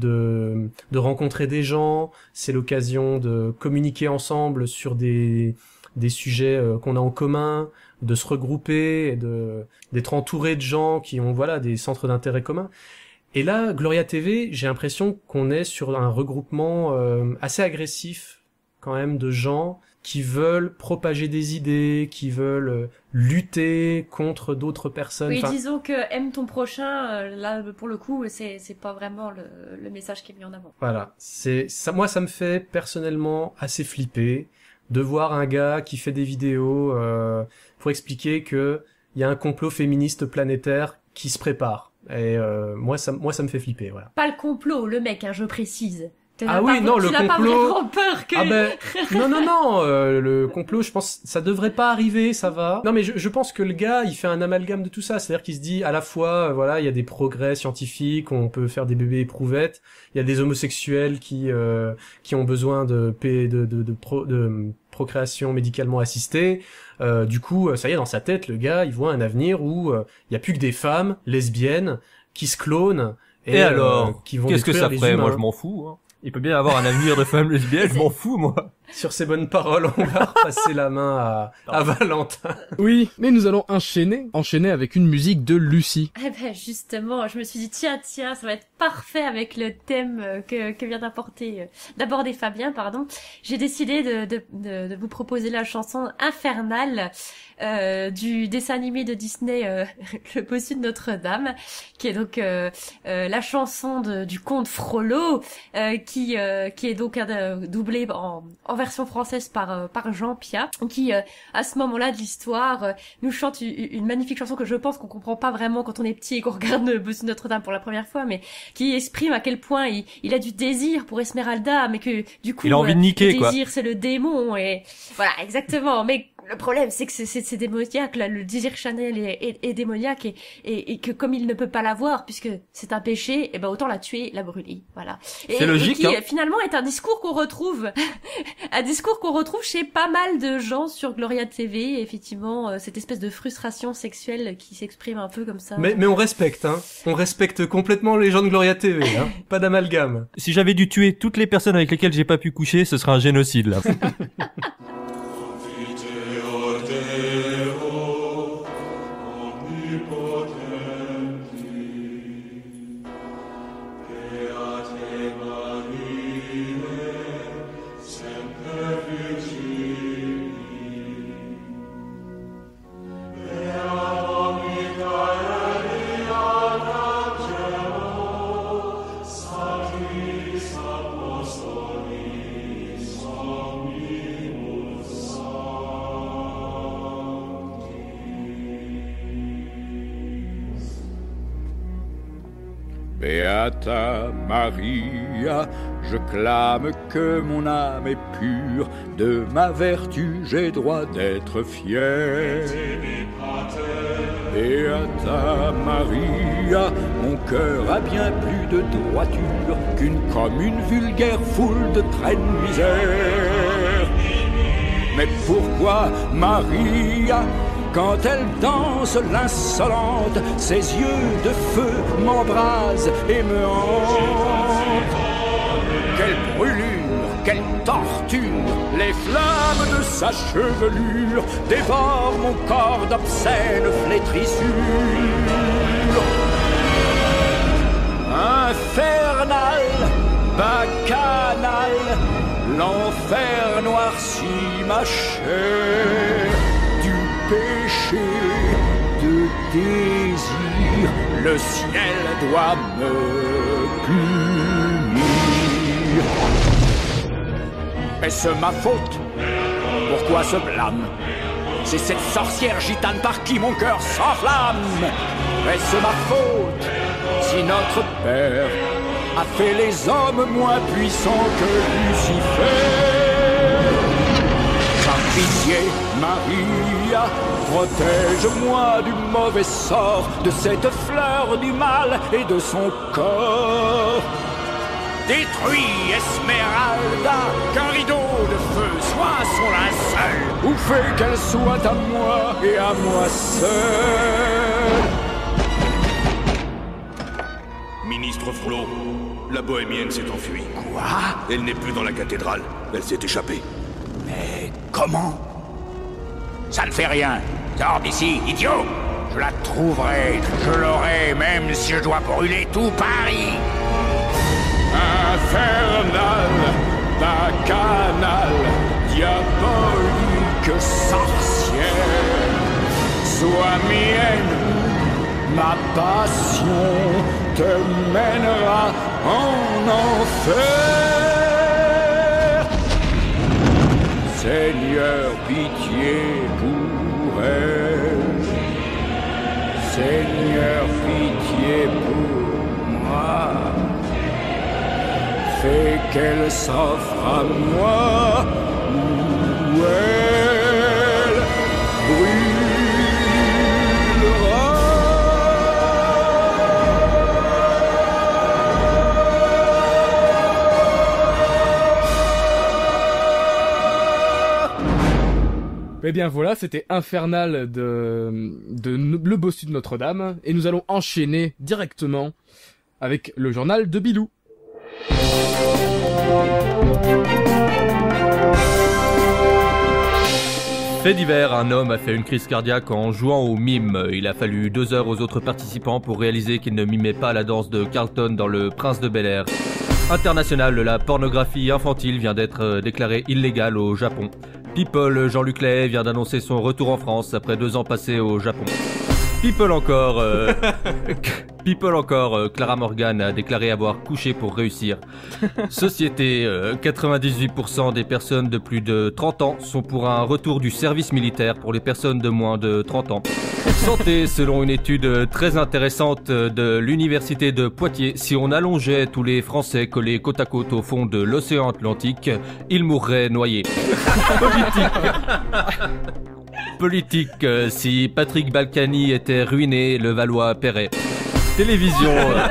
de de rencontrer des gens, c'est l'occasion de communiquer ensemble sur des des sujets euh, qu'on a en commun, de se regrouper et de d'être entouré de gens qui ont voilà des centres d'intérêt communs. Et là, Gloria T V, j'ai l'impression qu'on est sur un regroupement euh, assez agressif quand même de gens qui veulent propager des idées, qui veulent euh, lutter contre d'autres personnes. Oui, Enfin, disons que aime ton prochain, euh, là, pour le coup, c'est, c'est pas vraiment le, le message qui est mis en avant. voilà, c'est ça. Moi, ça me fait personnellement assez flipper de voir un gars qui fait des vidéos euh, pour expliquer que il y a un complot féministe planétaire qui se prépare. Et euh, moi, ça, moi, ça me fait flipper. Voilà. Pas le complot, le mec, hein, je précise. Tu Ah n'as oui, pas- non, tu le n'as pas complot- vraiment peur que... Ah ben non non non, euh, le complot, je pense ça devrait pas arriver, ça va. Non mais je, je pense que le gars, il fait un amalgame de tout ça, c'est-à-dire qu'il se dit à la fois euh, voilà, il y a des progrès scientifiques, on peut faire des bébés éprouvettes, il y a des homosexuels qui euh, qui ont besoin de paix de de de, pro, de procréation médicalement assistée. Euh, du coup, ça y est, dans sa tête, le gars, il voit un avenir où euh, il y a plus que des femmes lesbiennes qui se clonent et, Et euh, alors, qui vont qu'est-ce que détruire ça les ferait? humains. Moi, je m'en fous, hein. Il peut bien avoir un avenir de femme lesbienne, je m'en fous, moi. Sur ces bonnes paroles, on va repasser la main à, à Valentin. Oui, mais nous allons enchaîner, enchaîner avec une musique de Lucie. Eh ben, justement, je me suis dit, tiens, tiens, ça va être parfait avec le thème euh, que, que vient d'apporter, euh, d'aborder Fabien, pardon. J'ai décidé de, de, de, de vous proposer la chanson Infernale, euh, du dessin animé de Disney, euh, Le Bossu de Notre-Dame, qui est donc euh, euh, la chanson de, du conte Frollo, euh, qui euh, qui est donc euh, doublé en, en version française par euh, par Jean Piat, qui euh, à ce moment-là de l'histoire euh, nous chante une, une magnifique chanson que je pense qu'on comprend pas vraiment quand on est petit et qu'on regarde Le Bossu de Notre-Dame pour la première fois, mais qui exprime à quel point il, il a du désir pour Esmeralda, mais que du coup Il a envie de euh, niquer, le quoi. désir c'est le démon, et voilà, exactement. Mais le problème, c'est que c'est, c'est, c'est démoniaque, là, le désir Chanel est, est, est démoniaque, et, et, et que comme il ne peut pas l'avoir, puisque c'est un péché, et ben autant la tuer, la brûler, voilà. Et, C'est logique, et qui, hein. finalement, est un discours qu'on retrouve, un discours qu'on retrouve chez pas mal de gens sur Gloria T V, effectivement, euh, cette espèce de frustration sexuelle qui s'exprime un peu comme ça. Mais, mais on respecte, hein. On respecte complètement les gens de Gloria T V, hein. Pas d'amalgame. Si j'avais dû tuer toutes les personnes avec lesquelles j'ai pas pu coucher, ce serait un génocide, là. Sanctis Apostolis omni Beata Maria, je clame que mon âme est pure, de ma vertu j'ai droit d'être fier. Beata Maria, mon cœur a bien plus de droiture qu'une commune vulgaire foule de traînes misère. Mais pourquoi Maria, quand elle danse l'insolente, ses yeux de feu m'embrasent et me hantent? Quelle brûlure, quelle torture, les flammes de sa chevelure dévorent mon corps d'obscènes flétrissures. Infernal, bacchanal, l'enfer noircit ma chair. Du péché, de désir, le ciel doit me punir. Est-ce ma faute? Pourquoi ce blâme? C'est cette sorcière gitane par qui mon cœur s'enflamme. Est-ce ma faute si notre Père a fait les hommes moins puissants que Lucifer? Par pitié, Maria, protège-moi du mauvais sort de cette fleur du mal et de son corps. Détruis Esmeralda, qu'un rideau de feu soit son linceul, ou fais qu'elle soit à moi et à moi seul. Ministre Frollo, la bohémienne s'est enfuie. Quoi? Elle n'est plus dans la cathédrale, elle s'est échappée. Mais comment? Ça ne fait rien. Sors d'ici, idiot. Je la trouverai, je l'aurai, même si je dois brûler tout Paris. Infernal, bacchanal, diabolique sorcière, sois mienne, ma passion te mènera en enfer. Seigneur, pitié pour elle. Seigneur, pitié pour moi. Fais qu'elle s'offre à moi, où elle brûlera. Eh bien voilà, c'était Infernal de, de Le Bossu de Notre-Dame, et nous allons enchaîner directement avec le journal de Bilou. Fait divers, un homme a fait une crise cardiaque en jouant au mime. Il a fallu deux heures aux autres participants pour réaliser qu'il ne mimait pas la danse de Carlton dans Le Prince de Bel-Air. International, la pornographie infantile vient d'être déclarée illégale au Japon. People, Jean-Luc Lahaye vient d'annoncer son retour en France après deux ans passés au Japon. People encore, euh... People encore, euh, Clara Morgan a déclaré avoir couché pour réussir. Société, euh, quatre-vingt-dix-huit pour cent des personnes de plus de trente ans sont pour un retour du service militaire pour les personnes de moins de trente ans. Santé, selon une étude très intéressante de l'université de Poitiers, si on allongeait tous les Français collés côte à côte au fond de l'océan Atlantique, ils mourraient noyés. Politique. Politique, euh, si Patrick Balkany était ruiné, le Valois paierait. Télévision. Euh...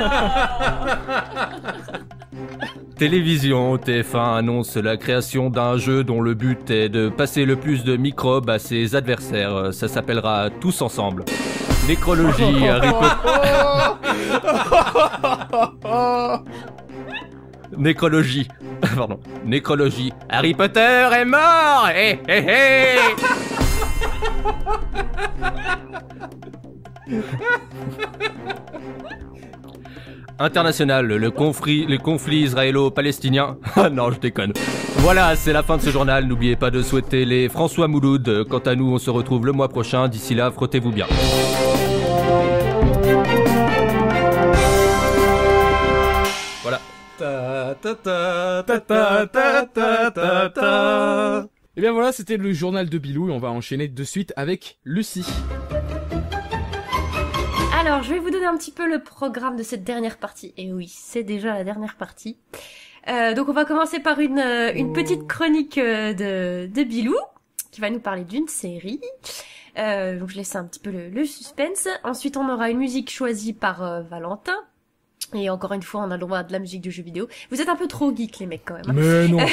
Télévision, T F un annonce la création d'un jeu dont le but est de passer le plus de microbes à ses adversaires. Ça s'appellera Tous Ensemble. Nécrologie, Harry Potter... Nécrologie. Pardon. Nécrologie. Harry Potter est mort. Hé hé hé. International, le conflit, le conflit israélo-palestinien. Ah non, je déconne. Voilà, c'est la fin de ce journal. N'oubliez pas de souhaiter les François Mouloud. Quant à nous, on se retrouve le mois prochain. D'ici là, frottez-vous bien. Voilà. Ta ta ta ta ta ta ta ta ta. Et bien voilà, c'était le journal de Bilou et on va enchaîner de suite avec Lucie. Alors, je vais vous donner un petit peu le programme de cette dernière partie. Et oui, c'est déjà la dernière partie. Euh, donc, on va commencer par une, euh, une petite chronique euh, de, de Bilou, qui va nous parler d'une série. Euh, donc, je laisse un petit peu le, le suspense. Ensuite, on aura une musique choisie par euh, Valentin. Et encore une fois, on a le droit à de la musique de jeux vidéo. Vous êtes un peu trop geek, les mecs, quand même. Mais non.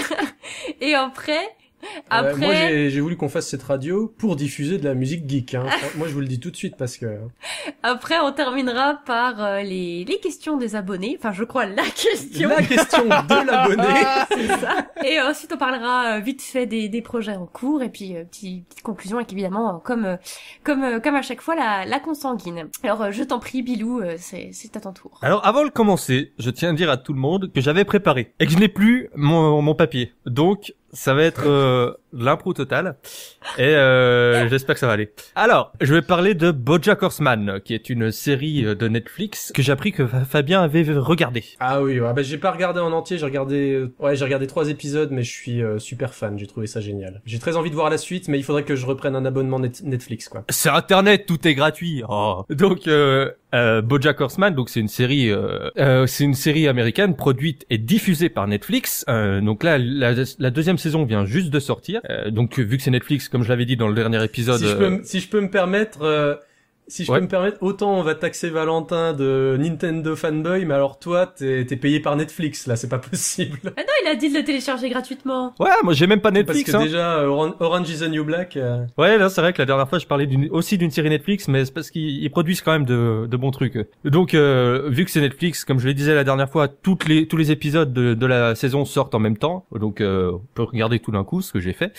Et après... Après... Euh, moi, j'ai, j'ai voulu qu'on fasse cette radio pour diffuser de la musique geek. Hein. Moi, je vous le dis tout de suite parce que... Après, on terminera par euh, les, les questions des abonnés. Enfin, je crois la question. La question de l'abonné. C'est ça. Et euh, ensuite, on parlera euh, vite fait des, des projets en cours. Et puis, euh, petite, petite conclusion avec évidemment, euh, comme euh, comme euh, comme à chaque fois, la, la consanguine. Alors, euh, je t'en prie, Bilou, euh, c'est, c'est à ton tour. Alors, avant de commencer, je tiens à dire à tout le monde que j'avais préparé et que je n'ai plus mon, mon papier. Donc... ça va être euh, l'impro totale et euh, j'espère que ça va aller. Alors, je vais parler de BoJack Horseman, qui est une série de Netflix que j'ai appris que Fabien avait regardé. Ah oui, ouais, bah j'ai pas regardé en entier, j'ai regardé, ouais, j'ai regardé trois épisodes, mais je suis euh, super fan, j'ai trouvé ça génial. J'ai très envie de voir la suite, mais il faudrait que je reprenne un abonnement net- Netflix, quoi. C'est Internet, tout est gratuit. Oh. Donc, euh, euh, BoJack Horseman, donc c'est une série, euh, euh, c'est une série américaine produite et diffusée par Netflix. Euh, donc là, la, la deuxième saison vient juste de sortir. Euh, donc vu que c'est Netflix, comme je l'avais dit dans le dernier épisode. Si je peux, m- si je peux me permettre, euh, si je ouais. peux me permettre, autant on va taxer Valentin de Nintendo fanboy, mais alors toi, t'es, t'es payé par Netflix, là, c'est pas possible. Ah non, il a dit de le télécharger gratuitement. Ouais, moi j'ai même pas Netflix. Parce que hein. déjà, euh, Oran- Orange is the New Black. Euh... Ouais, là c'est vrai que la dernière fois je parlais d'une, aussi d'une série Netflix, mais c'est parce qu'ils ils produisent quand même de, de bons trucs. Donc euh, vu que c'est Netflix, comme je le disais la dernière fois, toutes les tous les épisodes de, de la saison sortent en même temps, donc euh, on peut regarder tout d'un coup, ce que j'ai fait.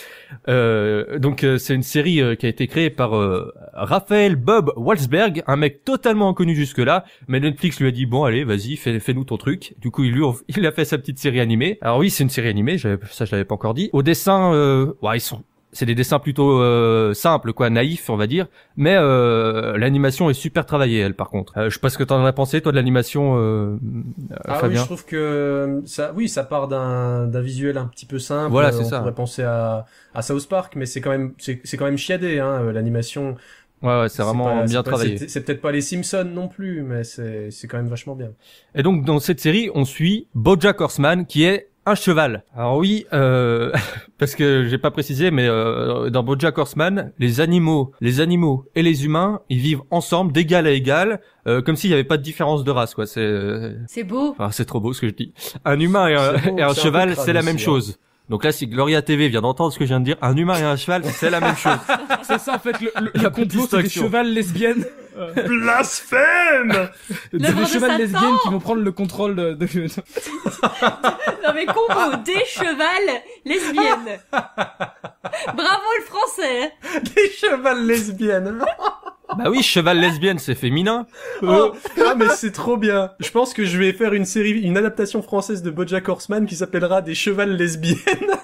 Euh, donc euh, c'est une série euh, qui a été créée par euh, Raphaël Bob Walsberg, un mec totalement inconnu jusque-là, mais Netflix lui a dit bon allez vas-y fais, fais-nous ton truc. Du coup il lui il a fait sa petite série animée. Alors oui c'est une série animée, j'avais, ça je l'avais pas encore dit. Au dessin, euh, ouais ils sont c'est des dessins plutôt euh, simples, quoi, naïfs, on va dire. Mais euh, l'animation est super travaillée, elle, par contre. Euh, je sais pas ce que t'en as pensé, toi, de l'animation, euh, ah Fabien. Oui, je trouve que ça, oui, ça part d'un d'un visuel un petit peu simple. Voilà, c'est on ça. On pourrait penser à à South Park, mais c'est quand même c'est c'est quand même chiadé, hein, l'animation. Ouais, ouais, c'est vraiment pas, bien c'est pas, travaillé. C'est, c'est peut-être pas les Simpsons non plus, mais c'est c'est quand même vachement bien. Et donc, dans cette série, on suit BoJack Horseman, qui est un cheval. Alors oui, euh, parce que j'ai pas précisé, mais euh, dans BoJack Horseman, les animaux, les animaux et les humains, ils vivent ensemble d'égal à égal, euh, comme s'il y avait pas de différence de race, quoi. C'est, c'est beau. Enfin, c'est trop beau ce que je dis. Un humain et un, beau, et un cheval, un c'est la même aussi, chose. Hein. Donc là, si Gloria T V vient d'entendre ce que je viens de dire, un humain et un cheval, c'est la même chose. C'est ça, en fait, le, le, le complot, c'est des chevals lesbiennes. Blasphème! C'est des chevals lesbiennes qui vont prendre le contrôle de... de... Non mais combo, des chevals lesbiennes. Bravo le français. Des chevals lesbiennes. Bah oui, cheval lesbienne, c'est féminin. Oh, ah mais c'est trop bien. Je pense que je vais faire une série, une adaptation française de BoJack Horseman qui s'appellera Des chevals lesbiennes.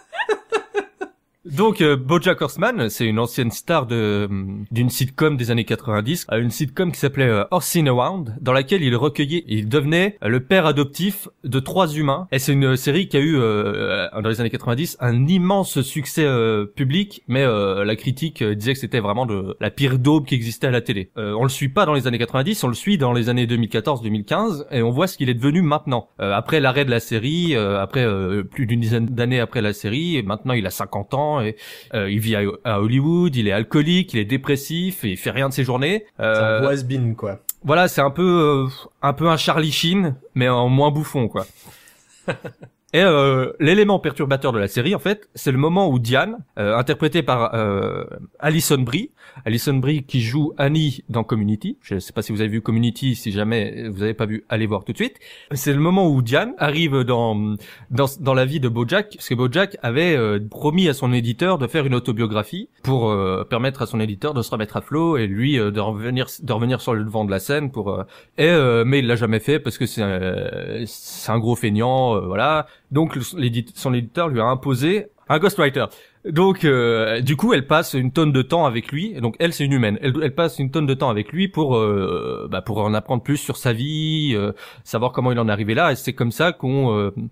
Donc euh, BoJack Horseman, c'est une ancienne star de d'une sitcom des années quatre-vingt-dix, une sitcom qui s'appelait euh, Horsing Around, dans laquelle il recueillait, il devenait le père adoptif de trois humains. Et c'est une série qui a eu euh, dans les années quatre-vingt-dix un immense succès euh, public, mais euh, la critique euh, disait que c'était vraiment de la pire daube qui existait à la télé. Euh, on le suit pas dans les années quatre-vingt-dix, on le suit dans les années deux mille quatorze deux mille quinze, et on voit ce qu'il est devenu maintenant. Euh, après l'arrêt de la série, euh, après euh, plus d'une dizaine d'années après la série, et maintenant il a cinquante ans. Et, euh, il vit à, à Hollywood, il est alcoolique, il est dépressif, et il fait rien de ses journées. Euh, c'est un has-been, quoi. Voilà, c'est un peu, euh, un peu un Charlie Sheen, mais en moins bouffon, quoi. Et euh, l'élément perturbateur de la série, en fait, c'est le moment où Diane, euh, interprétée par euh, Alison Brie, Alison Brie qui joue Annie dans Community. Je ne sais pas si vous avez vu Community, si jamais vous n'avez pas vu, allez voir tout de suite. C'est le moment où Diane arrive dans dans, dans la vie de BoJack, parce que BoJack avait euh, promis à son éditeur de faire une autobiographie pour euh, permettre à son éditeur de se remettre à flot et lui euh, de revenir de revenir sur le devant de la scène pour euh, et euh, mais il l'a jamais fait parce que c'est euh, c'est un gros feignant, euh, voilà. Donc son éditeur lui a imposé un ghostwriter. Donc euh, du coup elle passe une tonne de temps avec lui. Et donc elle c'est une humaine. Elle, elle passe une tonne de temps avec lui pour euh, bah, pour en apprendre plus sur sa vie, euh, savoir comment il en est arrivé là. Et c'est comme ça qu'on euh,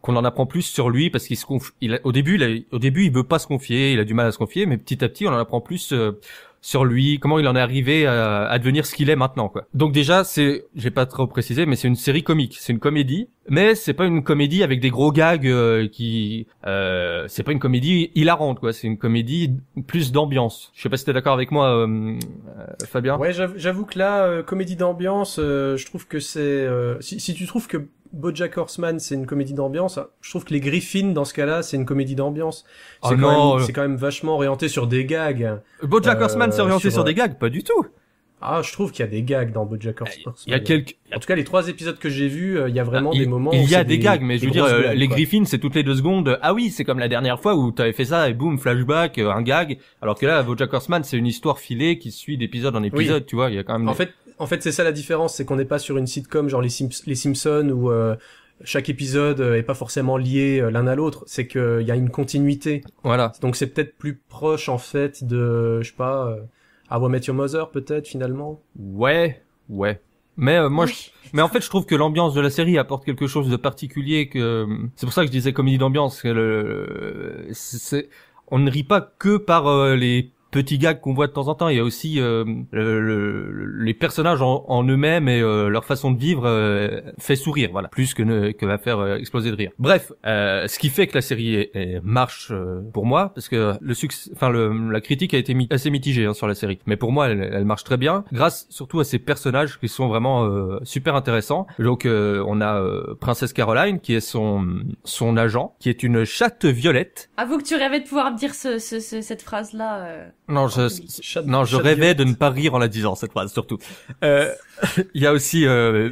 qu'on en apprend plus sur lui parce qu'il se conf... il a... au début, il a... au début, il veut pas se confier, il a du mal à se confier, mais petit à petit, on en apprend plus euh, sur lui, comment il en est arrivé à, à devenir ce qu'il est maintenant, quoi. Donc déjà, c'est, j'ai pas trop précisé, mais c'est une série comique, c'est une comédie, mais c'est pas une comédie avec des gros gags euh, qui, euh, c'est pas une comédie hilarante, quoi. C'est une comédie plus d'ambiance. Je sais pas si t'es d'accord avec moi, euh, euh, Fabien. Ouais, j'avoue, j'avoue que là, euh, comédie d'ambiance, euh, je trouve que c'est, euh, si, si tu trouves que BoJack Horseman c'est une comédie d'ambiance, je trouve que les Griffins dans ce cas-là c'est une comédie d'ambiance. C'est, oh quand, non, même, euh... c'est quand même vachement orienté sur des gags. BoJack euh, Horseman c'est orienté sur, sur des gags, pas du tout. Ah, je trouve qu'il y a des gags dans BoJack Horseman. Il y a quelques. En tout cas, les trois épisodes que j'ai vus, il y a vraiment ah, il, des moments. Il où y a c'est des, des gags, mais je veux dire, blagues, les quoi. Griffins, c'est toutes les deux secondes. Ah oui, c'est comme la dernière fois où t'avais fait ça et boum, flashback, un gag. Alors que là, BoJack Horseman, c'est une histoire filée qui suit d'épisode en épisode. Oui. Tu vois, il y a quand même. En des... fait, en fait, c'est ça la différence, c'est qu'on n'est pas sur une sitcom genre les, Simps- les Simpsons où euh, chaque épisode est pas forcément lié euh, l'un à l'autre. C'est qu'il y a une continuité. Voilà. Donc c'est peut-être plus proche en fait de, je sais pas. Euh, How I Met Your Mother peut-être finalement. Ouais, ouais. Mais euh, moi, oui. je... mais en fait, je trouve que l'ambiance de la série apporte quelque chose de particulier. Que c'est pour ça que je disais comédie d'ambiance. Que le... c'est... On ne rit pas que par euh, les petits gags qu'on voit de temps en temps. Il y a aussi euh, le, le, les personnages en, en eux-mêmes et euh, leur façon de vivre euh, fait sourire, voilà, plus que ne, que va faire euh, exploser de rire. Bref, euh, ce qui fait que la série est, est, marche euh, pour moi, parce que le succès, enfin le, la critique a été mi- assez mitigée hein, sur la série, mais pour moi elle, elle marche très bien, grâce surtout à ces personnages qui sont vraiment euh, super intéressants. Donc euh, on a euh, Princesse Caroline qui est son son agent, qui est une chatte violette. Avoue que tu rêvais de pouvoir me dire ce, ce, ce, cette phrase-là. Euh... Non, je, Chat, non, je chat rêvais violette. de ne pas rire en la disant, cette phrase, surtout. Euh, il y a aussi, euh...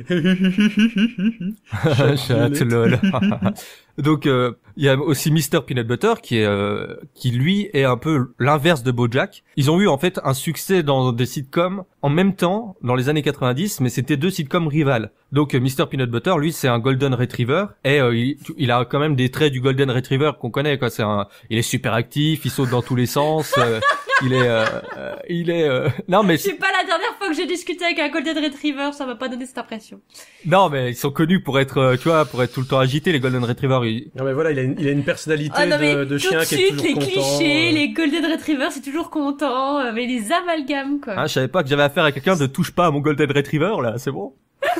chat, lol. Donc, euh, il y a aussi mister Peanut Butter qui est, euh, qui lui est un peu l'inverse de BoJack. Ils ont eu, en fait, un succès dans des sitcoms en même temps, dans les années quatre-vingt-dix, mais c'était deux sitcoms rivales. Donc, euh, mister Peanut Butter, lui, c'est un Golden Retriever, et euh, il, il a quand même des traits du Golden Retriever qu'on connaît, quoi. C'est un, il est super actif, il saute dans tous les sens, euh, il est, euh, euh, il est, euh... non mais c'est pas la dernière fois que j'ai discuté avec un Golden Retriever, ça m'a pas donné cette impression. non mais ils sont connus pour être, euh, tu vois, pour être tout le temps agités, les Golden Retrievers. Ils... Non mais voilà, il a une, il a une personnalité oh, non, de, de chien qui est toujours les content. clichés, les Golden Retrievers, c'est toujours content, euh, mais les amalgames quoi. Ah, je savais pas que j'avais affaire à quelqu'un de touche pas à mon Golden Retriever là, c'est bon.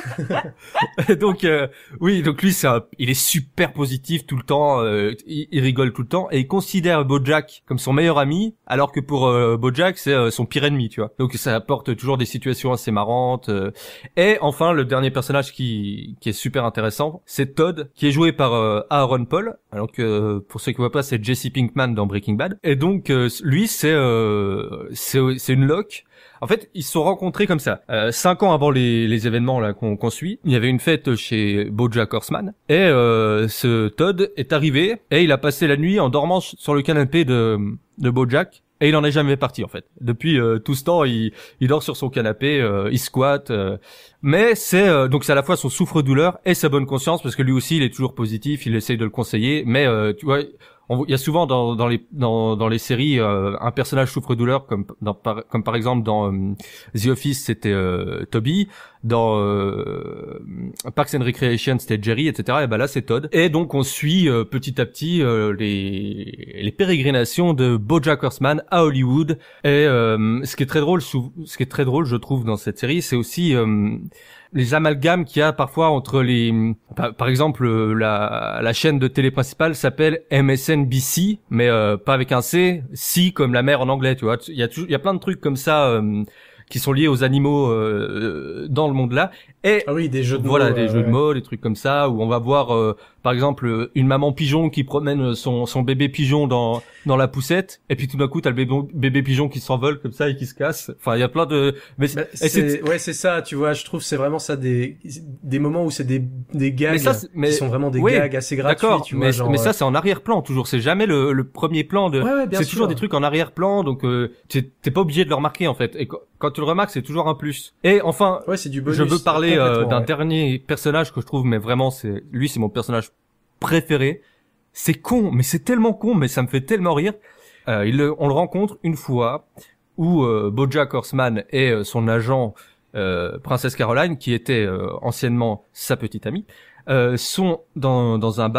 donc euh, oui, donc lui c'est un, il est super positif tout le temps, euh, il, il rigole tout le temps et il considère BoJack comme son meilleur ami, alors que pour euh, BoJack c'est euh, son pire ennemi, tu vois. Donc ça apporte toujours des situations assez marrantes. Euh. Et enfin le dernier personnage qui qui est super intéressant, c'est Todd, qui est joué par euh, Aaron Paul. Alors que euh, pour ceux qui voient pas, c'est Jesse Pinkman dans Breaking Bad. Et donc euh, lui c'est euh, c'est c'est une loc. En fait, ils se sont rencontrés comme ça. Euh, cinq ans avant les, les événements là qu'on, qu'on suit, il y avait une fête chez BoJack Horseman et euh, ce Todd est arrivé et il a passé la nuit en dormant sur le canapé de de BoJack et il en est jamais parti en fait. Depuis euh, tout ce temps, il, il dort sur son canapé, euh, il squatte. Euh, mais c'est euh, donc c'est à la fois son souffre-douleur et sa bonne conscience parce que lui aussi il est toujours positif, il essaye de le conseiller. Mais euh, tu vois. Il y a souvent dans, dans les dans, dans les séries euh, un personnage souffre-douleur comme dans par, comme par exemple dans euh, The Office c'était euh, Toby, dans euh, Parks and Recreation c'était Jerry, et cetera. Et ben là c'est Todd. Et donc on suit euh, petit à petit euh, les les pérégrinations de BoJack Horseman à Hollywood. Et euh, ce qui est très drôle, ce qui est très drôle je trouve dans cette série, c'est aussi euh, les amalgames qu'il y a parfois entre les, par, par exemple la, la chaîne de télé principale s'appelle M S N B C, mais euh, pas avec un C, C comme la mer en anglais, tu vois. Il y a toujours, il y a plein de trucs comme ça euh, qui sont liés aux animaux euh, dans le monde là. Et ah oui, des jeux de voilà, mots, des euh, jeux ouais. de mots, des trucs comme ça où on va voir euh, par exemple une maman pigeon qui promène son son bébé pigeon dans dans la poussette et puis tout d'un coup t'as le bébé, bébé pigeon qui s'envole comme ça et qui se casse. Enfin, il y a plein de mais bah, c'est, c'est ouais, c'est ça, tu vois, je trouve c'est vraiment ça des des moments où c'est des des gags mais ça, mais, qui sont vraiment des oui, gags assez gratuits, d'accord, tu vois, mais, genre, mais ça c'est en arrière-plan toujours, c'est jamais le, le premier plan de ouais, ouais, bien c'est sûr. toujours des trucs en arrière-plan donc euh, t'es, t'es pas obligé de le remarquer en fait et quand, quand tu le remarques c'est toujours un plus. Et enfin ouais, c'est du bonus, je veux parler euh, d'un ouais. dernier personnage que je trouve mais vraiment c'est lui c'est mon personnage préféré. C'est con mais c'est tellement con mais ça me fait tellement rire. Euh, il le, on le rencontre une fois où euh, BoJack Horseman et euh, son agent euh, Princesse Caroline qui était euh, anciennement sa petite amie euh, sont dans dans un bar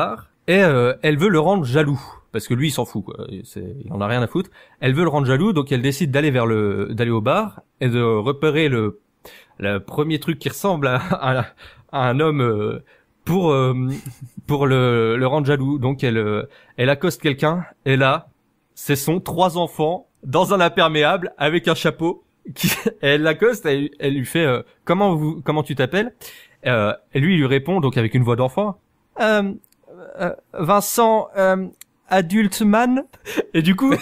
et euh, elle veut le rendre jaloux parce que lui il s'en fout quoi, c'est, il en a rien à foutre. Elle veut le rendre jaloux, donc elle décide d'aller vers le d'aller au bar et de repérer le le premier truc qui ressemble à, à, à un homme euh, pour euh, pour le le rendre jaloux. Donc elle euh, elle accoste quelqu'un et là ce sont trois enfants dans un imperméable avec un chapeau. Qui, elle l'accoste, elle, elle lui fait euh, comment vous comment tu t'appelles euh, et lui il lui répond donc avec une voix d'enfant euh, euh, Vincent euh, Adulte Man. Et du coup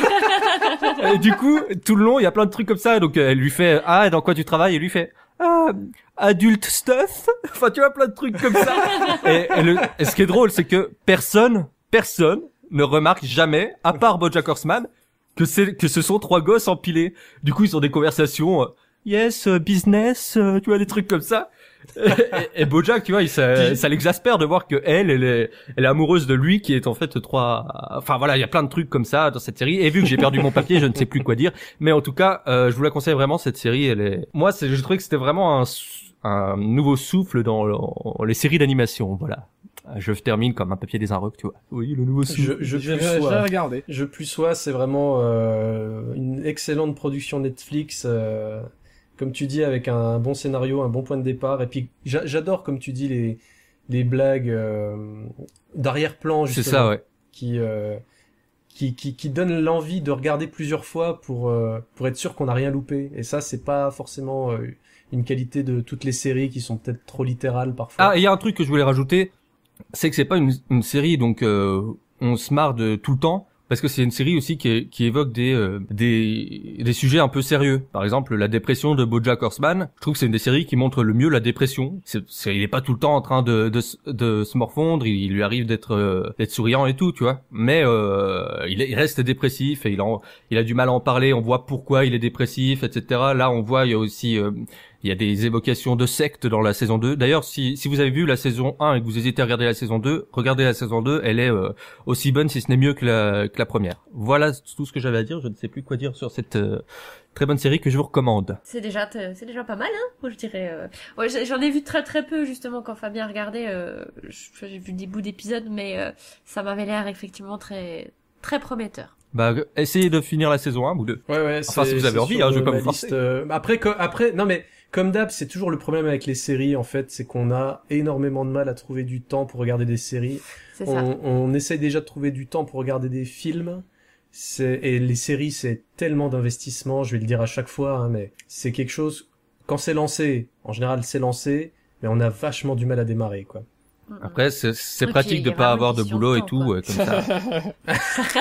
et du coup tout le long il y a plein de trucs comme ça, donc elle lui fait ah dans quoi tu travailles, et lui fait ah Adult Stuff. Enfin tu vois, plein de trucs comme ça. et, et, le, et ce qui est drôle c'est que personne personne ne remarque jamais à part BoJack Horseman que c'est que ce sont trois gosses empilés. Du coup, ils ont des conversations euh, yes, uh, business, uh, tu vois, des trucs comme ça. et, et, et BoJack, tu vois, il, ça, ça l'exaspère de voir que elle, elle est, elle est amoureuse de lui, qui est en fait trois. Enfin voilà, il y a plein de trucs comme ça dans cette série. Et vu que j'ai perdu mon papier, je ne sais plus quoi dire. Mais en tout cas, euh, je vous la conseille vraiment, cette série. Elle est. Moi, c'est, j'ai trouvé que c'était vraiment un, un nouveau souffle dans, dans les séries d'animation. Voilà. Je termine comme un papier des Inrocks, tu vois. Oui, le nouveau souffle. Je, je J'ai plus j'ai sois. regardé. Je plus sois, c'est vraiment euh, une excellente production Netflix, euh, comme tu dis, avec un bon scénario, un bon point de départ. Et puis j'a- j'adore, comme tu dis, les les blagues euh, d'arrière-plan, justement, C'est ça, ouais. qui euh, qui qui qui donnent l'envie de regarder plusieurs fois pour euh, pour être sûr qu'on n'a rien loupé. Et ça, c'est pas forcément euh, une qualité de toutes les séries qui sont peut-être trop littérales parfois. Ah, il y a un truc que je voulais rajouter, c'est que c'est pas une, une série donc euh, on se marre de tout le temps, parce que c'est une série aussi qui, est, qui évoque des, euh, des des sujets un peu sérieux. Par exemple, la dépression de BoJack Horseman. Je trouve que c'est une des séries qui montre le mieux la dépression. C'est, c'est, il est pas tout le temps en train de de, de se morfondre. Il, il lui arrive d'être euh, d'être souriant et tout, tu vois. Mais euh, il, est, il reste dépressif et il en, il a du mal à en parler. On voit pourquoi il est dépressif, et cetera. Là, on voit il y a aussi euh, il y a des évocations de sectes dans la saison deux. D'ailleurs, si si vous avez vu la saison un et que vous hésitez à regarder la saison deux, regardez la saison deux, elle est euh, aussi bonne, si ce n'est mieux que la que la première. Voilà tout ce que j'avais à dire, je ne sais plus quoi dire sur cette euh, très bonne série que je vous recommande. C'est déjà, t- c'est déjà pas mal, hein. Moi, je dirais. Euh... Ouais, j'ai- j'en ai vu très très peu justement quand Fabien regardait. Euh... J'ai vu des bouts d'épisodes, mais euh, ça m'avait l'air effectivement très très prometteur. Bah, essayez de finir la saison un ou deux. Ouais, ouais. Enfin, c'est- si vous avez c'est envie, sur hein, je vais pas ma vous forcer. liste, euh, Après, co- après, non mais comme d'hab, c'est toujours le problème avec les séries en fait, c'est qu'on a énormément de mal à trouver du temps pour regarder des séries. C'est ça. On, on essaye déjà de trouver du temps pour regarder des films. C'est, et les séries, c'est tellement d'investissement, je vais le dire à chaque fois, hein, mais c'est quelque chose, quand c'est lancé, en général c'est lancé, mais on a vachement du mal à démarrer, quoi. Après, c'est, c'est Et pratique puis, de il y a pas vraiment avoir une de question boulot de et temps, tout, quoi. euh, comme ça.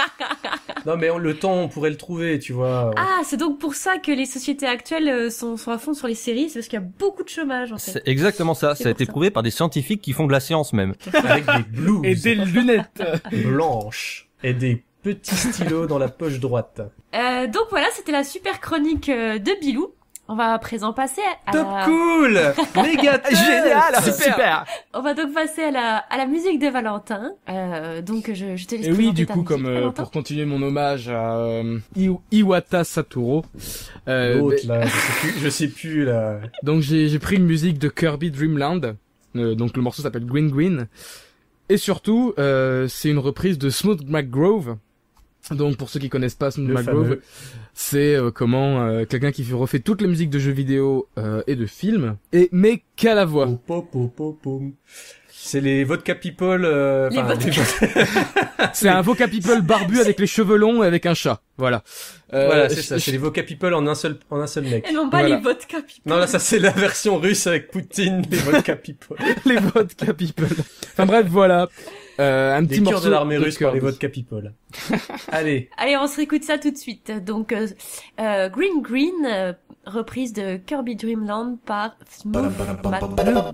Non, mais on- le temps, on pourrait le trouver, tu vois. Ah, c'est donc pour ça que les sociétés actuelles euh, sont, sont à fond sur les séries, c'est parce qu'il y a beaucoup de chômage en fait. C'est exactement ça. C'est Ça a pour été ça. prouvé par des scientifiques qui font de la science même. Avec des blouses Et des lunettes. blanches et des petits stylos dans la poche droite. Euh, donc voilà, c'était la super chronique euh, de Bilou. On va à présent passer à Top la... cool, méga top. Génial, super. On va donc passer à la à la musique de Valentin. Euh, donc je, je te laisse Et oui, présenter du ta coup, musique, comme euh, Valentin. pour continuer mon hommage à euh, I- Iwata Satoru, euh, L'autre là, je sais plus, je sais plus là. donc j'ai j'ai pris une musique de Kirby Dream Land. Euh, donc le morceau s'appelle Green Green. Et surtout, euh, c'est une reprise de Smooth McGrove. Donc pour ceux qui connaissent pas Smooth Le McGrove, fameux. c'est euh, comment euh, quelqu'un qui fait- refait toutes les musiques de jeux vidéo euh, et de films, et mais qu'à la voix. Pom, pom, pom, pom, pom. C'est les vodka people. Euh, Les enfin, vodka- C'est un Voca People barbu avec les cheveux longs et avec un chat. Voilà. Euh, voilà, c'est ça. je- C'est les vodka people en un seul, en un seul mec. Et non pas Voilà. les vodka people. Non, là, ça c'est la version russe avec Poutine, les vodka people. les Vodka People. Enfin bref, voilà. Euh, un Des petit cœurs morceau de l'armée russe par les Kirby. vodka people. Allez. Allez, on se réécoute ça tout de suite. Donc euh, euh, Green Green, euh, reprise de Kirby Dream Land par Smooth McGrove.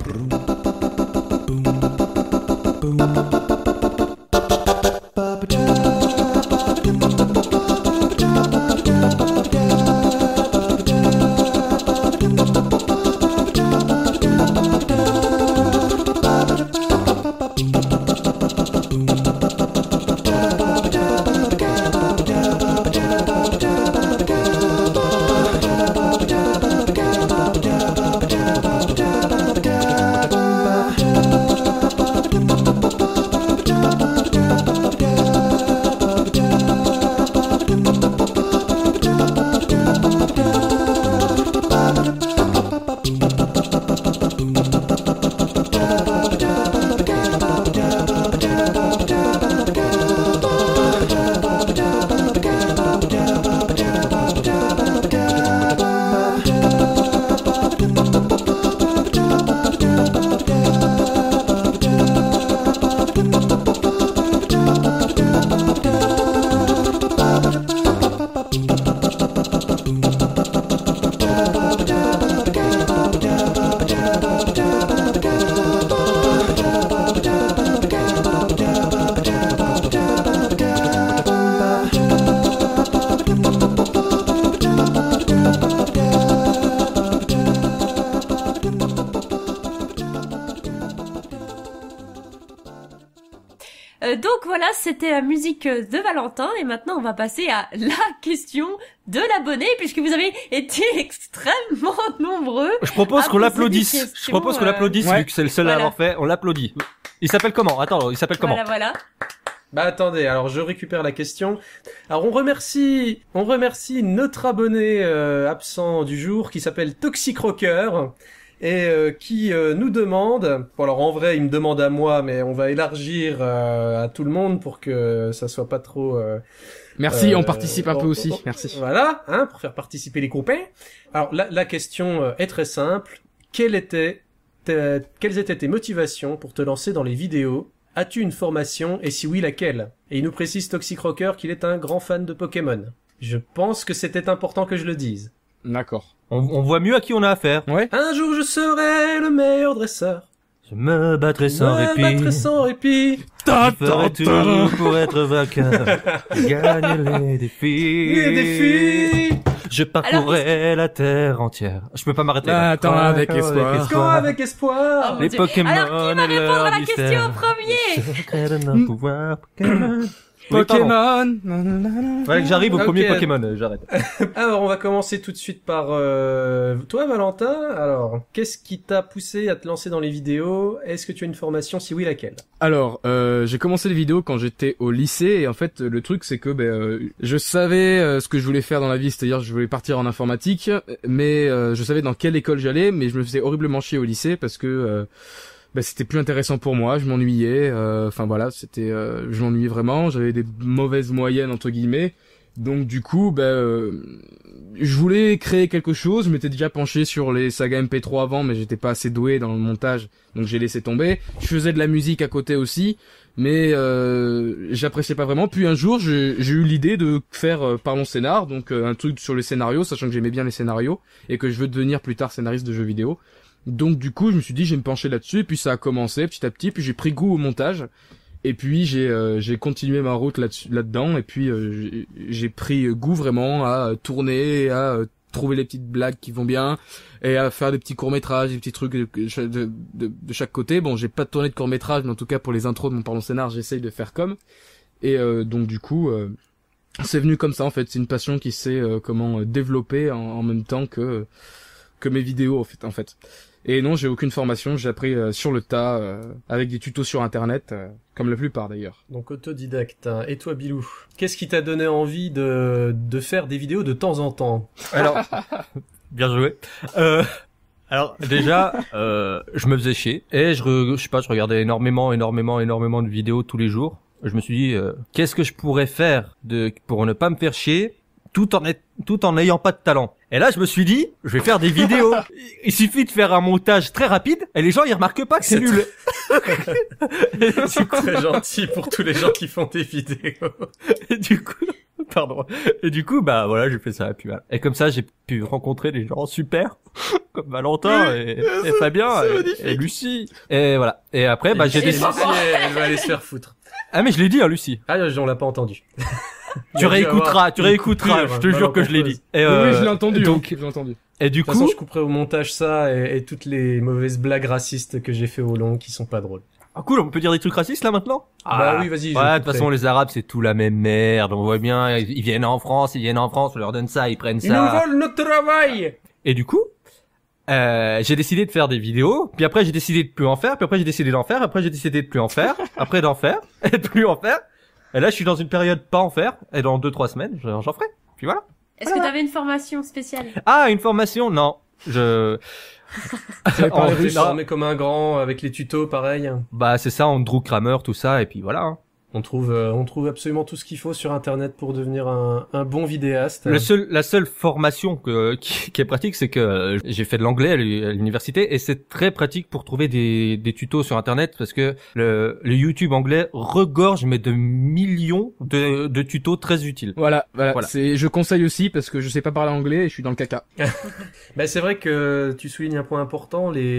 Ba-da-ba-ba-ba-boom. Euh, donc voilà, c'était la musique de Valentin et maintenant on va passer à la question de l'abonné puisque vous avez été extrêmement nombreux. Je propose à qu'on poser l'applaudisse. des Je questions, propose qu'on euh, l'applaudisse ouais. vu que c'est le seul Voilà. à avoir fait. On l'applaudit. Il s'appelle comment? Attends, il s'appelle comment? Voilà, voilà. Bah attendez, alors je récupère la question. Alors on remercie, on remercie notre abonné euh, absent du jour qui s'appelle Toxic Rocker et euh, qui euh, nous demande. Bon alors en vrai il me demande à moi, mais on va élargir euh, à tout le monde pour que ça soit pas trop. Euh, Merci, euh, on participe un bon, peu aussi. bon, Merci. Voilà, hein, pour faire participer les copains. Alors la, la question euh, est très simple. Quelle était, ta- quelles étaient tes motivations pour te lancer dans les vidéos? As-tu une formation et si oui, laquelle? Et il nous précise Toxic Rocker qu'il est un grand fan de Pokémon. Je pense que c'était important que je le dise. D'accord. On, on voit mieux à qui on a affaire. Ouais. Un jour je serai le meilleur dresseur. Je me battrai sans me répit. battrai sans répit. Je ferai tout pour être vainqueur. Gagner les défis. Les défis. Je parcourrai la terre entière. Je peux pas m'arrêter. Ah, là. attends, avec espoir. Quand avec espoir. Oh, mon Les Dieu. Pokémon. Alors qui va et répondre à leur la question mystère. en premier? Secret de notre pouvoir Pokémon. Oui, pardon. Pokémon. Nanana. Fallait que j'arrive au Ok. premier Pokémon, euh, j'arrête. Alors, on va commencer tout de suite par euh, toi, Valentin. Alors, qu'est-ce qui t'a poussé à te lancer dans les vidéos? Est-ce que tu as une formation? Si oui, laquelle? Alors, euh, j'ai commencé les vidéos quand j'étais au lycée et en fait le truc c'est que ben euh, je savais euh, ce que je voulais faire dans la vie, c'est-à-dire je voulais partir en informatique, mais euh, je savais dans quelle école j'allais, mais je me faisais horriblement chier au lycée parce que euh, ben, c'était plus intéressant pour moi, je m'ennuyais, euh, enfin voilà, c'était, euh, je m'ennuyais vraiment, j'avais des mauvaises moyennes entre guillemets, donc du coup ben euh, je voulais créer quelque chose, je m'étais déjà penché sur les sagas M P trois avant, mais j'étais pas assez doué dans le montage, donc j'ai laissé tomber. Je faisais de la musique à côté aussi, mais euh, j'appréciais pas vraiment. Puis un jour, j'ai j'ai eu l'idée de faire euh, Parlons Scénar, donc euh, un truc sur les scénarios, sachant que j'aimais bien les scénarios, et que je veux devenir plus tard scénariste de jeux vidéo. Donc du coup, je me suis dit, je vais me pencher là-dessus, et puis ça a commencé petit à petit, puis j'ai pris goût au montage. Et puis j'ai euh, j'ai continué ma route là-dessus là-dedans et puis euh, j'ai, j'ai pris goût vraiment à tourner, à euh, trouver les petites blagues qui vont bien et à faire des petits courts-métrages, des petits trucs de, de, de, de chaque côté. Bon, j'ai pas tourné de courts-métrages, mais en tout cas pour les intros de mon Parlons Scénar, j'essaye de faire comme. Et euh, donc du coup, euh, c'est venu comme ça en fait. C'est une passion qui s'est euh, comment euh, développer en, en même temps que que mes vidéos en fait. En fait. Et non, j'ai aucune formation, j'ai appris euh, sur le tas, euh, avec des tutos sur internet, euh, comme la plupart d'ailleurs. Donc autodidacte. Hein. Et toi, Bilou, qu'est-ce qui t'a donné envie de de faire des vidéos de temps en temps? Alors, bien joué. Euh, alors déjà, euh, je me faisais chier et je, re, je sais pas, je regardais énormément, énormément, énormément de vidéos tous les jours. Je me suis dit, euh, qu'est-ce que je pourrais faire de pour ne pas me faire chier, tout en est, tout en n'ayant pas de talent. Et là, je me suis dit, je vais faire des vidéos. Il suffit de faire un montage très rapide et les gens ils remarquent pas que c'est, c'est nul. T- c'est très gentil pour tous les gens qui font des vidéos. Et du coup, pardon. Et du coup, bah voilà, j'ai fait ça. Et puis voilà. Et comme ça, j'ai pu rencontrer des gens super, comme Valentin oui, et, et Fabien et, et Lucie. Et voilà. Et après, bah j'ai et décidé. Lucie, elle va aller se faire foutre. Ah mais je l'ai dit, hein, Lucie. Ah, on l'a pas entendu. Tu réécouteras, tu réécouteras, je te jure que je l'ai dit. Et euh, oui, je l'ai entendu. Donc, hein, je l'ai entendu. Et du de toute coup, façon, je couperai au montage ça et, et toutes les mauvaises blagues racistes que j'ai fait au long qui sont pas drôles. Ah cool, on peut dire des trucs racistes là maintenant? Ah bah oui, vas-y. Ouais, de toute façon, les Arabes, c'est tout la même merde. On voit bien, ils viennent en France, ils viennent en France, on leur donne ça, ils prennent ça. Ils nous volent notre travail! Et du coup, euh, j'ai décidé de faire des vidéos, puis après j'ai décidé de plus en faire, puis après j'ai décidé d'en faire, après j'ai décidé de plus en faire, après d'en faire, et de plus en faire. Et là, je suis dans une période pas en faire, et dans deux, trois semaines, j'en ferai. Puis voilà. Est-ce voilà. que t'avais une formation spéciale? Ah, une formation? Non. Je... Tu parlé russe, formé comme un grand, avec les tutos, pareil. Bah, c'est ça, Andrew Kramer, tout ça, et puis voilà. Hein. On trouve, euh, on trouve absolument tout ce qu'il faut sur Internet pour devenir un, un bon vidéaste. Le seul, la seule formation que, qui, qui est pratique, c'est que j'ai fait de l'anglais à l'université et c'est très pratique pour trouver des, des tutos sur Internet parce que le, le YouTube anglais regorge mais de millions de, de tutos très utiles. Voilà, voilà. voilà. C'est, je conseille aussi parce que je sais pas parler anglais et je suis dans le caca. Ben c'est vrai que tu soulignes un point important. Les,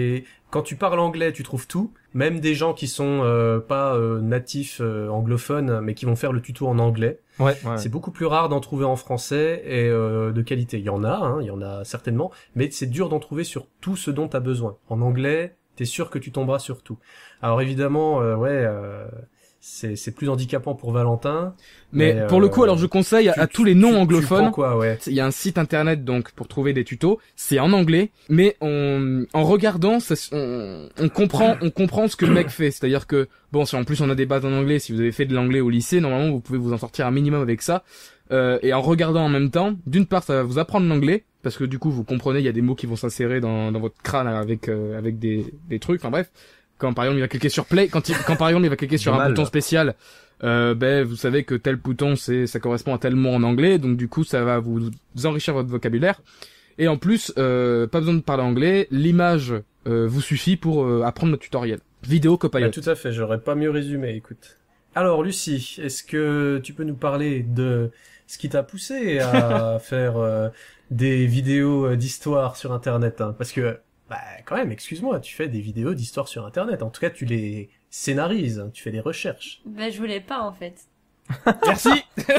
quand tu parles anglais, tu trouves tout, même des gens qui sont euh, pas euh, natifs euh, anglophones, mais qui vont faire le tuto en anglais. Ouais, ouais. C'est beaucoup plus rare d'en trouver en français et euh, de qualité. Il y en a, hein, il y en a certainement, mais c'est dur d'en trouver sur tout ce dont tu as besoin. En anglais, t'es sûr que tu tomberas sur tout. Alors évidemment, euh, ouais, euh, c'est c'est plus handicapant pour Valentin. Mais, mais pour euh, le coup, alors je conseille à, tu, à tous les non tu, tu anglophones. prends quoi, ouais. Il y a un site internet donc pour trouver des tutos. C'est en anglais, mais on, en regardant, ça, on, on comprend, on comprend ce que le mec fait. C'est-à-dire que bon, si en plus on a des bases en anglais, si vous avez fait de l'anglais au lycée, normalement vous pouvez vous en sortir un minimum avec ça. Euh, et en regardant en même temps, d'une part, ça va vous apprendre l'anglais parce que du coup vous comprenez, il y a des mots qui vont s'insérer dans, dans votre crâne avec euh, avec des des trucs. Enfin bref, quand par exemple il va cliquer sur play, quand il, quand par exemple il va cliquer sur un mal, bouton là. spécial. Euh, ben vous savez que tel bouton c'est ça correspond à tel mot en anglais, donc du coup ça va vous enrichir votre vocabulaire. Et en plus euh, pas besoin de parler anglais, l'image euh, vous suffit pour euh, apprendre le tutoriel. Vidéo Copilot. Bah, tout à fait, j'aurais pas mieux résumé, écoute. Alors Lucie, est-ce que tu peux nous parler de ce qui t'a poussé à faire euh, des vidéos d'histoire sur internet, hein, parce que bah quand même, excuse-moi, tu fais des vidéos d'histoire sur internet, en tout cas tu les scénarises, hein, tu fais des recherches. Ben, je voulais pas, en fait. Merci.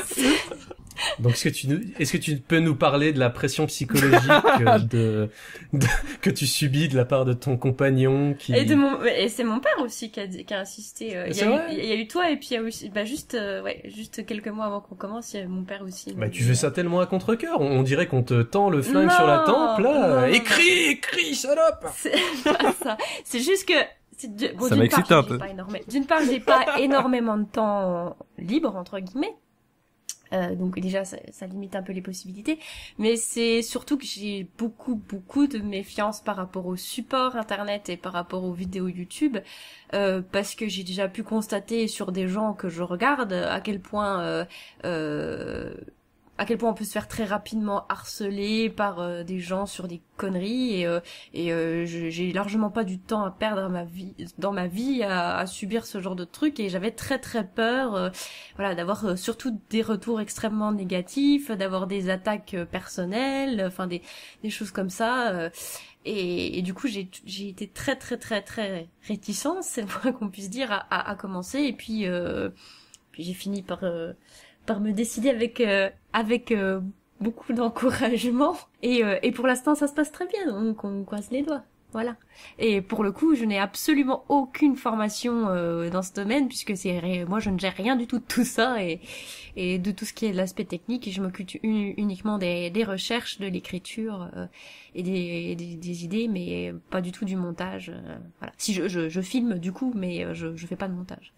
Donc est-ce que tu nous, est-ce que tu peux nous parler de la pression psychologique euh, de, de que tu subis de la part de ton compagnon qui Et de mon, et c'est mon père aussi qui a, qui a insisté. euh, Il y C'est a eu, vrai il y a eu toi et puis il y a aussi, bah juste, euh, ouais, juste quelques mois avant qu'on commence, il y a mon père aussi. Bah donc, tu fais ça tellement à contre-cœur, on, on dirait qu'on te tend le flingue Non, sur la tempe là. non, non, écris, écris, salope. C'est pas ça. C'est juste que c'est de- bon, Ça d'une m'excite part, un j'ai peu. pas énorme- D'une part, j'ai pas énormément de temps libre entre guillemets. Euh, donc déjà ça, ça limite un peu les possibilités, mais c'est surtout que j'ai beaucoup beaucoup de méfiance par rapport au support internet et par rapport aux vidéos YouTube, euh, parce que j'ai déjà pu constater sur des gens que je regarde à quel point euh, euh, à quel point on peut se faire très rapidement harceler par euh, des gens sur des conneries et euh, et euh, je- j'ai largement pas du temps à perdre à ma vie dans ma vie à, à subir ce genre de trucs, et j'avais très très peur euh, voilà d'avoir euh, surtout des retours extrêmement négatifs, d'avoir des attaques euh, personnelles, enfin des des choses comme ça, euh, et, et du coup j'ai j'ai été très très très très réticente, c'est le moins qu'on puisse dire, à, à, à commencer, et puis euh, puis j'ai fini par euh, par me décider avec euh, avec euh, beaucoup d'encouragement, et euh, et pour l'instant ça se passe très bien, donc on croise les doigts, voilà. Et pour le coup je n'ai absolument aucune formation euh, dans ce domaine, puisque c'est ré- moi je ne gère rien du tout de tout ça, et et de tout ce qui est l'aspect technique, et je m'occupe uni- uniquement des des recherches, de l'écriture euh, et des, des des idées, mais pas du tout du montage, euh, voilà. Si je je je filme du coup, mais euh, je je fais pas de montage.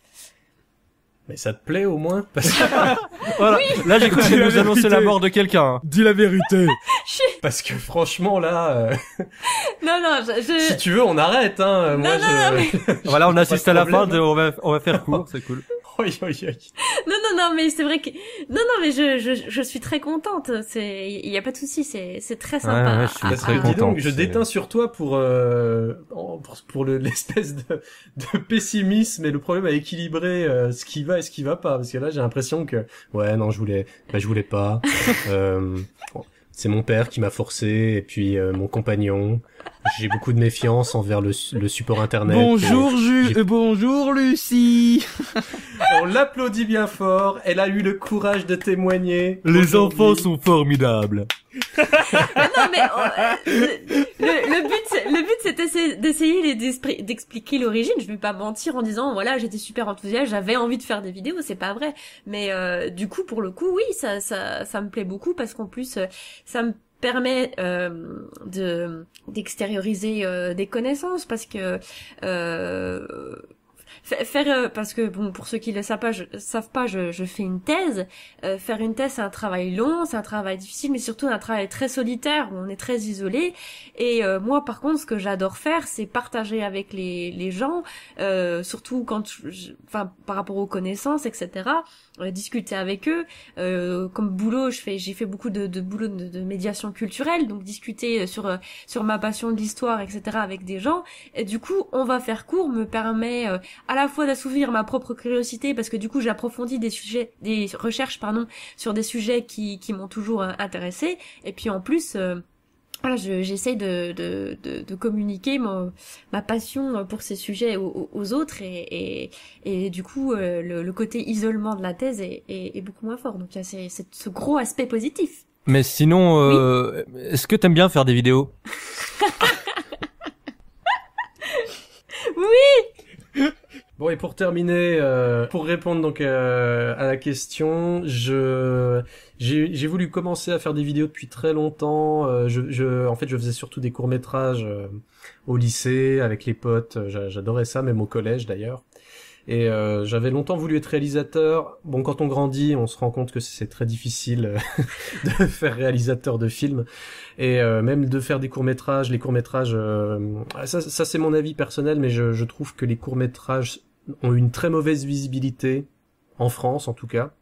Mais ça te plaît au moins parce que, Voilà. Là, j'ai cru Dis que la nous annoncer vérité. la mort de quelqu'un. hein. Dis la vérité. parce que franchement là, euh, Non non, je, je... si tu veux on arrête hein. Moi Non, non, je. Voilà, on assiste à la fin problème. de, on va, on va faire court, c'est cool. Oi, oi, oi. Non, non, non, mais c'est vrai que, non, non, mais je, je, je suis très contente. C'est, il y a pas de souci, c'est, c'est très sympa. Ouais, ouais, je suis à- Parce très que à- dis donc, contente, je c'est- déteins sur toi pour euh, en- pour, pour le- l'espèce de, de pessimisme et le problème à équilibrer euh, ce qui va et ce qui va pas. Parce que là, j'ai l'impression que ouais, non, je voulais, bah, je voulais pas. euh, bon, c'est mon père qui m'a forcé, et puis euh, mon compagnon. J'ai beaucoup de méfiance envers le, le support internet. Bonjour Et Ju, j'ai- euh, bonjour Lucie. On l'applaudit bien fort. Elle a eu le courage de témoigner. Les aujourd'hui. enfants sont formidables. Ah non, mais euh, le, le, le but, c'est- le but, c'est d'essayer, d'essayer les- d'espri- d'expliquer l'origine. Je vais pas mentir en disant voilà, j'étais super enthousiaste, j'avais envie de faire des vidéos, c'est pas vrai. Mais euh, du coup, pour le coup, oui, ça, ça, ça me plaît beaucoup, parce qu'en plus, euh, ça me permet euh, de d'extérioriser euh, des connaissances, parce que euh, fa- faire euh, parce que bon, pour ceux qui le savent pas, je, savent pas, je, je fais une thèse. Euh, faire une thèse, c'est un travail long, c'est un travail difficile, mais surtout un travail très solitaire où on est très isolé. Et euh, moi, par contre, ce que j'adore faire, c'est partager avec les les gens, euh, surtout quand, je- enfin, par rapport aux connaissances, et cetera. Euh, discuter avec eux. Euh, comme boulot, je fais, j'ai fait beaucoup de, de boulot de, de médiation culturelle, donc discuter sur euh, sur ma passion de l'histoire, et cetera. Avec des gens. Et du coup, on va faire court me permet euh, à la fois d'assouvir ma propre curiosité, parce que du coup, j'approfondis des sujets, des recherches, pardon, sur des sujets qui qui m'ont toujours euh, intéressée. Et puis en plus. Euh, voilà, je, j'essaie de, de, de, de communiquer ma, ma passion pour ces sujets aux, aux autres et, et, et du coup, euh, le, le côté isolement de la thèse est, est, est beaucoup moins fort. Donc, il y a ces, cette, ce gros aspect positif. Mais sinon, euh, oui. Est-ce que t'aimes bien faire des vidéos? Oui. Bon, et pour terminer, euh, pour répondre donc euh, à la question, je j'ai j'ai voulu commencer à faire des vidéos depuis très longtemps. Euh, je, je en fait, je faisais surtout des courts-métrages euh, au lycée avec les potes. J'adorais ça, même au collège d'ailleurs. Et euh, j'avais longtemps voulu être réalisateur. Bon, quand on grandit, on se rend compte que c'est très difficile de faire réalisateur de films. Et euh, même de faire des courts-métrages. Les courts-métrages, euh, ça, ça c'est mon avis personnel, mais je, je trouve que les courts-métrages ont une très mauvaise visibilité, en France en tout cas.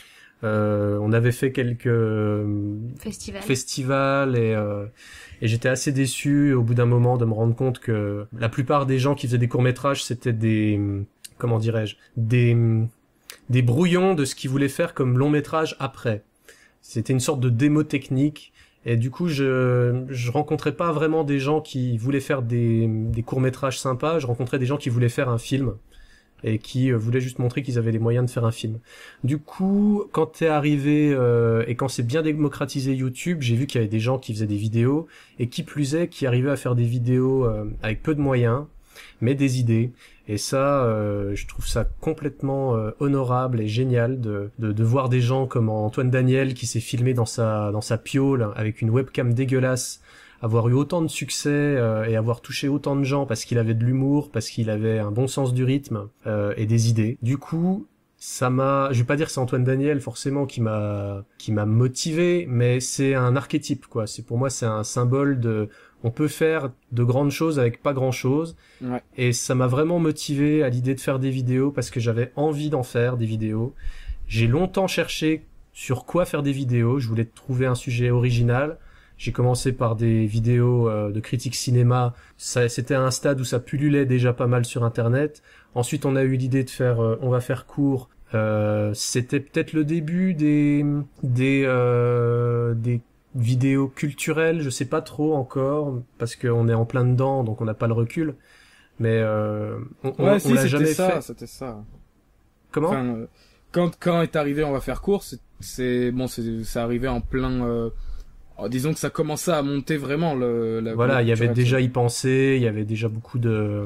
Euh, on avait fait quelques festivals, festivals et, euh, et j'étais assez déçu au bout d'un moment de me rendre compte que la plupart des gens qui faisaient des courts-métrages, c'était des... comment dirais-je, des, des brouillons de ce qu'ils voulaient faire comme long métrage après. C'était une sorte de démo technique, et du coup, je, je rencontrais pas vraiment des gens qui voulaient faire des, des courts-métrages sympas, je rencontrais des gens qui voulaient faire un film, et qui voulaient juste montrer qu'ils avaient les moyens de faire un film. Du coup, quand t'es arrivé, euh, et quand c'est bien démocratisé YouTube, j'ai vu qu'il y avait des gens qui faisaient des vidéos, et qui plus est, qui arrivaient à faire des vidéos euh, avec peu de moyens, mais des idées. Et ça, euh, je trouve ça complètement euh, honorable et génial de, de de voir des gens comme Antoine Daniel qui s'est filmé dans sa dans sa piole avec une webcam dégueulasse, avoir eu autant de succès euh, et avoir touché autant de gens parce qu'il avait de l'humour, parce qu'il avait un bon sens du rythme euh, et des idées. Du coup, ça m'a, je vais pas dire que c'est Antoine Daniel forcément qui m'a qui m'a motivé, mais c'est un archétype quoi. C'est pour moi c'est un symbole de on peut faire de grandes choses avec pas grand chose. Ouais. Et ça m'a vraiment motivé à l'idée de faire des vidéos parce que j'avais envie d'en faire des vidéos. J'ai longtemps cherché sur quoi faire des vidéos. Je voulais trouver un sujet original. J'ai commencé par des vidéos euh, de critique cinéma. Ça, c'était à un stade où ça pullulait déjà pas mal sur Internet. Ensuite, on a eu l'idée de faire, euh, on va faire court. Euh, c'était peut-être le début des des euh, des vidéos culturelles. Je sais pas trop encore parce qu'on est en plein dedans, donc on n'a pas le recul. Mais euh, on, ouais, on, si, on l'a c'était jamais ça, fait. C'était ça. Comment enfin, euh, quand quand est arrivé, on va faire court. C'est, c'est bon, c'est c'est arrivé en plein. Euh, oh, disons que ça commençait à monter vraiment le. La voilà, il y avait déjà y penser, il y avait déjà beaucoup de.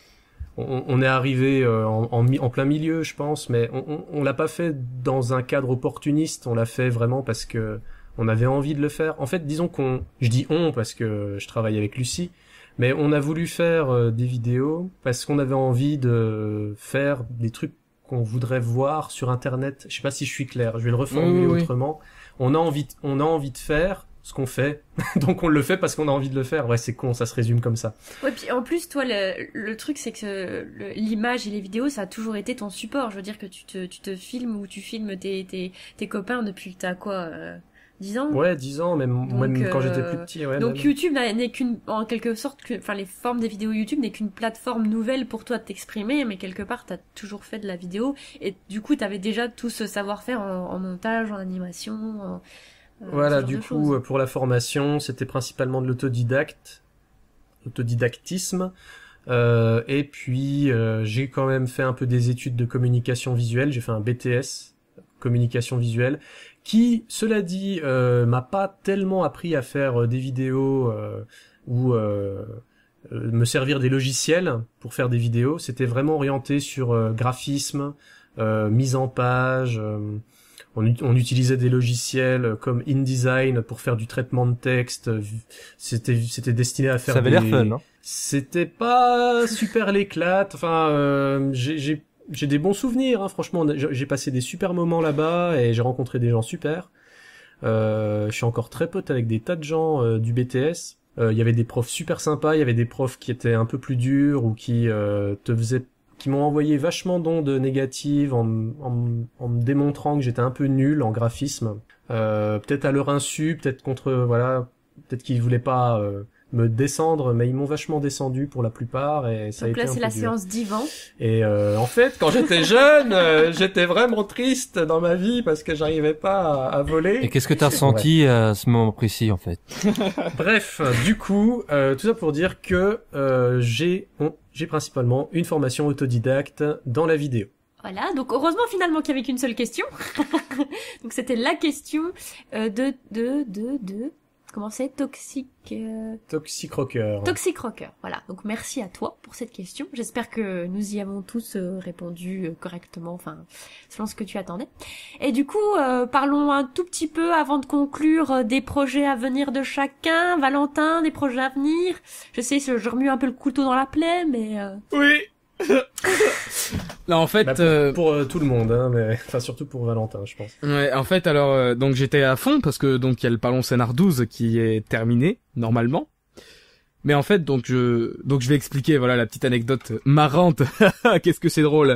On, on est arrivé euh, en, en, en plein milieu, je pense, mais on, on, on l'a pas fait dans un cadre opportuniste. On l'a fait vraiment parce que on avait envie de le faire. En fait, disons qu'on, je dis on parce que je travaille avec Lucie. Mais on a voulu faire euh, des vidéos parce qu'on avait envie de faire des trucs qu'on voudrait voir sur Internet. Je sais pas si je suis clair, je vais le reformuler oui, oui, autrement. Oui. On a envie, de, on a envie de faire ce qu'on fait, donc on le fait parce qu'on a envie de le faire. Ouais, c'est con, ça se résume comme ça. Ouais, puis en plus, toi, le, le truc, c'est que le, l'image et les vidéos, ça a toujours été ton support. Je veux dire que tu te, tu te filmes ou tu filmes tes, tes, tes copains depuis que t'as quoi euh... dix ans? Ouais, dix ans, même, donc, même quand euh, j'étais plus petit, ouais. Donc même. YouTube n'est qu'une, en quelque sorte, que, enfin, les formes des vidéos YouTube n'est qu'une plateforme nouvelle pour toi de t'exprimer, mais quelque part, t'as toujours fait de la vidéo, et du coup, t'avais déjà tout ce savoir-faire en, en montage, en animation, en, euh, voilà, du coup, choses. Pour la formation, c'était principalement de l'autodidacte, autodidactisme, euh, et puis, euh, j'ai quand même fait un peu des études de communication visuelle, j'ai fait un B T S, communication visuelle, qui, cela dit, euh, m'a pas tellement appris à faire euh, des vidéos euh, ou euh, euh, me servir des logiciels pour faire des vidéos. C'était vraiment orienté sur euh, graphisme, euh, mise en page. Euh, on, on utilisait des logiciels comme InDesign pour faire du traitement de texte. C'était c'était destiné à faire. Ça avait des... l'air fun, hein. C'était pas super l'éclate. Enfin, euh, j'ai j'ai J'ai des bons souvenirs, hein, franchement. J'ai passé des super moments là-bas et j'ai rencontré des gens super. Euh, je suis encore très pote avec des tas de gens euh, du B T S. Il euh, y avait des profs super sympas, il y avait des profs qui étaient un peu plus durs ou qui euh, te faisaient, qui m'ont envoyé vachement d'ondes négatives en, en, en me démontrant que j'étais un peu nul en graphisme. Euh, peut-être à leur insu, peut-être contre, voilà, peut-être qu'ils voulaient pas euh, me descendre, mais ils m'ont vachement descendu pour la plupart et ça Donc a là, été un c'est peu la dur. séance divan. Et euh, en fait, quand j'étais jeune, euh, j'étais vraiment triste dans ma vie parce que j'arrivais pas à, à voler. Et qu'est-ce que t'as ressenti à ce moment précis, en fait? Bref, du coup, euh, tout ça pour dire que euh, j'ai on, j'ai principalement une formation autodidacte dans la vidéo. Voilà, donc heureusement finalement qu'il y avait qu'une seule question. Donc c'était la question euh, de de de de comment c'est toxique euh... Toxic Rocker. Toxic Rocker. Voilà. Donc merci à toi pour cette question. J'espère que nous y avons tous euh, répondu euh, correctement, enfin selon ce que tu attendais. Et du coup, euh, parlons un tout petit peu avant de conclure euh, des projets à venir de chacun. Valentin, des projets à venir. Je sais, je remue un peu le couteau dans la plaie, mais euh... Oui. Là, en fait, bah, pour, euh... pour euh, tout le monde, hein, mais enfin surtout pour Valentin, je pense. Ouais, en fait, alors euh, donc j'étais à fond parce que donc il y a le Parlons Scénar douze qui est terminé normalement. Mais en fait, donc je donc je vais expliquer voilà la petite anecdote marrante. Qu'est-ce que c'est drôle.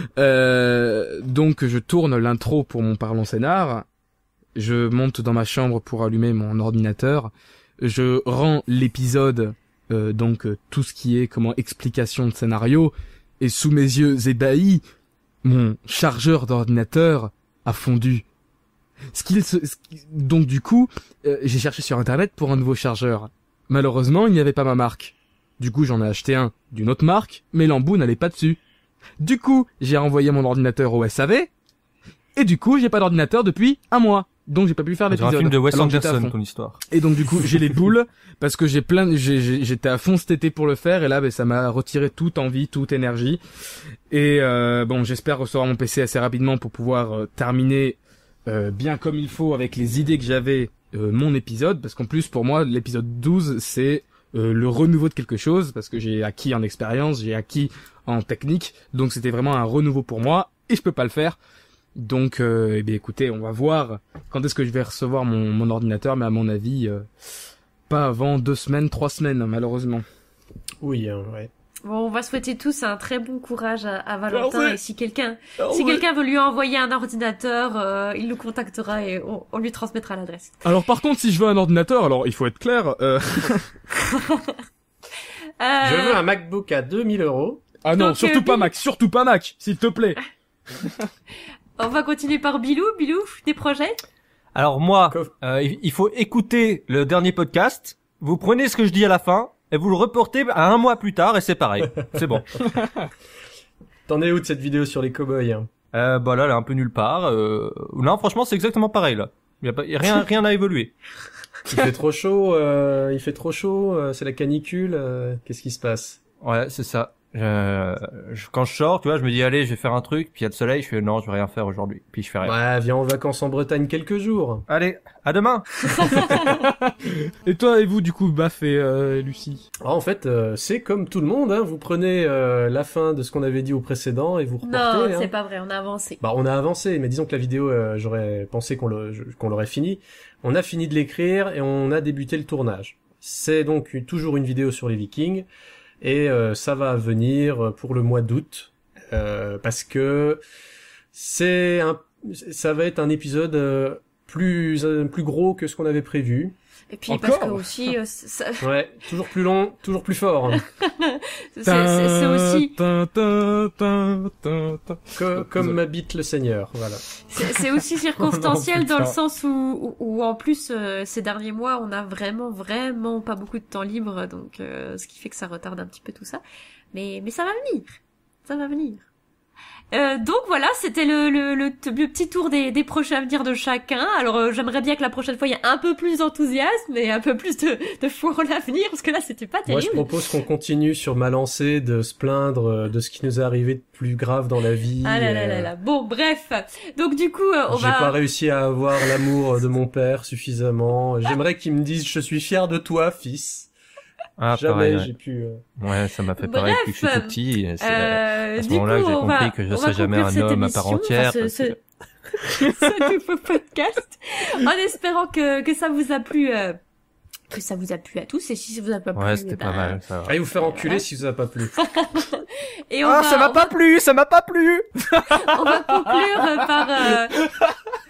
Euh, donc je tourne l'intro pour mon Parlons Scénar. Je monte dans ma chambre pour allumer mon ordinateur. Je rends l'épisode euh, donc euh, tout ce qui est comment explication de scénario. Et sous mes yeux ébahis, mon chargeur d'ordinateur a fondu. Ce qu'il se... ce qui- Donc du coup, euh, j'ai cherché sur internet pour un nouveau chargeur. Malheureusement, il n'y avait pas ma marque. Du coup, j'en ai acheté un d'une autre marque, mais l'embout n'allait pas dessus. Du coup, j'ai renvoyé mon ordinateur au S A V, et du coup, j'ai pas d'ordinateur depuis un mois. Donc j'ai pas pu faire C'est un l'épisode. film de Wes alors que j'étais à Anderson, fond. ton histoire. Et donc du coup, j'ai les boules parce que j'ai plein, de- j'ai- j'ai- j'étais à fond cet été pour le faire et là, ben ça m'a retiré toute envie, toute énergie. Et euh, bon, j'espère recevoir mon P C assez rapidement pour pouvoir euh, terminer euh, bien comme il faut avec les idées que j'avais euh, mon épisode, parce qu'en plus pour moi l'épisode douze c'est euh, le renouveau de quelque chose parce que j'ai acquis en expérience, j'ai acquis en technique, donc c'était vraiment un renouveau pour moi et je peux pas le faire. Donc, euh, eh bien, écoutez, on va voir quand est-ce que je vais recevoir mon, mon ordinateur, mais à mon avis, euh, pas avant deux semaines, trois semaines, malheureusement. Oui, hein, ouais. Bon, on va souhaiter tous un très bon courage à, à Valentin. Merci. Et si quelqu'un, Ah si ouais. quelqu'un veut lui envoyer un ordinateur, euh, il nous contactera et on, on lui transmettra l'adresse. Alors, par contre, si je veux un ordinateur, alors il faut être clair. Euh... Euh, Je veux un MacBook à deux mille euros. Ah non, Donc, surtout euh, pas Mac, surtout pas Mac, s'il te plaît. On va continuer par Bilou. Bilou, des projets? Alors moi, Coff- euh, il il faut écouter le dernier podcast, vous prenez ce que je dis à la fin, et vous le reportez à un mois plus tard, et c'est pareil. C'est bon. T'en es où de cette vidéo sur les cow-boys, hein? Euh, bah là, elle est un peu nulle part. Euh... Non, franchement, c'est exactement pareil, là. Il y a, pas... y a rien, rien à évoluer. Il fait trop chaud, euh, il fait trop chaud, euh, c'est la canicule, euh, qu'est-ce qui se passe? Ouais, c'est ça. Euh, je- quand je sors, tu vois, je me dis, allez, je vais faire un truc, puis il y a le soleil, je fais, non, je vais rien faire aujourd'hui. Puis je fais rien. Bah, viens en vacances en Bretagne quelques jours. Allez, à demain. Et toi et vous, du coup, Baf et euh, Lucie. Alors, en fait, euh, c'est comme tout le monde, hein, vous prenez euh, la fin de ce qu'on avait dit au précédent et vous reportez. Non, hein. c'est pas vrai, on a avancé. Bah, on a avancé, mais disons que la vidéo, euh, j'aurais pensé qu'on le- je- qu'on l'aurait fini. On a fini de l'écrire et on a débuté le tournage. C'est donc une- toujours une vidéo sur les Vikings et euh, ça va venir pour le mois d'août euh, parce que c'est un, ça va être un épisode euh, plus euh, plus gros que ce qu'on avait prévu. Et puis Encore parce que aussi, euh, ça- Ouais, toujours plus long, toujours plus fort. c'est c'est- c'est aussi, Tin, tin, tin, tin, tin. Co- comme m'habite le Seigneur, voilà. c'est c'est aussi circonstanciel Non, dans le putain. sens où, où, où, en plus euh, ces derniers mois on a vraiment vraiment pas beaucoup de temps libre, donc euh, ce qui fait que ça retarde un petit peu tout ça. Mais mais ça va venir, ça va venir. Euh, donc voilà, c'était le, le, le, t- le petit tour des, des projets à venir de chacun. Alors euh, j'aimerais bien que la prochaine fois il y ait un peu plus d'enthousiasme et un peu plus de, de foi en l'avenir, parce que là c'était pas Moi, terrible. je propose qu'on continue sur ma lancée de se plaindre euh, de ce qui nous est arrivé de plus grave dans la vie. Ah là là euh, là là. Bon bref, donc du coup euh, on J'ai va. pas réussi à avoir l'amour de mon père suffisamment. J'aimerais qu'il me dise je suis fier de toi, fils. Ah, Jamais pareil, ouais. j'ai pu. euh, Ouais, ça m'a fait pareil depuis que je suis tout petit. et c'est- Euh, à ce du moment-là, coup, j'ai on compris va- que je on serais va jamais conclure un cette homme à émission, part entière. enfin, ce, parce ce... ce nouveau podcast, en espérant que, que ça vous a plu, euh, que ça vous a plu à tous, et si ça vous a pas que- plu, Ouais, c'était eh pas ben, mal, ça va. Allez vous faire enculer Voilà. si ça vous a pas plu. Et on Ah, va, ça m'a on pas va- plu, ça m'a pas plu. on va conclure euh, par, euh,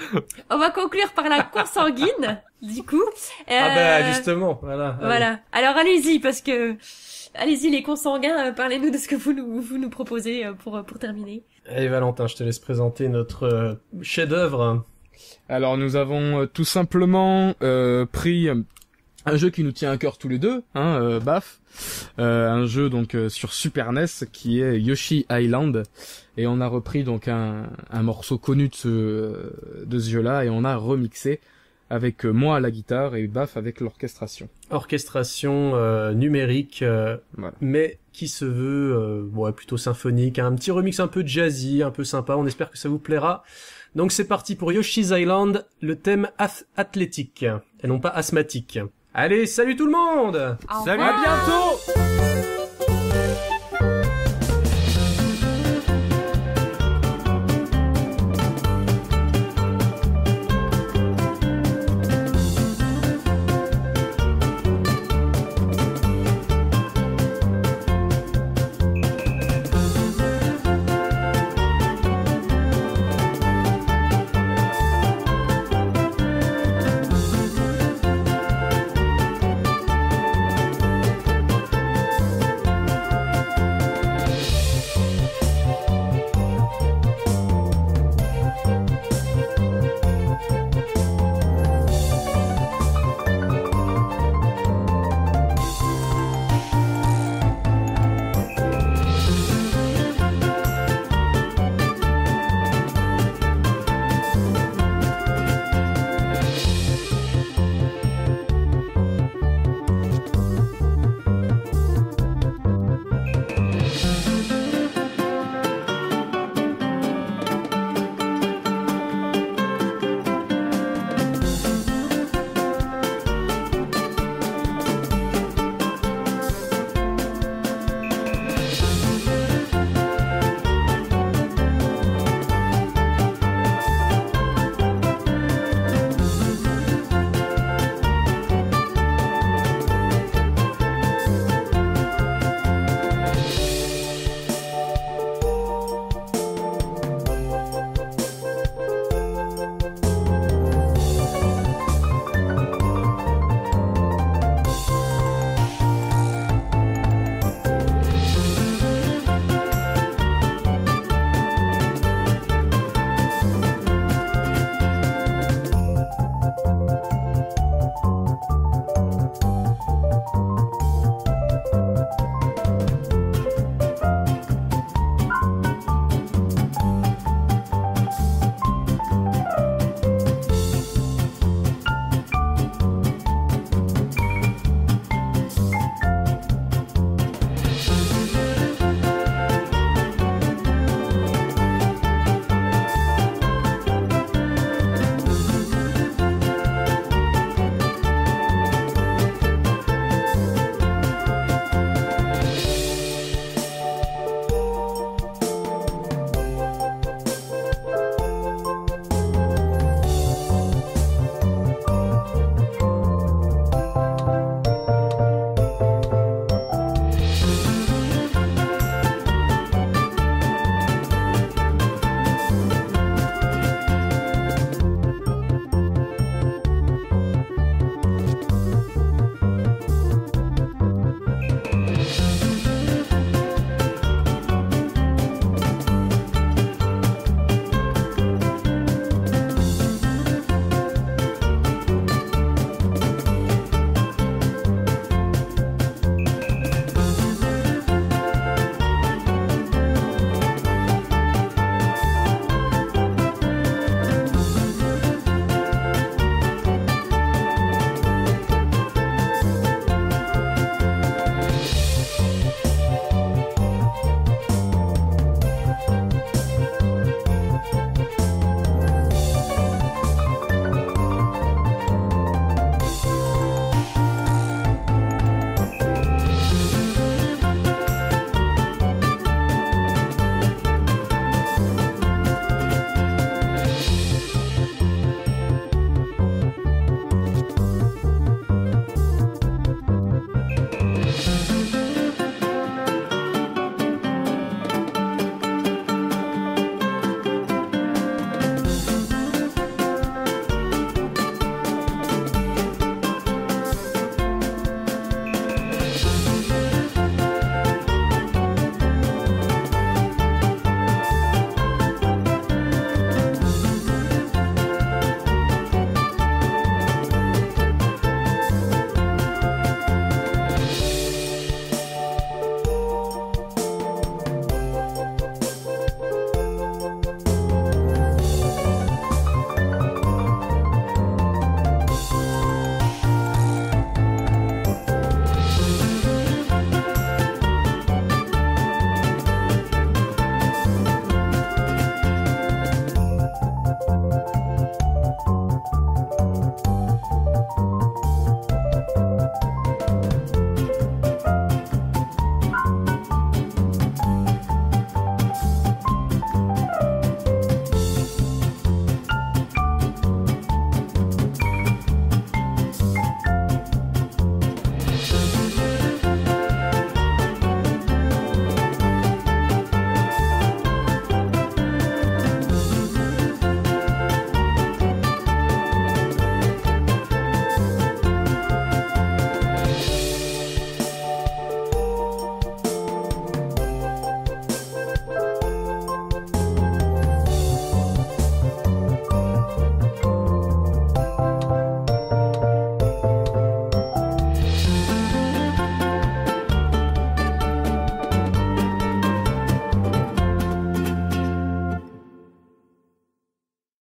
On va conclure par la consanguine, du coup. Euh... Ah bah justement, voilà. Allez. Voilà. Alors allez-y, parce que... Allez-y les consanguins, euh, parlez-nous de ce que vous nous, vous nous proposez euh, pour, pour terminer. Allez Valentin, je te laisse présenter notre euh, chef-d'œuvre. Alors nous avons euh, tout simplement euh, pris euh, un jeu qui nous tient à cœur tous les deux, hein, euh, baf. Euh, un jeu donc euh, sur Super N E S qui est Yoshi Island, et on a repris donc un, un morceau connu de ce de ce jeu-là et on a remixé avec euh, moi à la guitare et Baf avec l'orchestration. Orchestration euh, numérique, euh, voilà. Mais qui se veut euh, ouais, plutôt symphonique, un petit remix un peu jazzy, un peu sympa. On espère que ça vous plaira. Donc c'est parti pour Yoshi's Island, le thème ath- athlétique et non pas asthmatique. Allez, salut tout le monde. Au Salut, revoir. à bientôt.